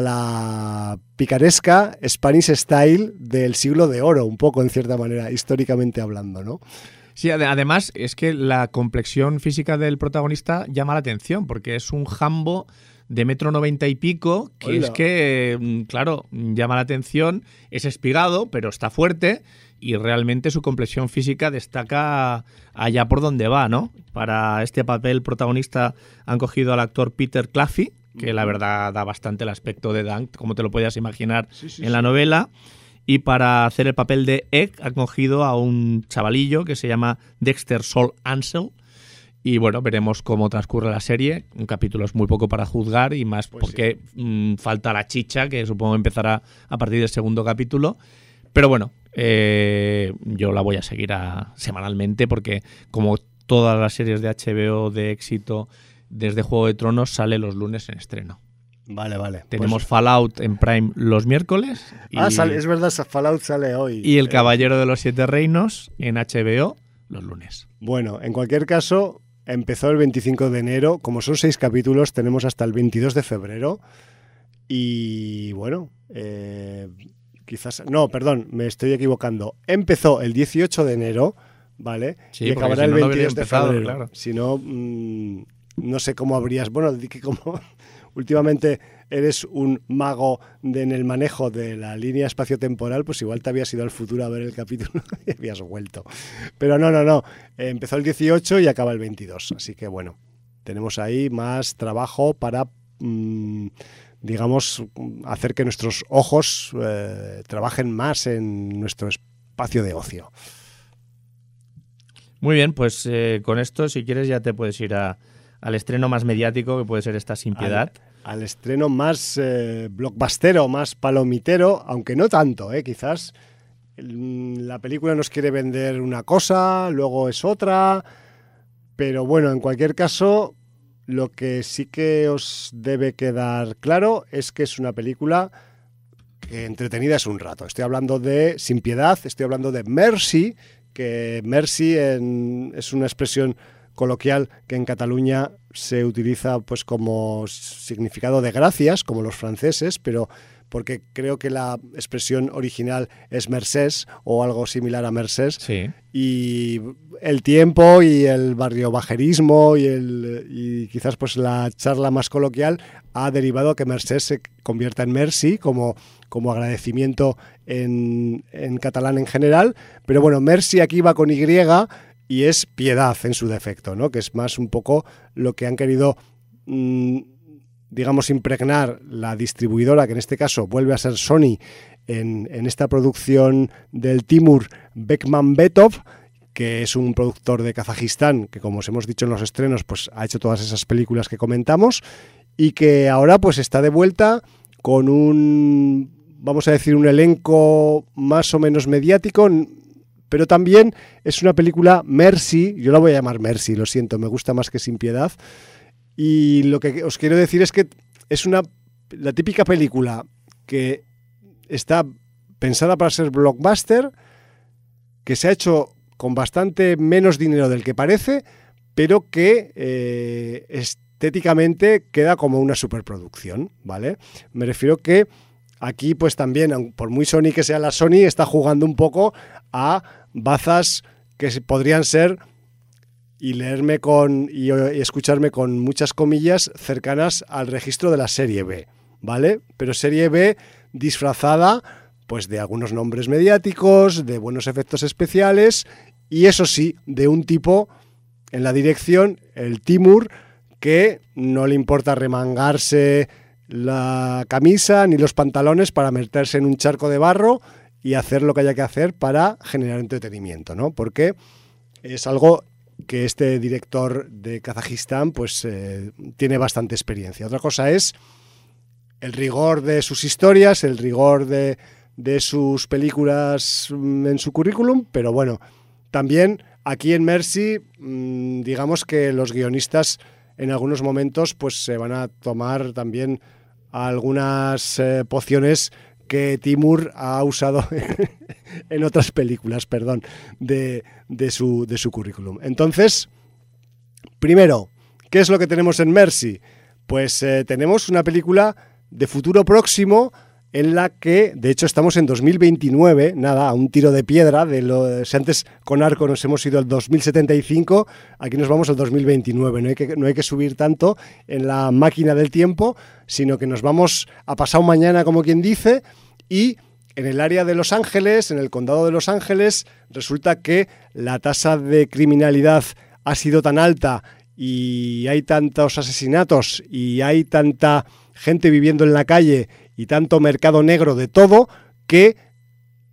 la picaresca Spanish Style del siglo de oro, un poco en cierta manera, históricamente hablando, ¿no? Sí, además es que la complexión física del protagonista llama la atención, porque es un jambo de metro noventa y pico, que Hola. es que, claro, llama la atención, es espigado, pero está fuerte, y realmente su complexión física destaca allá por donde va, ¿no? Para este papel protagonista han cogido al actor Peter Claffey, que la verdad da bastante el aspecto de Dunk, como te lo podías imaginar sí, sí, en la sí. novela. y para hacer el papel de Egg han cogido a un chavalillo que se llama Dexter Sol Ansel. Y bueno, veremos cómo transcurre la serie. Un capítulo es muy poco para juzgar y más pues porque sí. mmm, falta la chicha, que supongo empezará a partir del segundo capítulo. Pero bueno, eh, yo la voy a seguir a, semanalmente porque como todas las series de H B O de éxito desde Juego de Tronos sale los lunes en estreno. Vale, vale. Tenemos pues... Fallout en Prime los miércoles. Y, ah, sale, es verdad, Fallout sale hoy. Y El Caballero de los Siete Reinos en H B O los lunes. Bueno, en cualquier caso, empezó el veinticinco de enero. Como son seis capítulos, tenemos hasta el veintidós de febrero. Y bueno, eh, quizás... No, perdón, me estoy equivocando. Empezó el dieciocho de enero, ¿vale? Sí, y acabará si el no, veintidós no de febrero. Claro. Si no, mmm, no sé cómo habrías... Bueno, di que como... últimamente eres un mago de, en el manejo de la línea espaciotemporal, pues igual te habías ido al futuro a ver el capítulo y habías vuelto. Pero no, no, no. Eh, empezó el dieciocho y acaba el veintidós. Así que bueno, tenemos ahí más trabajo para, mmm, digamos, hacer que nuestros ojos eh, trabajen más en nuestro espacio de ocio. Muy bien, pues eh, con esto, si quieres, ya te puedes ir a... al estreno más mediático, que puede ser esta Sin Piedad. Al, al estreno más eh, blockbustero, más palomitero, aunque no tanto, ¿eh? Quizás la película nos quiere vender una cosa, luego es otra, pero bueno, en cualquier caso, lo que sí que os debe quedar claro es que es una película que entretenida es un rato. Estoy hablando de Sin Piedad, estoy hablando de Merci, que Merci en, es una expresión coloquial que en Cataluña se utiliza pues como significado de gracias, como los franceses, pero porque creo que la expresión original es mercés o algo similar a mercés. Sí. Y el tiempo y el barriobajerismo y, el, y quizás pues la charla más coloquial ha derivado a que mercés se convierta en merci como, como agradecimiento en, en catalán en general. Pero bueno, merci aquí va con Y y es piedad en su defecto, ¿no? Que es más un poco lo que han querido, mmm, digamos, impregnar la distribuidora, que en este caso vuelve a ser Sony, en, en esta producción del Timur Bekmambetov, que es un productor de Kazajistán, que como os hemos dicho en los estrenos, pues ha hecho todas esas películas que comentamos, y que ahora pues está de vuelta con un, vamos a decir, un elenco más o menos mediático, pero también es una película Merci, yo la voy a llamar Merci, lo siento, me gusta más que Sin Piedad, y lo que os quiero decir es que es una la típica película que está pensada para ser blockbuster, que se ha hecho con bastante menos dinero del que parece, pero que eh, estéticamente queda como una superproducción, ¿vale? Me refiero que aquí pues también, por muy Sony que sea la Sony, está jugando un poco a bazas que podrían ser, y leerme con y, y escucharme con muchas comillas, cercanas al registro de la serie B, ¿vale? Pero serie B disfrazada pues de algunos nombres mediáticos, de buenos efectos especiales y eso sí, de un tipo en la dirección, el Timur, que no le importa remangarse la camisa ni los pantalones para meterse en un charco de barro y hacer lo que haya que hacer para generar entretenimiento, ¿no? Porque es algo que este director de Kazajistán pues eh, tiene bastante experiencia. Otra cosa es el rigor de sus historias, el rigor de, de sus películas en su currículum, pero bueno, también aquí en Merci, mmm, digamos que los guionistas en algunos momentos pues se van a tomar también algunas eh, pociones que Timur ha usado en otras películas, perdón, de, de, su, de su currículum. Entonces, primero, ¿qué es lo que tenemos en Merci? Pues eh, tenemos una película de futuro próximo en la que, de hecho, estamos en dos mil veintinueve, nada, a un tiro de piedra. De lo, si antes con Arco nos hemos ido al dos mil setenta y cinco, aquí nos vamos al dos mil veintinueve. No hay que, no hay que subir tanto en la máquina del tiempo, sino que nos vamos a pasado mañana, como quien dice, y en el área de Los Ángeles, en el condado de Los Ángeles, resulta que la tasa de criminalidad ha sido tan alta y hay tantos asesinatos y hay tanta gente viviendo en la calle y tanto mercado negro de todo, que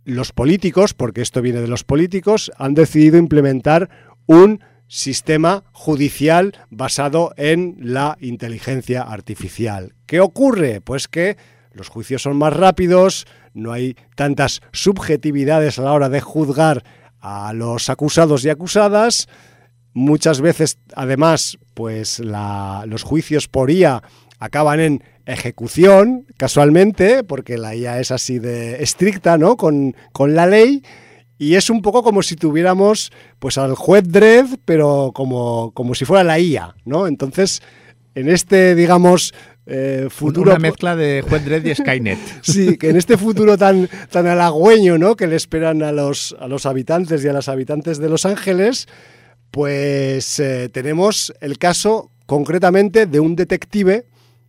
los políticos, porque esto viene de los políticos, han decidido implementar un sistema judicial basado en la inteligencia artificial. ¿Qué ocurre? Pues que los juicios son más rápidos, no hay tantas subjetividades a la hora de juzgar a los acusados y acusadas. Muchas veces, además, pues la, los juicios por I A acaban en ejecución, casualmente, porque la I A es así de estricta, ¿no? Con, con la ley. Y es un poco como si tuviéramos pues al juez Dredd, pero como, como si fuera la I A, ¿no? Entonces, en este, digamos, eh, futuro... Una mezcla de juez Dredd y Skynet. Sí, que en este futuro tan, tan halagüeño, ¿no?, que le esperan a los, a los habitantes y a las habitantes de Los Ángeles, pues eh, tenemos el caso concretamente de un detective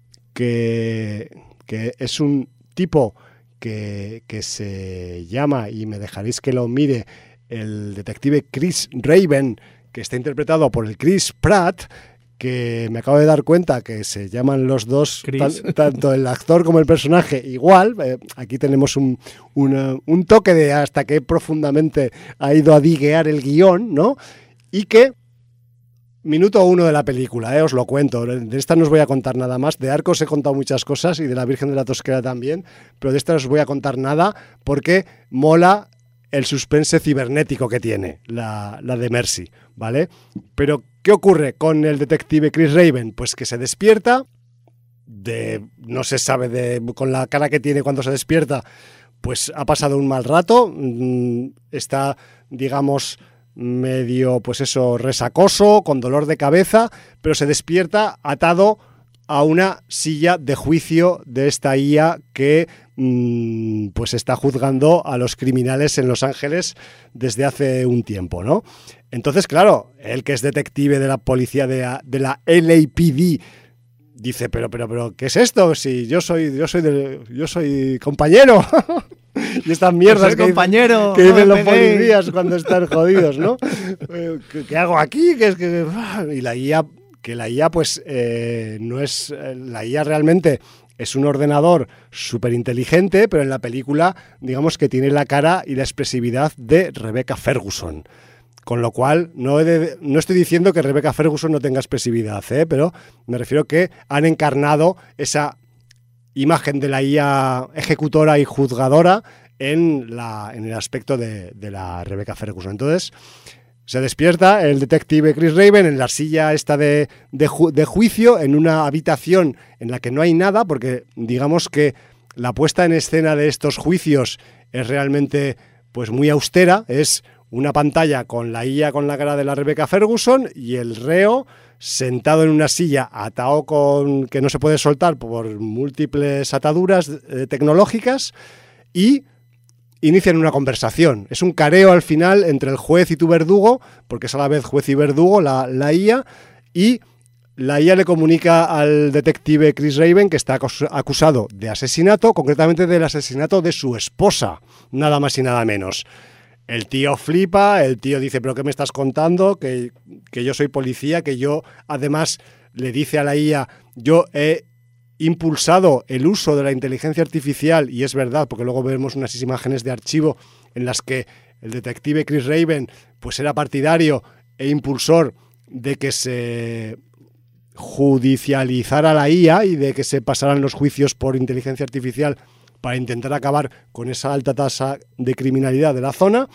que, que es un tipo... Que, que se llama, y me dejaréis que lo mire, el detective Chris Raven, que está interpretado por el Chris Pratt, que me acabo de dar cuenta que se llaman los dos, tan, tanto el actor como el personaje, igual. Eh, aquí tenemos un, una, un toque de hasta qué profundamente ha ido a diguear el guión, ¿no? Y que... Minuto uno de la película, eh, os lo cuento. De esta no os voy a contar nada más. De Arcos he contado muchas cosas y de la Virgen de la Tosquera también, pero de esta no os voy a contar nada porque mola el suspense cibernético que tiene la, la de Mercy, ¿vale? Pero, ¿qué ocurre con el detective Chris Raven? Pues que se despierta, de no se sabe, de con la cara que tiene cuando se despierta, pues ha pasado un mal rato, está, digamos... medio, pues eso, resacoso, con dolor de cabeza, pero se despierta atado a una silla de juicio de esta I A que mmm, pues está juzgando a los criminales en Los Ángeles desde hace un tiempo, ¿no? Entonces, claro, él que es detective de la policía de la, de la L A P D dice, pero, pero, pero, ¿qué es esto? Si yo soy, yo soy, de, yo soy compañero. Y estas mierdas que, compañero, dicen, que dicen no los policías cuando están jodidos, ¿no? ¿Qué, qué hago aquí? ¿Qué es que... Y la I A, que la I A pues eh, no es... La I A realmente es un ordenador súper inteligente, pero en la película digamos que tiene la cara y la expresividad de Rebecca Ferguson. Con lo cual, no, he de, no estoy diciendo que Rebecca Ferguson no tenga expresividad, ¿eh? Pero me refiero que han encarnado esa imagen de la I A ejecutora y juzgadora en, la, en el aspecto de, de la Rebecca Ferguson. Entonces, se despierta el detective Chris Raven en la silla esta de, de, ju, de juicio, en una habitación en la que no hay nada, porque digamos que la puesta en escena de estos juicios es realmente pues muy austera, es una pantalla con la I A con la cara de la Rebecca Ferguson y el reo sentado en una silla atado con que no se puede soltar por múltiples ataduras eh, tecnológicas y inician una conversación. Es un careo al final entre el juez y tu verdugo, porque es a la vez juez y verdugo la, la I A, y la I A le comunica al detective Chris Raven que está acusado de asesinato, concretamente del asesinato de su esposa, nada más y nada menos. El tío flipa, el tío dice, ¿pero qué me estás contando? Que, que yo soy policía, que yo, además, le dice a la I A, yo he impulsado el uso de la inteligencia artificial, y es verdad, porque luego vemos unas imágenes de archivo en las que el detective Chris Raven pues era partidario e impulsor de que se judicializara la I A y de que se pasaran los juicios por inteligencia artificial para intentar acabar con esa alta tasa de criminalidad de la zona.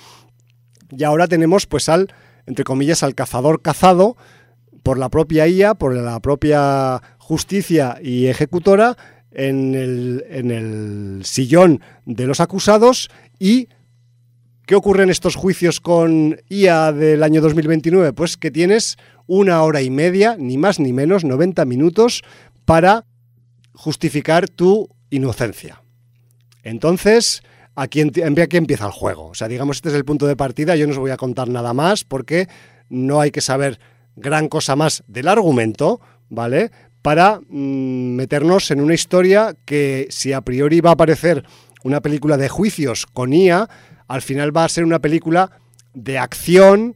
Y ahora tenemos pues al, entre comillas, al cazador cazado por la propia I A, por la propia justicia y ejecutora en el, en el sillón de los acusados. ¿Y qué ocurre en estos juicios con I A del año dos mil veintinueve? Pues que tienes una hora y media, ni más ni menos, noventa minutos, para justificar tu inocencia. Entonces, aquí, aquí empieza el juego. O sea, digamos, este es el punto de partida. Yo no os voy a contar nada más porque no hay que saber gran cosa más del argumento, ¿vale? Para mmm, meternos en una historia que, si a priori va a parecer una película de juicios con I A, al final va a ser una película de acción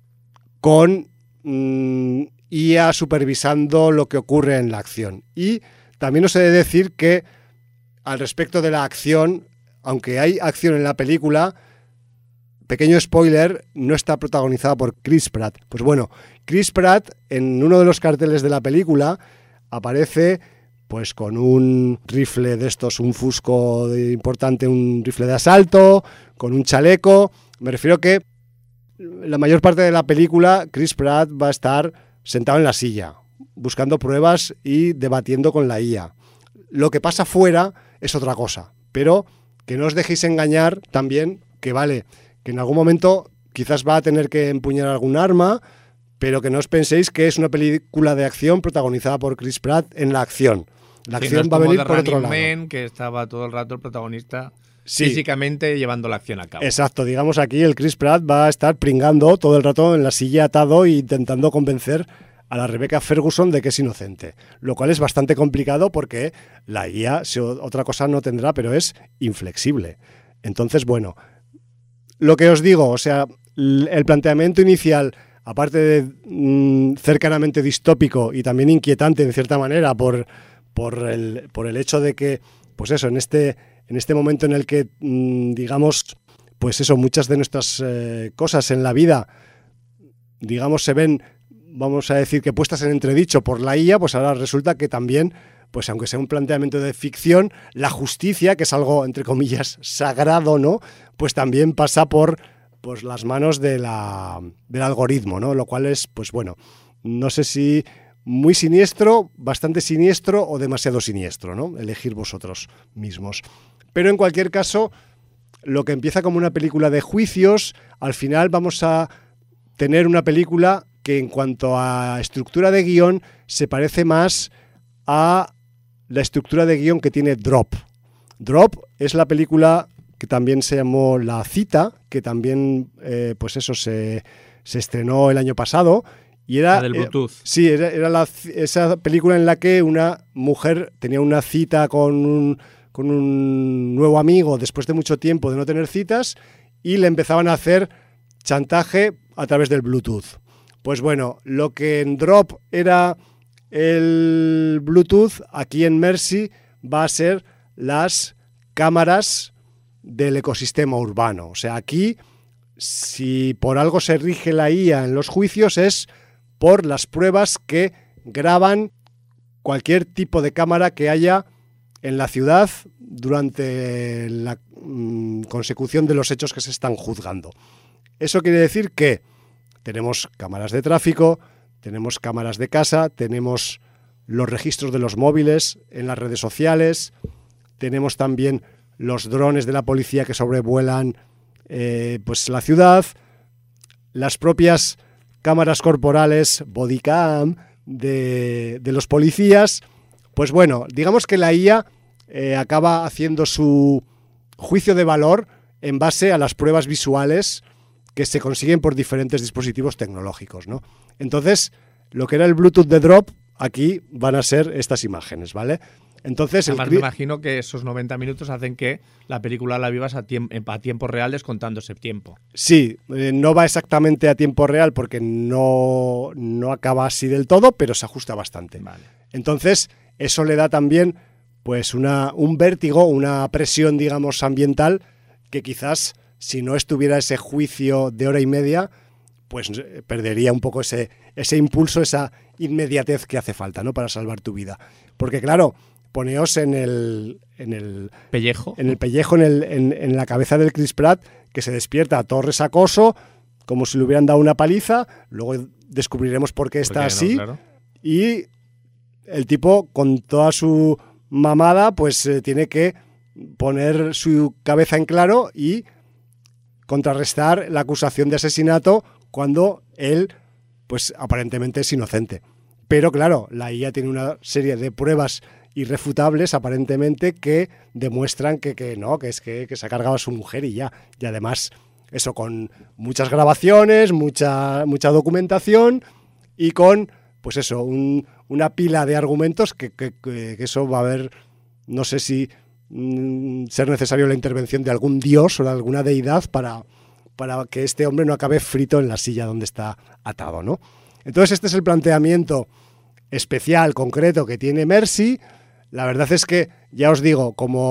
con mmm, I A supervisando lo que ocurre en la acción. Y también os he de decir que al respecto de la acción, aunque hay acción en la película, pequeño spoiler, no está protagonizada por Chris Pratt. Pues bueno, Chris Pratt en uno de los carteles de la película aparece pues con un rifle de estos, un fusco de importante, un rifle de asalto, con un chaleco. Me refiero que la mayor parte de la película Chris Pratt va a estar sentado en la silla, buscando pruebas y debatiendo con la I A. Lo que pasa fuera es otra cosa, pero que no os dejéis engañar también, que vale, que en algún momento quizás va a tener que empuñar algún arma, pero que no os penséis que es una película de acción protagonizada por Chris Pratt en la acción. La sí, acción no va a venir The por otro Running lado. Man, que estaba todo el rato el protagonista Sí. físicamente llevando la acción a cabo. Exacto, digamos aquí el Chris Pratt va a estar pringando todo el rato en la silla atado e intentando convencer a la Rebecca Ferguson de que es inocente, lo cual es bastante complicado porque la I A, si otra cosa no tendrá, pero es inflexible. Entonces, bueno, lo que os digo, o sea, el planteamiento inicial, aparte de mmm, cercanamente distópico y también inquietante en cierta manera por, por, el, por el hecho de que, pues eso, en este, en este momento en el que, mmm, digamos, pues eso, muchas de nuestras eh, cosas en la vida, digamos, se ven, vamos a decir que puestas en entredicho por la I A, pues ahora resulta que también, pues aunque sea un planteamiento de ficción, la justicia, que es algo, entre comillas, sagrado, ¿no? Pues también pasa por pues, las manos de la, del algoritmo, ¿no? Lo cual es, pues bueno, no sé si muy siniestro, bastante siniestro o demasiado siniestro, ¿no? Elegir vosotros mismos. Pero en cualquier caso, lo que empieza como una película de juicios, al final vamos a tener una película que en cuanto a estructura de guión se parece más a la estructura de guión que tiene Drop. Drop es la película que también se llamó La Cita, que también, eh, pues eso, se, se estrenó el año pasado. Y era, la del Bluetooth. Eh, sí, era, era la, esa película en la que una mujer tenía una cita con un, con un nuevo amigo después de mucho tiempo de no tener citas y le empezaban a hacer chantaje a través del Bluetooth. Pues bueno, lo que en Drop era el Bluetooth, aquí en Mercy va a ser las cámaras del ecosistema urbano. O sea, aquí, si por algo se rige la I A en los juicios, es por las pruebas que graban cualquier tipo de cámara que haya en la ciudad durante la mmm, consecución de los hechos que se están juzgando. Eso quiere decir que tenemos cámaras de tráfico, tenemos cámaras de casa, tenemos los registros de los móviles en las redes sociales, tenemos también los drones de la policía que sobrevuelan eh, pues la ciudad, las propias cámaras corporales, bodycam de, de los policías. Pues bueno, digamos que la I A eh, acaba haciendo su juicio de valor en base a las pruebas visuales que se consiguen por diferentes dispositivos tecnológicos, ¿no? Entonces, lo que era el Bluetooth de Drop, aquí van a ser estas imágenes, ¿vale? Entonces, además el... me imagino que esos noventa minutos hacen que la película la vivas a, tiemp a tiempo real descontando ese tiempo. Sí, eh, no va exactamente a tiempo real porque no, no acaba así del todo, pero se ajusta bastante. Vale. Entonces, eso le da también pues una, un vértigo, una presión, digamos, ambiental que quizás si no estuviera ese juicio de hora y media, pues perdería un poco ese, ese impulso, esa inmediatez que hace falta, ¿no? Para salvar tu vida. Porque claro, poneos en el, en el pellejo, en el pellejo, en, el, en, en la cabeza del Chris Pratt, que se despierta todo resacoso, como si le hubieran dado una paliza. Luego descubriremos por qué está ¿Por qué así. No, claro. Y el tipo, con toda su mamada, pues eh, tiene que poner su cabeza en claro y contrarrestar la acusación de asesinato cuando él, pues aparentemente es inocente. Pero claro, la I A tiene una serie de pruebas irrefutables, aparentemente, que demuestran que, que no, que es que, que se ha cargado a su mujer y ya. Y además, eso con muchas grabaciones, mucha, mucha documentación y con, pues eso, un, una pila de argumentos que, que, que eso va a haber, no sé si mmm, ser necesario la intervención de algún dios o de alguna deidad para, para que este hombre no acabe frito en la silla donde está atado, ¿no? Entonces este es el planteamiento especial, concreto que tiene Mercy. La verdad es que, ya os digo, como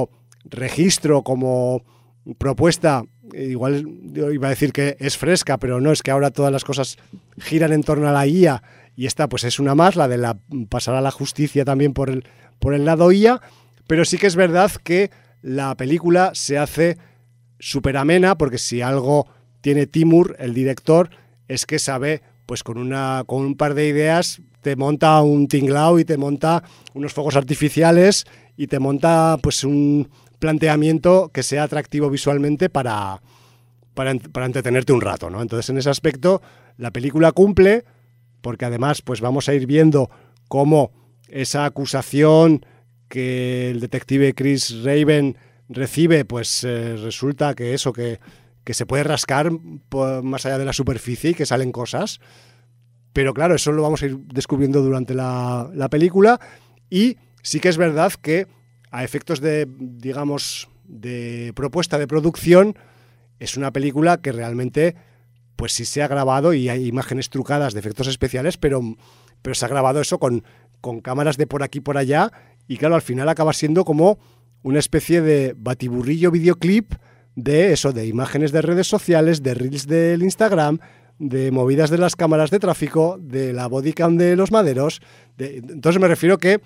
registro, como propuesta, igual yo iba a decir que es fresca, pero no, es que ahora todas las cosas giran en torno a la I A, y esta pues es una más, la de la pasar a la justicia también por el, por el lado I A, pero sí que es verdad que la película se hace súper amena, porque si algo tiene Timur, el director, es que sabe, pues con, una, con un par de ideas, te monta un tinglao y te monta unos fuegos artificiales y te monta pues un planteamiento que sea atractivo visualmente para, para, para entretenerte un rato, ¿no? Entonces, en ese aspecto, la película cumple, porque además pues vamos a ir viendo cómo esa acusación que el detective Chris Raven recibe, pues eh, resulta que eso, que, que se puede rascar por, más allá de la superficie y que salen cosas. Pero claro, eso lo vamos a ir descubriendo durante la, la película, y sí que es verdad que a efectos de, digamos, de propuesta de producción, es una película que realmente, pues sí se ha grabado y hay imágenes trucadas de efectos especiales, pero, pero se ha grabado eso con, con cámaras de por aquí por allá, y claro, al final acaba siendo como una especie de batiburrillo videoclip de eso, de imágenes de redes sociales, de reels del Instagram, de movidas de las cámaras de tráfico, de la bodycam de los maderos. De, entonces me refiero que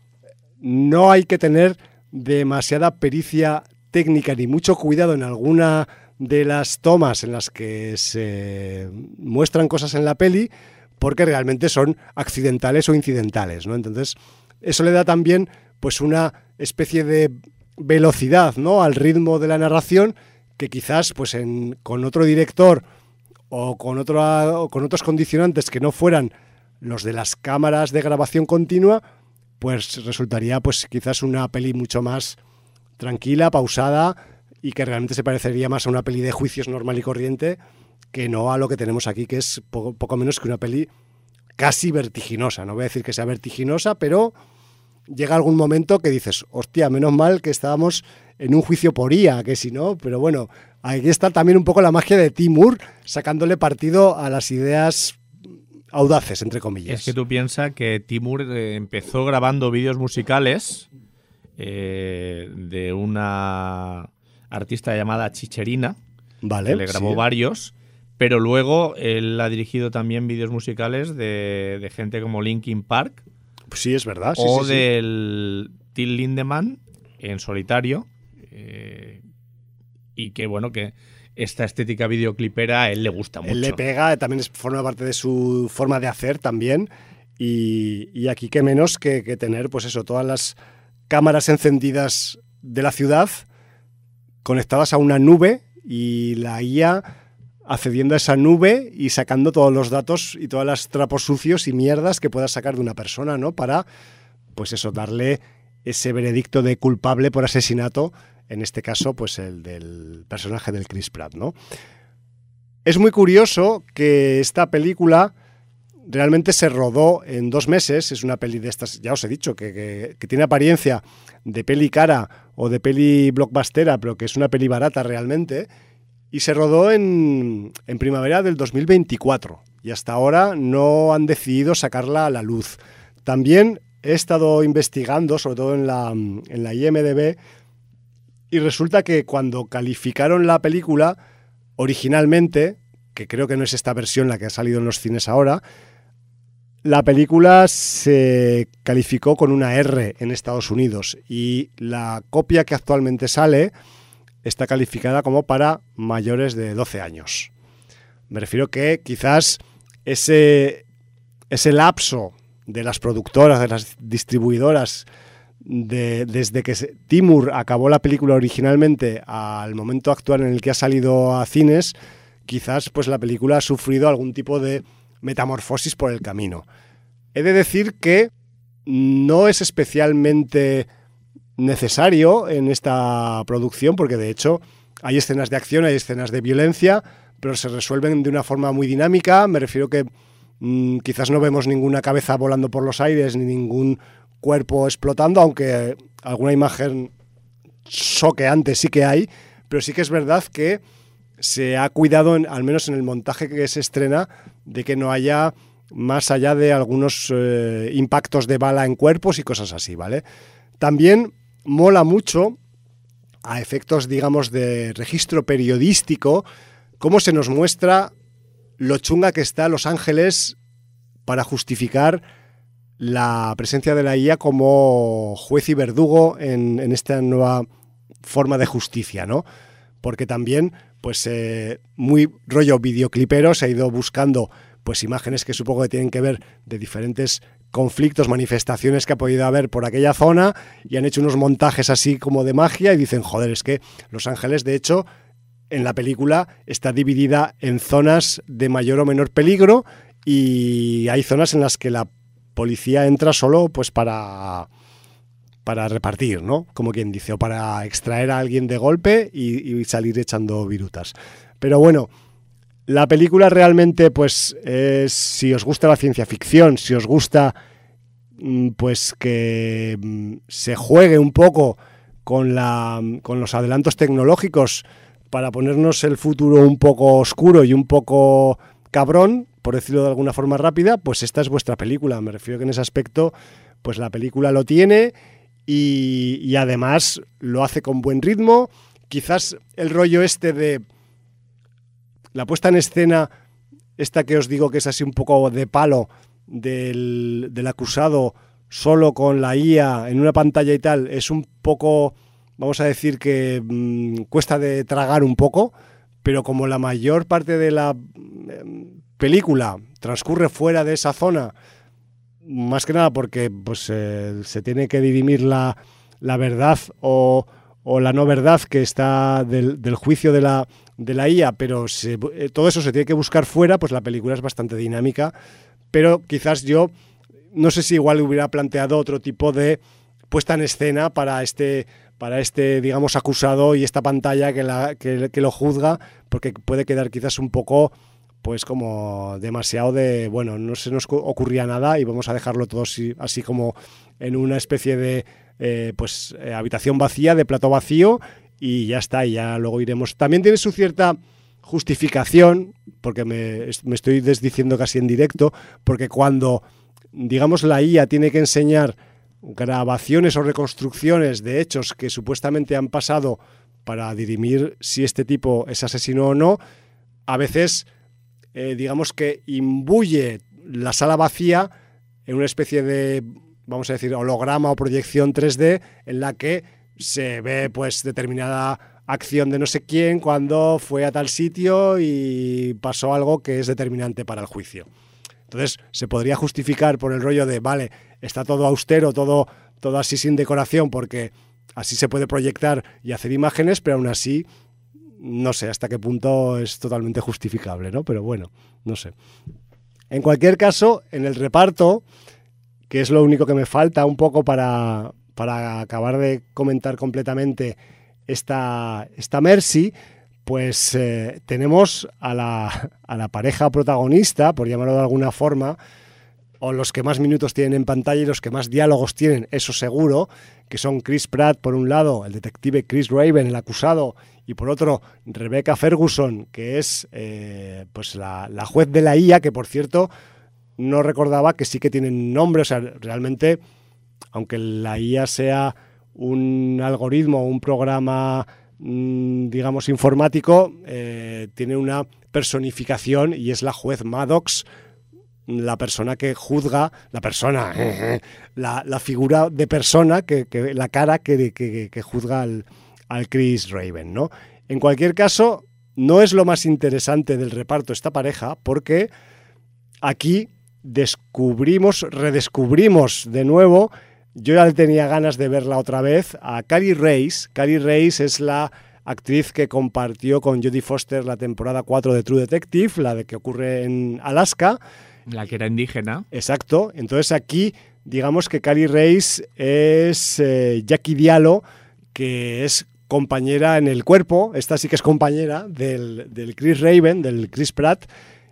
no hay que tener demasiada pericia técnica ni mucho cuidado en alguna de las tomas en las que se muestran cosas en la peli, porque realmente son accidentales o incidentales, ¿no? Entonces eso le da también pues una especie de velocidad, ¿no?, al ritmo de la narración, que quizás pues en, con otro director o con, otro, o con otros condicionantes que no fueran los de las cámaras de grabación continua, pues resultaría pues quizás una peli mucho más tranquila, pausada, y que realmente se parecería más a una peli de juicios normal y corriente que no a lo que tenemos aquí, que es poco, poco menos que una peli casi vertiginosa. No voy a decir que sea vertiginosa, pero llega algún momento que dices, hostia, menos mal que estábamos en un juicio por I A, que si no, pero bueno, aquí está también un poco la magia de Timur, sacándole partido a las ideas audaces, entre comillas. Es que tú piensas que Timur eh, empezó grabando vídeos musicales eh, de una artista llamada Chicherina, vale, que le grabó sí. varios, pero luego él ha dirigido también vídeos musicales de, de gente como Linkin Park. Sí, es verdad. Sí, o sí, del sí. Till Lindemann en solitario, eh, y que bueno, que esta estética videoclipera a él le gusta mucho. Él le pega, también es, forma parte de su forma de hacer también, y, y aquí qué menos que, que tener pues eso, todas las cámaras encendidas de la ciudad conectadas a una nube, y la I A accediendo a esa nube y sacando todos los datos y todos los trapos sucios y mierdas que puedas sacar de una persona, ¿no? Para, pues eso, darle ese veredicto de culpable por asesinato, en este caso, pues el del personaje del Chris Pratt, ¿no? Es muy curioso que esta película realmente se rodó en dos meses, es una peli de estas, ya os he dicho, que, que, que tiene apariencia de peli cara o de peli blockbustera, pero que es una peli barata realmente. Y se rodó en, en primavera del dos mil veinticuatro, y hasta ahora no han decidido sacarla a la luz. También he estado investigando, sobre todo en la, en la I M D B, y resulta que cuando calificaron la película originalmente, que creo que no es esta versión la que ha salido en los cines ahora, la película se calificó con una R en Estados Unidos, y la copia que actualmente sale está calificada como para mayores de doce años. Me refiero que quizás ese, ese lapso de las productoras, de las distribuidoras, de, desde que se, Timur acabó la película originalmente al momento actual en el que ha salido a cines, quizás pues la película ha sufrido algún tipo de metamorfosis por el camino. He de decir que no es especialmente necesario en esta producción, porque de hecho hay escenas de acción, hay escenas de violencia, pero se resuelven de una forma muy dinámica. Me refiero que mmm, quizás no vemos ninguna cabeza volando por los aires ni ningún cuerpo explotando, aunque alguna imagen choqueante sí que hay, pero sí que es verdad que se ha cuidado, en, al menos en el montaje que se estrena, de que no haya más allá de algunos eh, impactos de bala en cuerpos y cosas así, ¿vale? También mola mucho a efectos, digamos, de registro periodístico, cómo se nos muestra lo chunga que está Los Ángeles para justificar la presencia de la I A como juez y verdugo en, en esta nueva forma de justicia, ¿no? Porque también, pues, eh, muy rollo videoclipero, se ha ido buscando, pues, imágenes que supongo que tienen que ver de diferentes conflictos, manifestaciones que ha podido haber por aquella zona, y han hecho unos montajes así como de magia y dicen, joder, es que Los Ángeles, de hecho, en la película está dividida en zonas de mayor o menor peligro, y hay zonas en las que la policía entra solo pues para, para repartir, ¿no? Como quien dice, o para extraer a alguien de golpe y, y salir echando virutas. Pero bueno, la película realmente, pues, es, si os gusta la ciencia ficción, si os gusta, pues, que se juegue un poco con, la, con los adelantos tecnológicos para ponernos el futuro un poco oscuro y un poco cabrón, por decirlo de alguna forma rápida, pues esta es vuestra película. Me refiero que en ese aspecto, pues la película lo tiene y, y además lo hace con buen ritmo. Quizás el rollo este de la puesta en escena, esta que os digo que es así un poco de palo, del, del acusado solo con la I A en una pantalla y tal, es un poco, vamos a decir que mmm, cuesta de tragar un poco, pero como la mayor parte de la eh, película transcurre fuera de esa zona, más que nada porque pues eh, se tiene que dirimir la, la verdad o, o la no verdad que está del, del juicio de la, de la I A, pero se, eh, todo eso se tiene que buscar fuera, pues la película es bastante dinámica, pero quizás yo no sé si igual hubiera planteado otro tipo de puesta en escena para este, para este digamos, acusado y esta pantalla que, la, que, que lo juzga, porque puede quedar quizás un poco, pues como demasiado de, bueno, no se nos ocurría nada y vamos a dejarlo todo así, así como en una especie de, eh, pues, eh, habitación vacía, de plato vacío, y ya está, y ya luego iremos. También tiene su cierta justificación, porque me, me estoy desdiciendo casi en directo, porque cuando, digamos, la I A tiene que enseñar grabaciones o reconstrucciones de hechos que supuestamente han pasado para dirimir si este tipo es asesino o no, a veces, eh, digamos que imbuye la sala vacía en una especie de, vamos a decir, holograma o proyección tres D en la que se ve pues determinada acción de no sé quién cuando fue a tal sitio y pasó algo que es determinante para el juicio. Entonces se podría justificar por el rollo de, vale, está todo austero, todo, todo así sin decoración, porque así se puede proyectar y hacer imágenes, pero aún así no sé hasta qué punto es totalmente justificable, ¿no? Pero bueno, no sé. En cualquier caso, en el reparto, que es lo único que me falta un poco para, para acabar de comentar completamente esta, esta Mercy, pues eh, tenemos a la, a la pareja protagonista, por llamarlo de alguna forma, o los que más minutos tienen en pantalla y los que más diálogos tienen, eso seguro, que son Chris Pratt, por un lado, el detective Chris Raven, el acusado, y por otro, Rebecca Ferguson, que es eh, pues la, la juez de la I A, que por cierto, no recordaba que sí que tienen nombre, o sea, realmente, aunque la I A sea un algoritmo, un programa, mmm, digamos, informático, eh, tiene una personificación y es la juez Maddox, la persona que juzga, la persona, la, la figura de persona, que, que la cara que, que, que juzga al, al Chris Raven, ¿no? En cualquier caso, no es lo más interesante del reparto esta pareja, porque aquí descubrimos, redescubrimos de nuevo, yo ya tenía ganas de verla otra vez, a Kali Reis. Kali Reis es la actriz que compartió con Jodie Foster la temporada cuatro de True Detective, la de que ocurre en Alaska. La que era indígena. Exacto. Entonces aquí, digamos que Kali Reis es eh, Jackie Diallo, que es compañera en el cuerpo, esta sí que es compañera del, del Chris Raven, del Chris Pratt,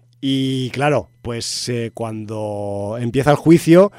y claro, pues eh, cuando empieza el juicio,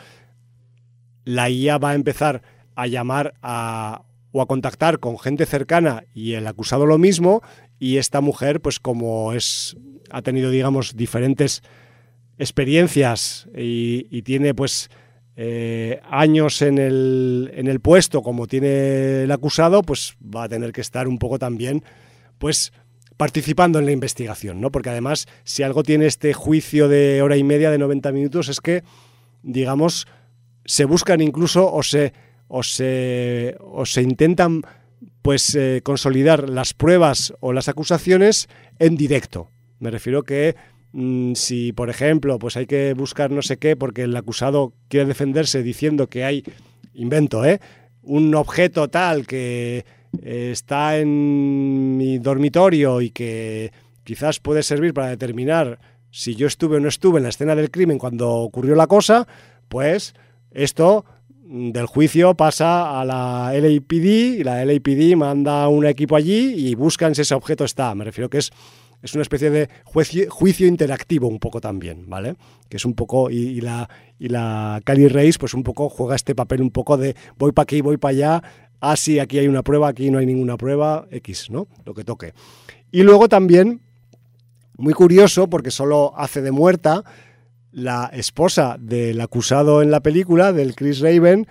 la I A va a empezar a llamar a, o a contactar con gente cercana y el acusado lo mismo, y esta mujer, pues como es, ha tenido, digamos, diferentes experiencias y, y tiene pues eh, años en el, en el puesto como tiene el acusado, pues va a tener que estar un poco también, pues, participando en la investigación, ¿no? Porque además, si algo tiene este juicio de hora y media, de noventa minutos, es que, digamos, se buscan incluso o se, o se, o se intentan pues eh, consolidar las pruebas o las acusaciones en directo. Me refiero que mmm, si, por ejemplo, pues hay que buscar no sé qué porque el acusado quiere defenderse diciendo que hay, invento, ¿eh? un objeto tal que eh, está en mi dormitorio y que quizás puede servir para determinar si yo estuve o no estuve en la escena del crimen cuando ocurrió la cosa, pues esto del juicio pasa a la L A P D y la L A P D manda un equipo allí y buscan si ese objeto está. Me refiero que es, es una especie de juicio, juicio interactivo un poco también, ¿vale? Que es un poco, y, y la y la Kali Reis pues un poco juega este papel un poco de voy para aquí, voy para allá, ah sí, aquí hay una prueba, aquí no hay ninguna prueba, X, ¿no? Lo que toque. Y luego también, muy curioso, porque solo hace de muerta, la esposa del acusado en la película, del Chris Raven,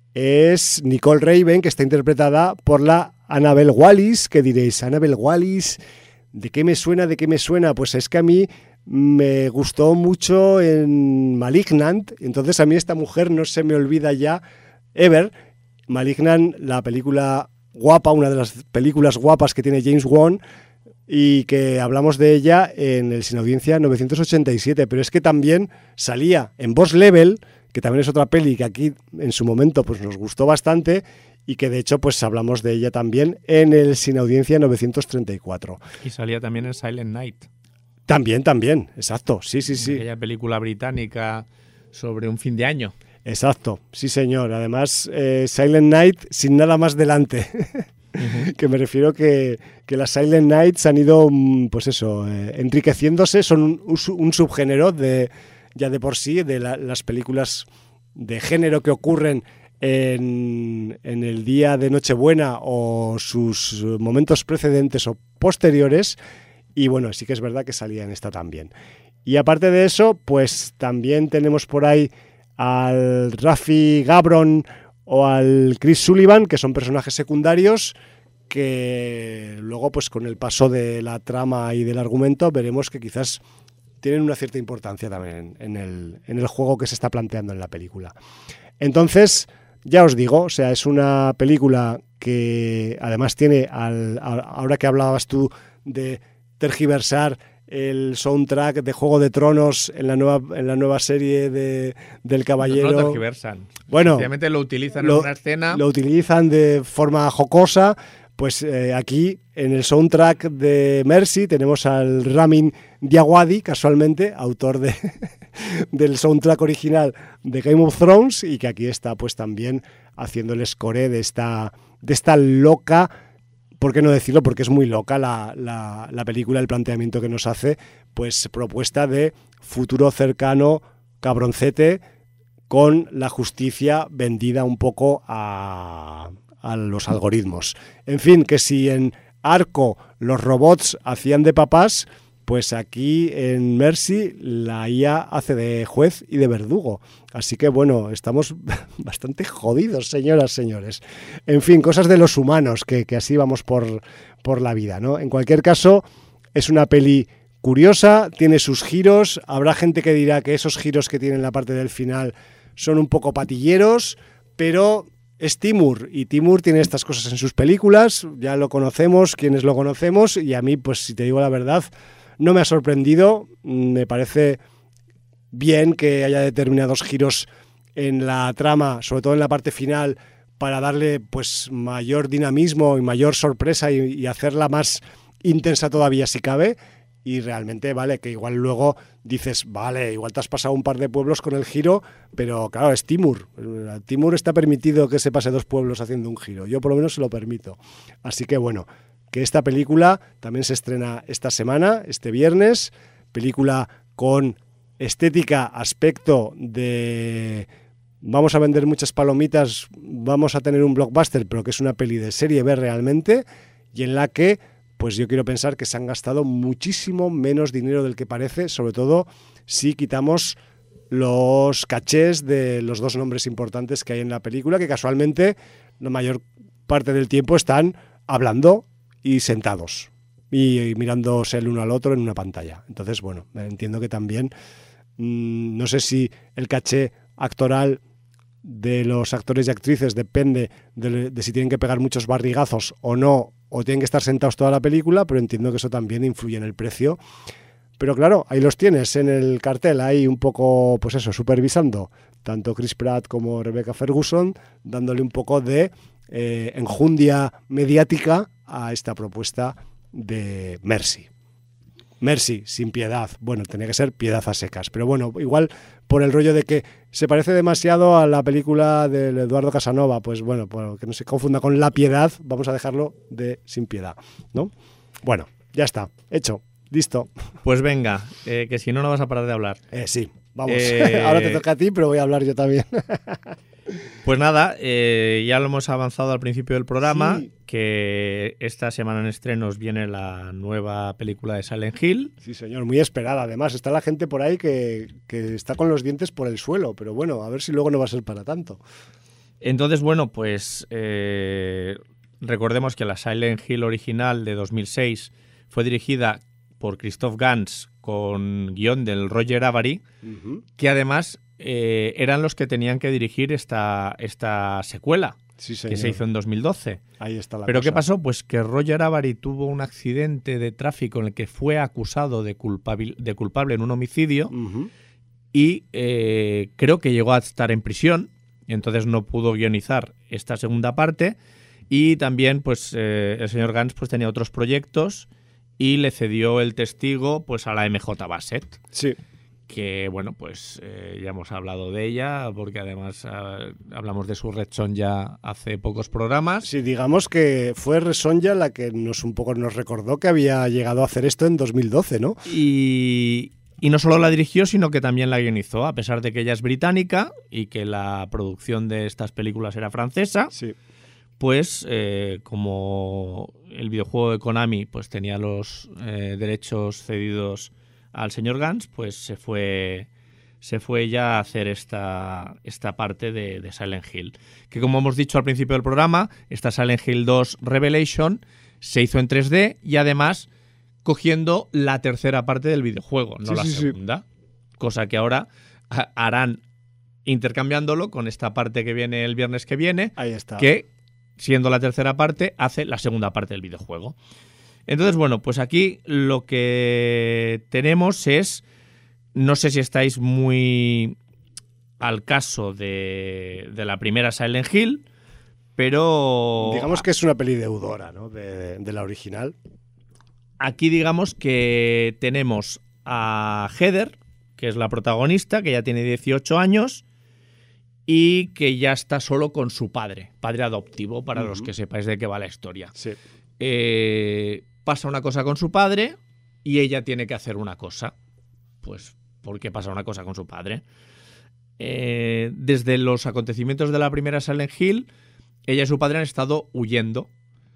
es Nicole Raven, que está interpretada por la Annabelle Wallis, que diréis, Annabelle Wallis, ¿de qué me suena? ¿De qué me suena? Pues es que a mí me gustó mucho en Malignant, entonces a mí esta mujer no se me olvida ya, ever. Malignant, la película guapa, una de las películas guapas que tiene James Wan, y que hablamos de ella en el Sin Audiencia novecientos ochenta y siete, pero es que también salía en Boss Level, que también es otra peli que aquí en su momento pues nos gustó bastante y que de hecho pues hablamos de ella también en el Sin Audiencia novecientos treinta y cuatro. Y salía también en Silent Night. También, también, exacto, sí, sí, sí. Aquella película británica sobre un fin de año. Exacto, sí señor, además eh, Silent Night sin nada más delante. Uh-huh. Que me refiero que, que las Silent Nights han ido, pues eso, eh, enriqueciéndose, son un, un subgénero de, ya de por sí, de la, las películas de género que ocurren en, en el día de Nochebuena o sus momentos precedentes o posteriores, y bueno, sí que es verdad que salía en esta también. Y aparte de eso, pues también tenemos por ahí al Rafi Gabron o al Chris Sullivan, que son personajes secundarios que luego, pues con el paso de la trama y del argumento, veremos que quizás tienen una cierta importancia también en el, en el juego que se está planteando en la película. Entonces, ya os digo, o sea, es una película que además tiene, al, ahora que hablabas tú de tergiversar el soundtrack de Juego de Tronos en la nueva en la nueva serie de del Caballero. No, no tergiversan. Bueno, obviamente lo utilizan lo, en una escena. Lo utilizan de forma jocosa. Pues eh, aquí en el soundtrack de Mercy tenemos al Ramin Djawadi, casualmente, autor de, del soundtrack original de Game of Thrones, y que aquí está pues también haciendo el score de esta, de esta loca, ¿por qué no decirlo? Porque es muy loca la, la, la película, el planteamiento que nos hace, pues propuesta de futuro cercano, cabroncete, con la justicia vendida un poco a... a los algoritmos. En fin, que si en Arco los robots hacían de papás, pues aquí en Mercy la I A hace de juez y de verdugo. Así que bueno, estamos bastante jodidos, señoras, señores. En fin, cosas de los humanos, que, que así vamos por, por la vida, ¿no? En cualquier caso, es una peli curiosa, tiene sus giros. Habrá gente que dirá que esos giros que tiene en la parte del final son un poco patilleros, pero es Timur, y Timur tiene estas cosas en sus películas, ya lo conocemos, quienes lo conocemos, y a mí, pues si te digo la verdad, no me ha sorprendido. Me parece bien que haya determinados giros en la trama, sobre todo en la parte final, para darle pues mayor dinamismo y mayor sorpresa y, y hacerla más intensa todavía si cabe. Y realmente, vale, que igual luego dices, vale, igual te has pasado un par de pueblos con el giro, pero claro, es Timur. A Timur está permitido que se pase dos pueblos haciendo un giro. Yo por lo menos se lo permito. Así que bueno, que esta película también se estrena esta semana, este viernes. Película con estética, aspecto de... vamos a vender muchas palomitas, vamos a tener un blockbuster, pero que es una peli de serie B realmente, y en la que pues yo quiero pensar que se han gastado muchísimo menos dinero del que parece, sobre todo si quitamos los cachés de los dos nombres importantes que hay en la película, que casualmente la mayor parte del tiempo están hablando y sentados y, y mirándose el uno al otro en una pantalla. Entonces, bueno, entiendo que también, mmm, no sé si el caché actoral de los actores y actrices depende de, de si tienen que pegar muchos barrigazos o no, o tienen que estar sentados toda la película, pero entiendo que eso también influye en el precio. Pero claro, ahí los tienes en el cartel, ahí un poco, pues eso, supervisando, tanto Chris Pratt como Rebecca Ferguson, dándole un poco de eh, enjundia mediática a esta propuesta de Mercy. Mercy, sin piedad. Bueno, tenía que ser piedad a secas. Pero bueno, igual por el rollo de que se parece demasiado a la película de Eduardo Casanova, pues bueno, por que no se confunda con La Piedad, vamos a dejarlo de Sin Piedad, ¿no? Bueno, ya está, hecho, listo. Pues venga, eh, que si no, no vas a parar de hablar. Eh, sí, vamos. Eh... Ahora te toca a ti, pero voy a hablar yo también. Pues nada, eh, ya lo hemos avanzado al principio del programa, sí. Que esta semana en estrenos viene la nueva película de Silent Hill. Sí, señor, muy esperada. Además, está la gente por ahí que, que está con los dientes por el suelo, pero bueno, a ver si luego no va a ser para tanto. Entonces, bueno, pues eh, recordemos que la Silent Hill original de dos mil seis fue dirigida por Christoph Gans con guión del Roger Avary, uh-huh. que además eh, eran los que tenían que dirigir esta, esta secuela. Sí, que se hizo en dos mil doce. Ahí está la Pero cosa. ¿qué pasó? Pues que Roger Avary tuvo un accidente de tráfico en el que fue acusado de, culpabil- de culpable en un homicidio uh-huh. y eh, creo que llegó a estar en prisión, entonces no pudo guionizar esta segunda parte, y también pues eh, el señor Gans pues tenía otros proyectos y le cedió el testigo pues a la M J Bassett. Sí. Que bueno, pues eh, ya hemos hablado de ella, porque además eh, hablamos de su Red Sonja hace pocos programas. Sí, digamos que fue Red Sonja la que nos un poco nos recordó que había llegado a hacer esto en dos mil doce, ¿no? Y, y no solo la dirigió, sino que también la guionizó, a pesar de que ella es británica y que la producción de estas películas era francesa. Sí. Pues eh, como el videojuego de Konami pues tenía los eh, derechos cedidos al señor Gans, pues se fue se fue ya a hacer esta, esta parte de, de Silent Hill. Que como hemos dicho al principio del programa, esta Silent Hill dos Revelation se hizo en tres D y además cogiendo la tercera parte del videojuego, no sí, la sí, segunda. Sí. Cosa que ahora harán intercambiándolo con esta parte que viene el viernes que viene. Ahí está. Que, siendo la tercera parte, hace la segunda parte del videojuego. Entonces, bueno, pues aquí lo que tenemos es, no sé si estáis muy al caso de, de la primera Silent Hill, pero... Digamos que es una peli deudora, ¿no? De, de la original. Aquí digamos que tenemos a Heather, que es la protagonista, que ya tiene dieciocho años y que ya está solo con su padre, padre adoptivo, para uh-huh. los que sepáis de qué va la historia. Sí. Eh... Pasa una cosa con su padre y ella tiene que hacer una cosa. Pues, ¿por qué pasa una cosa con su padre? Eh, desde los acontecimientos de la primera Silent Hill, ella y su padre han estado huyendo,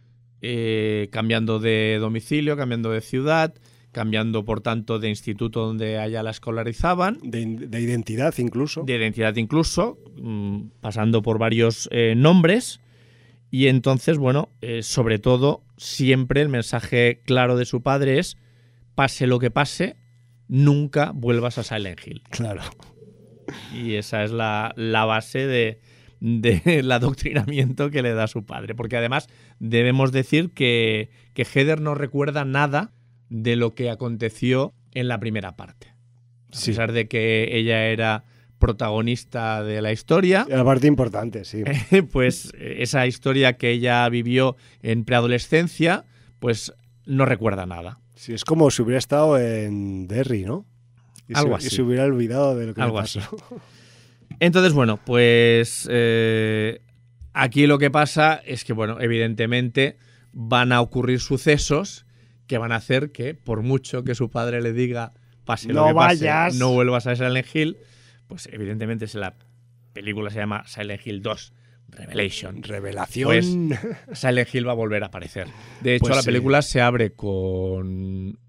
eh, cambiando de domicilio, cambiando de ciudad, cambiando, por tanto, de instituto donde a ella la escolarizaban. De, de identidad incluso. De identidad incluso, mmm, pasando por varios eh, nombres. Y entonces, bueno, eh, sobre todo, siempre el mensaje claro de su padre es: pase lo que pase, nunca vuelvas a Silent Hill. Claro. Y esa es la, la base de, del adoctrinamiento que le da su padre. Porque además debemos decir que, que Heather no recuerda nada de lo que aconteció en la primera parte. A sí. pesar de que ella era protagonista de la historia. La parte importante, sí. Pues esa historia que ella vivió en preadolescencia, pues no recuerda nada. Sí, es como si hubiera estado en Derry, ¿no? Y Algo se, así. Y se hubiera olvidado de lo que Algo le pasó. Así. Entonces, bueno, pues eh, aquí lo que pasa es que, bueno, evidentemente van a ocurrir sucesos que van a hacer que, por mucho que su padre le diga pase no lo que vayas. pase, no vuelvas a Silent Hill, pues evidentemente si la película se llama Silent Hill dos Revelation. Revelación. Pues Silent Hill va a volver a aparecer. De hecho, pues la sí. película se abre con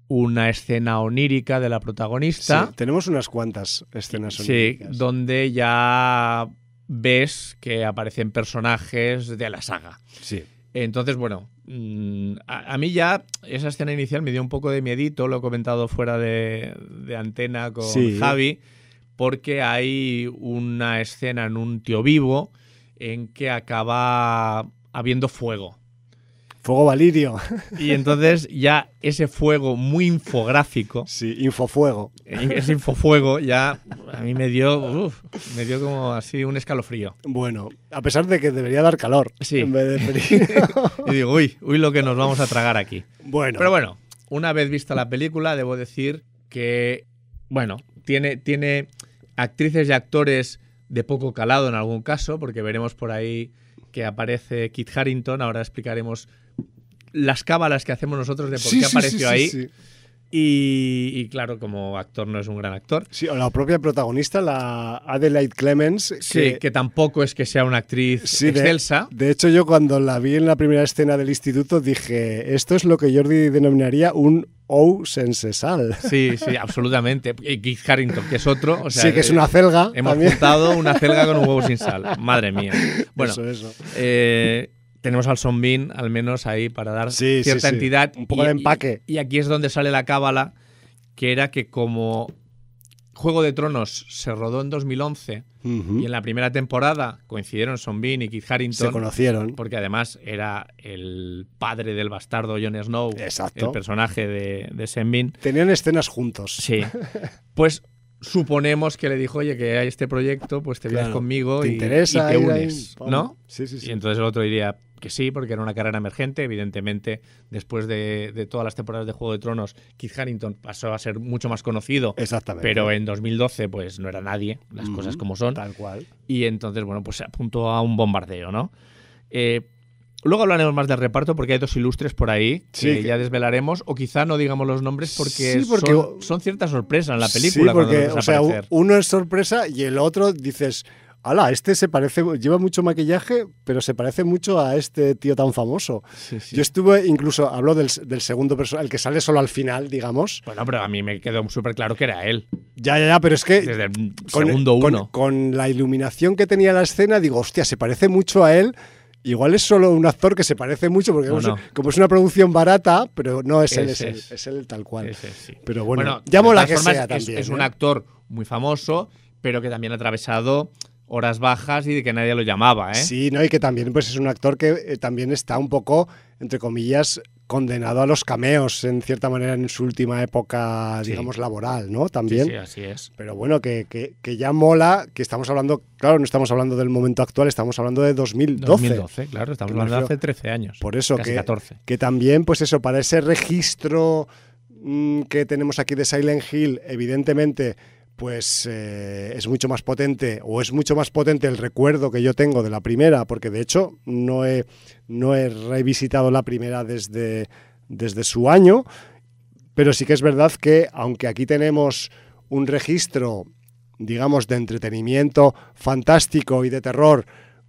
una escena onírica de la protagonista. Sí, tenemos unas cuantas escenas Sí, oníricas. donde ya ves que aparecen personajes de la saga. Sí. Entonces, bueno, a, a mí ya esa escena inicial me dio un poco de miedito, lo he comentado fuera de, de antena con Sí. Javi, porque hay una escena en un tío vivo en que acaba habiendo fuego. Fuego Valirio. Y entonces ya ese fuego muy infográfico, Sí, infofuego. ese infofuego ya a mí me dio, uf, me dio como así un escalofrío. Bueno, a pesar de que debería dar calor Sí. en vez de frío. Y digo, uy, uy lo que nos vamos a tragar aquí. Bueno. Pero bueno, una vez vista la película, debo decir que, bueno, tiene, tiene actrices y actores de poco calado en algún caso, porque veremos por ahí que aparece Kit Harington. Ahora explicaremos las cábalas que hacemos nosotros de por Sí, qué sí, apareció sí, ahí. sí, sí. Y, y claro, como actor no es un gran actor. Sí, o la propia protagonista, la Adelaide Clemens. Sí, que, que tampoco es que sea una actriz sí, de, excelsa. de hecho, yo cuando la vi en la primera escena del instituto dije, esto es lo que Jordi denominaría un ou sense sal. Sí, sí, absolutamente. Y Kit Harington, que es otro. O sea, sí, que es una celga. Hemos también. juntado una celga con un huevo sin sal. Madre mía. Bueno, eso, eso. Eh, tenemos al Sean Bean, al menos ahí, para dar Sí, cierta sí, sí. entidad. Un poco y, de empaque. Y, y aquí es donde sale la cábala, que era que como Juego de Tronos se rodó en dos mil once Uh-huh. y en la primera temporada coincidieron Sean Bean y Kit Harington. Se conocieron. Porque además era el padre del bastardo Jon Snow. Exacto. El personaje de, de Sean Bean. Tenían escenas juntos. Sí. Pues suponemos que le dijo, oye, que hay este proyecto, pues te vienes Claro. conmigo ¿Te y, interesa y te ir ahí? unes, Pam. ¿no? Sí, sí, sí. Y entonces el otro diría que sí, porque era una carrera emergente. Evidentemente, después de, de todas las temporadas de Juego de Tronos, Kit Harington pasó a ser mucho más conocido. Exactamente. Pero en dos mil doce, pues no era nadie, las Mm, cosas como son. Tal cual. Y entonces, bueno, pues se apuntó a un bombardeo, ¿no? Eh, luego hablaremos más del reparto porque hay dos ilustres por ahí Sí, que, que- ya desvelaremos, o quizá no digamos los nombres porque, Sí, porque- son, son cierta sorpresa en la película Sí, porque, cuando los ves o sea, aparecer. uno es sorpresa y el otro dices, ala, este se parece, lleva mucho maquillaje, pero se parece mucho a este tío tan famoso. Sí, sí. Yo estuve, incluso, hablo del, del segundo personaje, el que sale solo al final, digamos. Bueno, pero a mí me quedó súper claro que era él, Ya, ya, ya, pero es que desde el con, segundo con- uno. con la iluminación que tenía la escena, digo, hostia, se parece mucho a él. Igual es solo un actor que se parece mucho, porque No, como, no. Es, como es una producción barata, pero no es él, es Ese él, es. es él tal cual. Ese, sí. Pero bueno, Bueno, ya de mola todas que formas, sea es, también. es ¿eh? un actor muy famoso, pero que también ha atravesado horas bajas y de que nadie lo llamaba, ¿eh? Sí, ¿no? Y que también pues, es un actor que eh, también está un poco, entre comillas, condenado a los cameos, en cierta manera, en su última época, Sí. digamos, laboral, ¿no? Sí, También. sí, así es. Pero bueno, que, que, que ya mola, que estamos hablando, claro, no estamos hablando del momento actual, estamos hablando de dos mil doce. dos mil doce, claro, estamos Que me hablando de refiero- hace trece años. Por eso casi que, catorce. que también, pues eso, para ese registro mm, que tenemos aquí de Silent Hill, evidentemente, pues eh, es mucho más potente, o es mucho más potente el recuerdo que yo tengo de la primera, porque de hecho no he, no he revisitado la primera desde, desde su año, pero sí que es verdad que, aunque aquí tenemos un registro, digamos, de entretenimiento fantástico y de terror,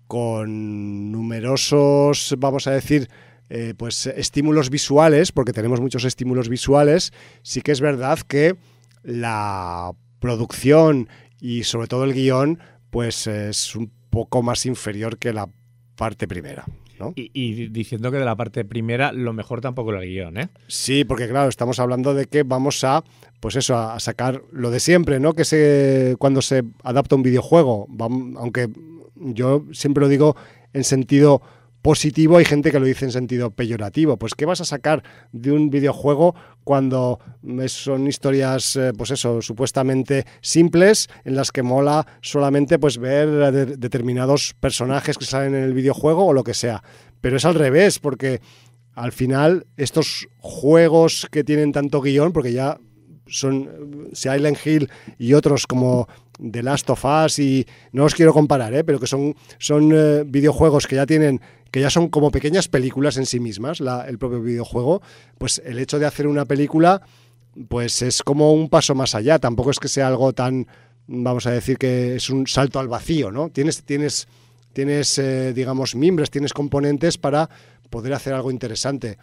con numerosos, vamos a decir, eh, pues estímulos visuales, porque tenemos muchos estímulos visuales, sí que es verdad que la producción y sobre todo el guión, pues es un poco más inferior que la parte primera, ¿no? Y, y diciendo que de la parte primera, lo mejor tampoco era el guión, ¿eh? Sí, porque claro, estamos hablando de que vamos a, pues eso, a sacar lo de siempre, ¿no? Que se, cuando se adapta un videojuego, vam- aunque yo siempre lo digo en sentido positivo, hay gente que lo dice en sentido peyorativo. Pues ¿qué vas a sacar de un videojuego cuando es- son historias, eh, pues eso, supuestamente simples, en las que mola solamente pues ver a de- determinados personajes que salen en el videojuego o lo que sea? Pero es al revés, porque al final estos juegos que tienen tanto guión, porque ya son Silent Hill y otros como The Last of Us, y no os quiero comparar, ¿eh? Pero que son, son eh, videojuegos que ya tienen, que ya son como pequeñas películas en sí mismas, la, el propio videojuego, pues el hecho de hacer una película pues es como un paso más allá, tampoco es que sea algo tan, vamos a decir que es un salto al vacío, ¿no? Tienes, tienes, tienes eh, digamos, mimbres, tienes componentes para poder hacer algo interesante.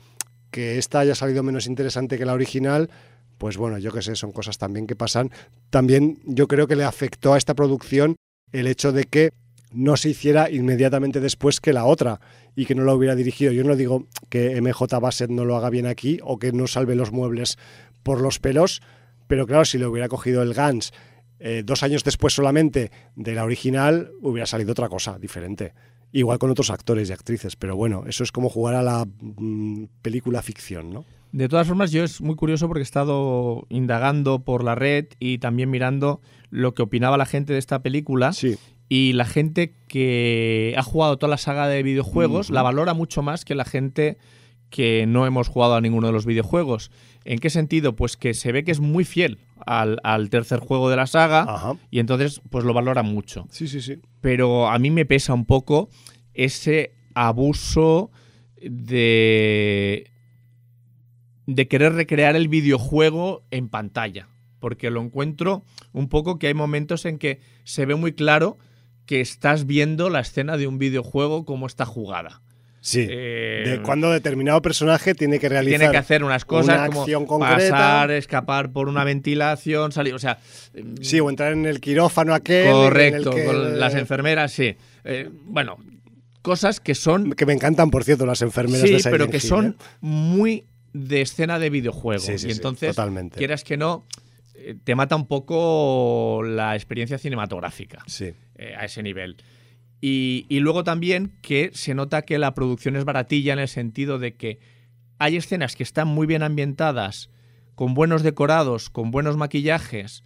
que esta haya salido menos interesante que la original, pues bueno, yo qué sé, son cosas también que pasan. También yo creo que le afectó a esta producción el hecho de que no se hiciera inmediatamente después que la otra y que no la hubiera dirigido. Yo no digo que M J Bassett no lo haga bien aquí o que no salve los muebles por los pelos, pero claro, si le hubiera cogido el Gans eh, dos años después solamente de la original, hubiera salido otra cosa diferente. Igual con otros actores y actrices, pero bueno, eso es como jugar a la mm, película ficción, ¿no? De todas formas, yo es muy curioso porque he estado indagando por la red y también mirando lo que opinaba la gente de esta película. Sí. Y la gente que ha jugado toda la saga de videojuegos uh-huh. la valora mucho más que la gente que no hemos jugado a ninguno de los videojuegos. ¿En qué sentido? Pues que se ve que es muy fiel al, al tercer juego de la saga. Ajá. Y entonces pues lo valora mucho. Sí, sí, sí. Pero a mí me pesa un poco ese abuso de, de querer recrear el videojuego en pantalla. Porque lo encuentro un poco que hay momentos en que se ve muy claro que estás viendo la escena de un videojuego como está jugada. Sí, eh, de cuando determinado personaje tiene que realizar tiene que hacer unas cosas una como acción concreta, pasar, escapar por una ventilación, salir, o sea... Sí, o entrar en el quirófano aquel... Correcto, en el que, con las enfermeras, sí. Eh, bueno, cosas que son... Que me encantan, por cierto, las enfermeras sí, de Silent pero que Hill, son ¿eh? muy de escena de videojuego. Sí, sí, y entonces, sí, totalmente. quieras que no, te mata un poco la experiencia cinematográfica sí. eh, a ese nivel. Y, y luego también que se nota que la producción es baratilla en el sentido de que hay escenas que están muy bien ambientadas, con buenos decorados, con buenos maquillajes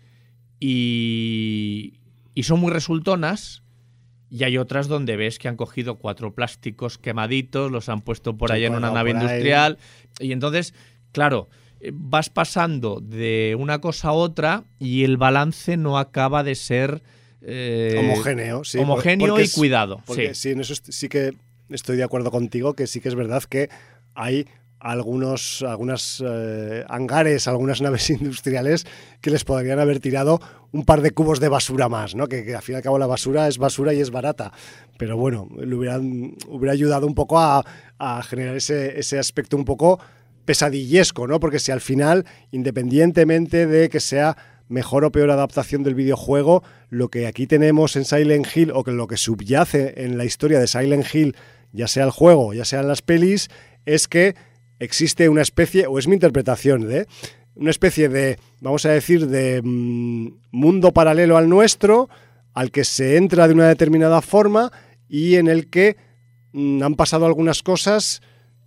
y, y son muy resultonas, y hay otras donde ves que han cogido cuatro plásticos quemaditos, los han puesto por sí, ahí en una nave industrial y entonces, claro, vas pasando de una cosa a otra y el balance no acaba de ser... Eh, homogéneo, sí. Homogéneo y es, cuidado. Porque sí. sí, en eso sí que estoy de acuerdo contigo, que sí que es verdad que hay algunos algunas eh, hangares, algunas naves industriales que les podrían haber tirado un par de cubos de basura más, ¿no? Que, que al fin y al cabo la basura es basura y es barata. Pero bueno, le hubieran, hubiera ayudado un poco a, a generar ese, ese aspecto un poco pesadillesco, ¿no? Porque si al final, independientemente de que sea mejor o peor adaptación del videojuego, lo que aquí tenemos en Silent Hill, o que lo que subyace en la historia de Silent Hill, ya sea el juego, ya sean las pelis, es que existe una especie, o es mi interpretación, de una especie de, vamos a decir, de mmm, mundo paralelo al nuestro, al que se entra de una determinada forma y en el que mmm, han pasado algunas cosas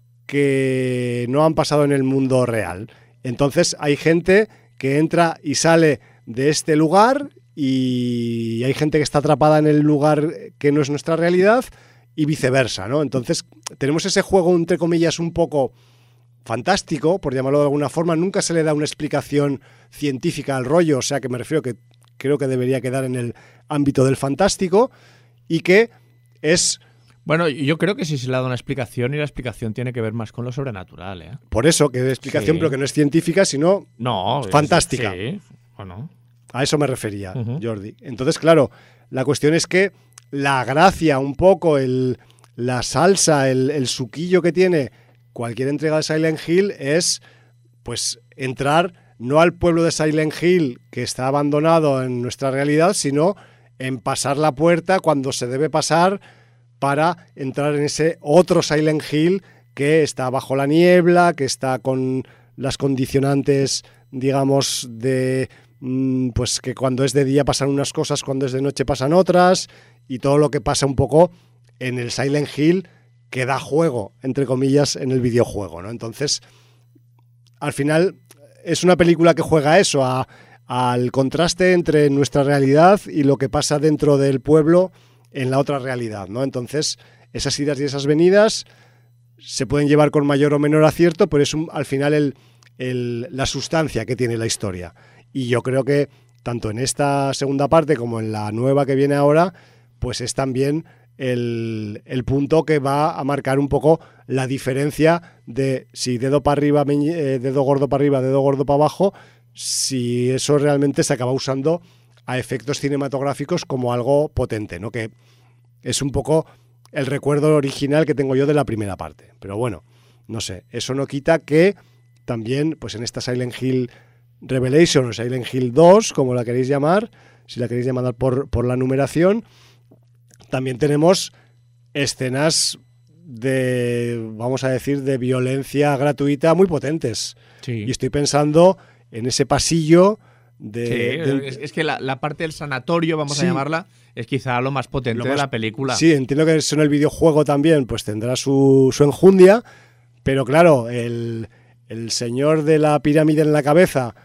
que no han pasado en el mundo real. Entonces hay gente que entra y sale de este lugar y hay gente que está atrapada en el lugar que no es nuestra realidad y viceversa, ¿no? Entonces tenemos ese juego, entre comillas, un poco fantástico, por llamarlo de alguna forma. Nunca se le da una explicación científica al rollo, o sea que me refiero que creo que debería quedar en el ámbito del fantástico y que es... Bueno, yo creo que sí se le ha dado una explicación y la explicación tiene que ver más con lo sobrenatural, ¿eh? Por eso, que es explicación, sí. Pero que no es científica, sino no, fantástica. Es, sí, bueno. A eso me refería, uh-huh. Jordi. Entonces, claro, la cuestión es que la gracia, un poco, el, la salsa, el, el suquillo que tiene cualquier entrega de Silent Hill es, pues, entrar no al pueblo de Silent Hill que está abandonado en nuestra realidad, sino en pasar la puerta cuando se debe pasar para entrar en ese otro Silent Hill que está bajo la niebla, que está con las condicionantes, digamos, de mmm, pues que cuando es de día pasan unas cosas, cuando es de noche pasan otras, y todo lo que pasa un poco en el Silent Hill que da juego, entre comillas, en el videojuego, ¿no? Entonces, al final, es una película que juega eso, a, al contraste entre nuestra realidad y lo que pasa dentro del pueblo en la otra realidad, ¿no? Entonces, esas idas y esas venidas se pueden llevar con mayor o menor acierto, pero es un, al final el, el, la sustancia que tiene la historia. Y yo creo que tanto en esta segunda parte como en la nueva que viene ahora, pues es también el, el punto que va a marcar un poco la diferencia de si dedo para arriba, eh, dedo gordo para arriba, dedo gordo para abajo, si eso realmente se acaba usando a efectos cinematográficos como algo potente, ¿no? Que es un poco el recuerdo original que tengo yo de la primera parte. Pero bueno, no sé, eso no quita que también, pues en esta Silent Hill Revelation o Silent Hill dos, como la queréis llamar, si la queréis llamar por, por la numeración, también tenemos escenas de, vamos a decir, de violencia gratuita muy potentes. Sí. Y estoy pensando en ese pasillo de... Sí, de es, es que la, la parte del sanatorio, vamos sí. a llamarla, es quizá lo más potente Lo más, de la película. Sí, entiendo que eso en el videojuego también pues tendrá su, su enjundia, pero claro, el, el señor de la pirámide en la cabeza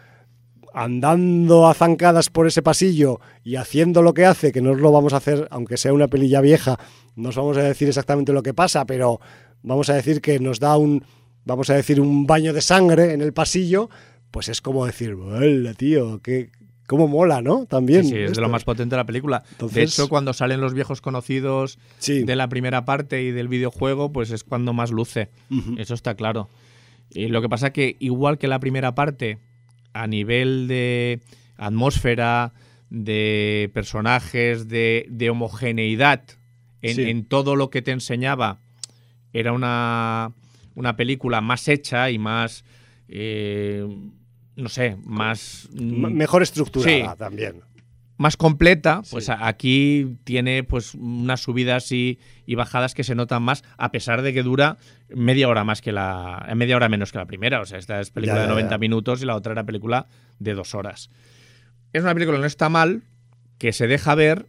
andando a zancadas por ese pasillo y haciendo lo que hace, que no os lo vamos a hacer, aunque sea una pelilla vieja, no os vamos a decir exactamente lo que pasa, pero vamos a decir que nos da un, vamos a decir, un baño de sangre en el pasillo, pues es como decir, hola tío, que cómo mola, ¿no? También. Sí, sí, es esto. de lo más potente de la película. Entonces, de hecho, cuando salen los viejos conocidos sí. de la primera parte y del videojuego, pues es cuando más luce. Uh-huh. Eso está claro. Y lo que pasa que, igual que la primera parte, a nivel de atmósfera, de personajes, de, de homogeneidad en, sí. en todo lo que te enseñaba, era una, una película más hecha y más... Eh, no sé, más... Mejor estructurada sí, también. Más completa, pues sí. aquí tiene pues unas subidas y, y bajadas que se notan más, a pesar de que dura media hora más que la... media hora menos que la primera. O sea, esta es película ya, ya, de noventa ya. minutos y la otra era película de dos horas. Es una película que no está mal, que se deja ver,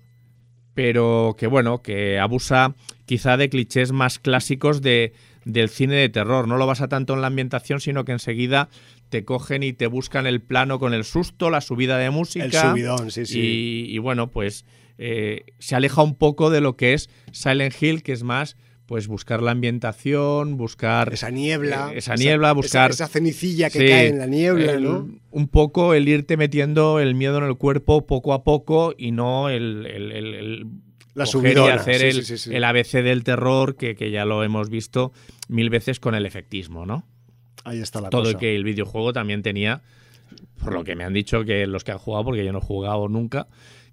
pero que bueno, que abusa quizá de clichés más clásicos de, del cine de terror. No lo basa tanto en la ambientación, sino que enseguida te cogen y te buscan el plano con el susto, la subida de música. El subidón, sí, sí. Y, y bueno, pues eh, se aleja un poco de lo que es Silent Hill, que es más pues buscar la ambientación, buscar... Esa niebla. Eh, esa niebla, buscar... Esa, esa cenicilla que sí, cae en la niebla, el, ¿no? Un poco el irte metiendo el miedo en el cuerpo poco a poco y no el... el, el, el la subidona. Y hacer sí, el, sí, sí, sí. el A B C del terror, que, que ya lo hemos visto mil veces con el efectismo, ¿no? Ahí está la Todo cosa. Todo que el videojuego también tenía, por lo que me han dicho que los que han jugado, porque yo no he jugado nunca,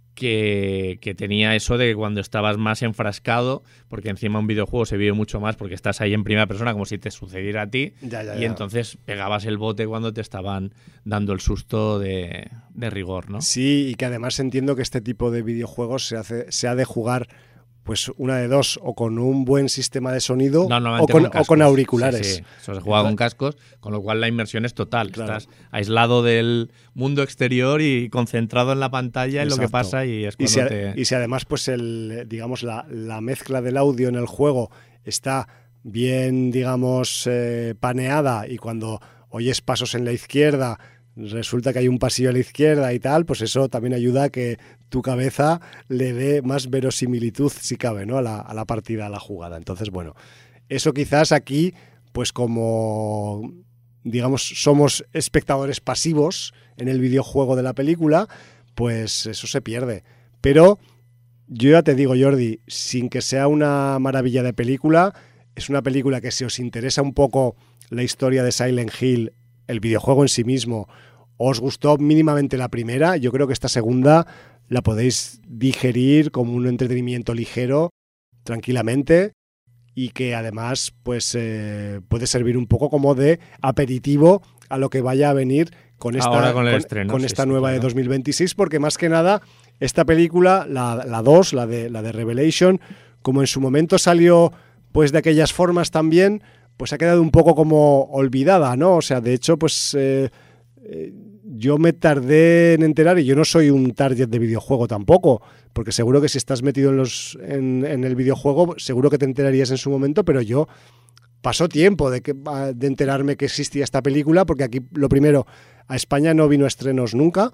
que, que tenía eso de que cuando estabas más enfrascado, porque encima un videojuego se vive mucho más porque estás ahí en primera persona como si te sucediera a ti, ya, ya, y ya. entonces pegabas el bote cuando te estaban dando el susto de, de rigor, ¿no? Sí, y que además entiendo que este tipo de videojuegos se, hace, se ha de jugar... pues una de dos, o con un buen sistema de sonido no, o, con, con o con auriculares. Sí, sí. Eso se juega con cascos, con lo cual la inmersión es total. Claro. Estás aislado del mundo exterior y concentrado en la pantalla, en lo que pasa y es cuando y si, te... y si además pues el, digamos, la, la mezcla del audio en el juego está bien, digamos, eh, paneada y cuando oyes pasos en la izquierda resulta que hay un pasillo a la izquierda y tal, pues eso también ayuda a que tu cabeza le dé más verosimilitud, si cabe, ¿no? a, la, a la partida, a la jugada. Entonces, bueno, eso quizás aquí, pues como, digamos, somos espectadores pasivos en el videojuego de la película, pues eso se pierde. Pero yo ya te digo, Jordi, sin que sea una maravilla de película, es una película que si os interesa un poco la historia de Silent Hill, el videojuego en sí mismo, os gustó mínimamente la primera, yo creo que esta segunda la podéis digerir como un entretenimiento ligero, tranquilamente, y que además pues eh, puede servir un poco como de aperitivo a lo que vaya a venir con esta, Ahora con el con, estreno, con sí, esta sí, nueva claro. de dos mil veintiséis, porque más que nada esta película, la, la dos, la de, la de Revelation, como en su momento salió pues de aquellas formas también, pues ha quedado un poco como olvidada, ¿no? O sea, de hecho, pues eh, eh, yo me tardé en enterar, y yo no soy un target de videojuego tampoco, porque seguro que si estás metido en, los, en, en el videojuego, seguro que te enterarías en su momento, pero yo pasó tiempo de, que, de enterarme que existía esta película, porque aquí, lo primero, a España no vino a estrenos nunca,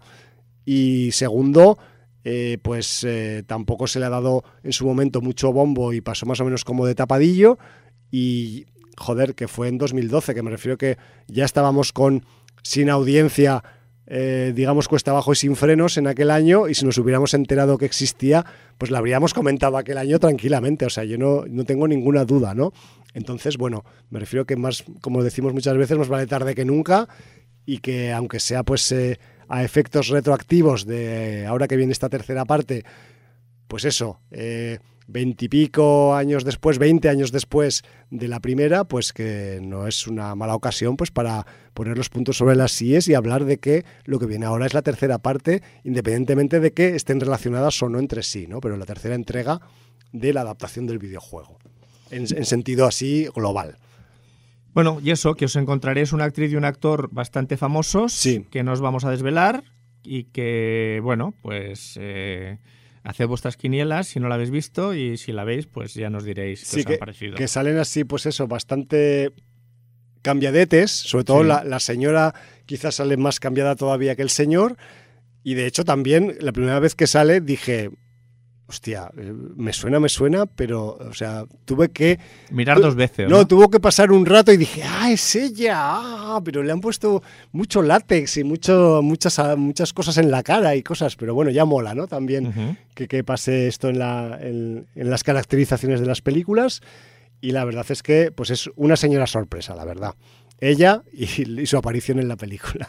y segundo, eh, pues eh, tampoco se le ha dado en su momento mucho bombo y pasó más o menos como de tapadillo, y... joder, que fue en dos mil doce, que me refiero que ya estábamos con sin audiencia, eh, digamos cuesta abajo y sin frenos en aquel año, y si nos hubiéramos enterado que existía, pues la habríamos comentado aquel año tranquilamente, o sea, yo no, no tengo ninguna duda, ¿no? Entonces, bueno, me refiero que más, como decimos muchas veces, más vale tarde que nunca, y que aunque sea pues eh, a efectos retroactivos de ahora que viene esta tercera parte, pues eso, eh, veintipico años después, veinte años después de la primera, pues que no es una mala ocasión pues para poner los puntos sobre las íes y hablar de que lo que viene ahora es la tercera parte, independientemente de que estén relacionadas o no entre sí, ¿no? Pero la tercera entrega de la adaptación del videojuego, en, en sentido así global. Bueno, y eso, que os encontraréis una actriz y un actor bastante famosos, sí. que no os vamos a desvelar y que, bueno, pues eh, haced vuestras quinielas si no la habéis visto y si la veis, pues ya nos diréis qué sí, os que, han parecido. Que salen así, pues eso, bastante cambiadetes, sobre todo sí. la, la señora quizás sale más cambiada todavía que el señor, y de hecho también la primera vez que sale dije... Hostia, me suena, me suena, pero, o sea, tuve que... Mirar dos veces, ¿no? No, tuvo que pasar un rato y dije, ah, es ella, ah, pero le han puesto mucho látex y mucho, muchas, muchas cosas en la cara y cosas, pero bueno, ya mola, ¿no? También uh-huh. que, que pase esto en, la, en, en las caracterizaciones de las películas, y la verdad es que, pues es una señora sorpresa, la verdad. Ella y, y su aparición en la película.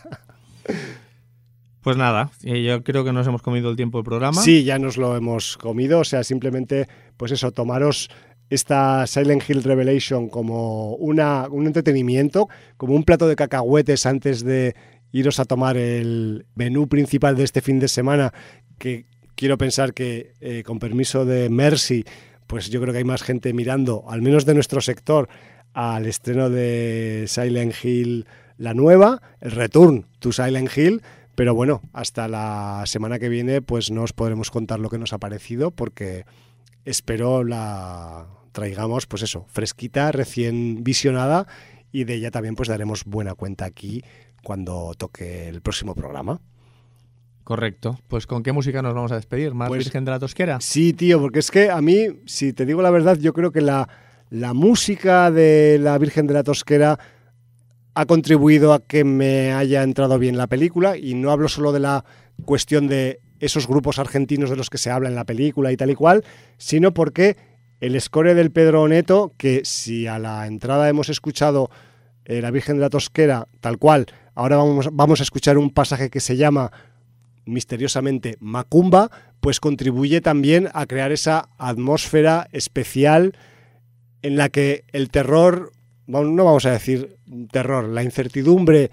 Pues nada, yo creo que nos hemos comido el tiempo del programa. Sí, ya nos lo hemos comido, o sea, simplemente, pues eso, tomaros esta Silent Hill Revelation como una, un entretenimiento, como un plato de cacahuetes antes de iros a tomar el menú principal de este fin de semana, que quiero pensar que, eh, con permiso de Mercy, pues yo creo que hay más gente mirando, al menos de nuestro sector, al estreno de Silent Hill, la nueva, el Return to Silent Hill. Pero bueno, hasta la semana que viene pues no os podremos contar lo que nos ha parecido, porque espero la traigamos pues eso, fresquita, recién visionada, y de ella también pues daremos buena cuenta aquí cuando toque el próximo programa. Correcto. Pues ¿con qué música nos vamos a despedir? ¿Más pues, Virgen de la Tosquera? Sí, tío, porque es que a mí, si te digo la verdad, yo creo que la, la música de la Virgen de la Tosquera ha contribuido a que me haya entrado bien la película, y no hablo solo de la cuestión de esos grupos argentinos de los que se habla en la película y tal y cual, sino porque el score del Pedro Oneto, que si a la entrada hemos escuchado eh, la Virgen de la Tosquera tal cual, ahora vamos, vamos a escuchar un pasaje que se llama misteriosamente Macumba, pues contribuye también a crear esa atmósfera especial en la que el terror, no vamos a decir terror, la incertidumbre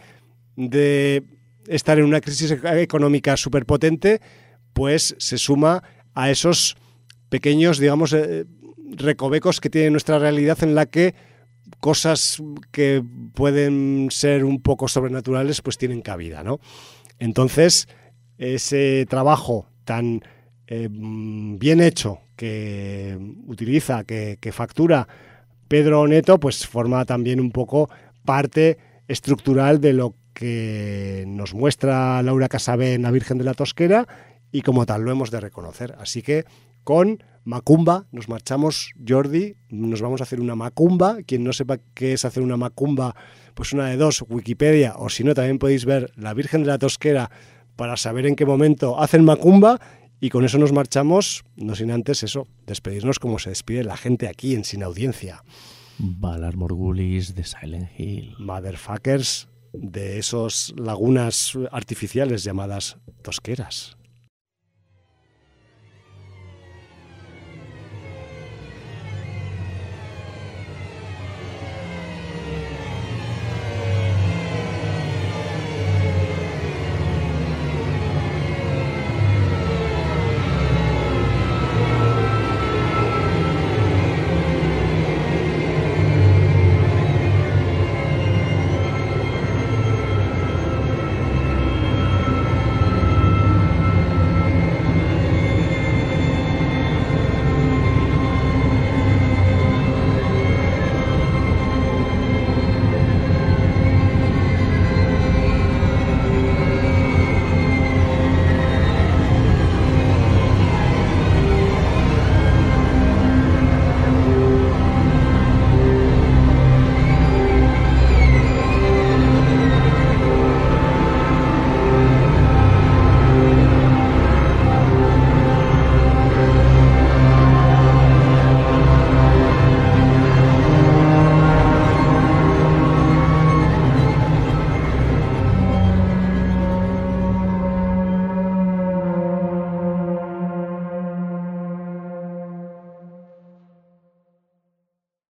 de estar en una crisis económica superpotente, pues se suma a esos pequeños, digamos, eh, recovecos que tiene nuestra realidad, en la que cosas que pueden ser un poco sobrenaturales pues tienen cabida, ¿no? Entonces, ese trabajo tan eh, bien hecho que utiliza, que, que factura Pedro Oneto, pues forma también un poco parte estructural de lo que nos muestra Laura Casabé en La Virgen de la Tosquera, y como tal lo hemos de reconocer. Así que con Macumba nos marchamos, Jordi, nos vamos a hacer una macumba. Quien no sepa qué es hacer una macumba, pues una de dos, Wikipedia, o si no también podéis ver La Virgen de la Tosquera para saber en qué momento hacen macumba, y con eso nos marchamos, no sin antes eso, despedirnos como se despide la gente aquí en Sin Audiencia. Valar Morghulis de Silent Hill. Motherfuckers de esos lagunas artificiales llamadas tosqueras.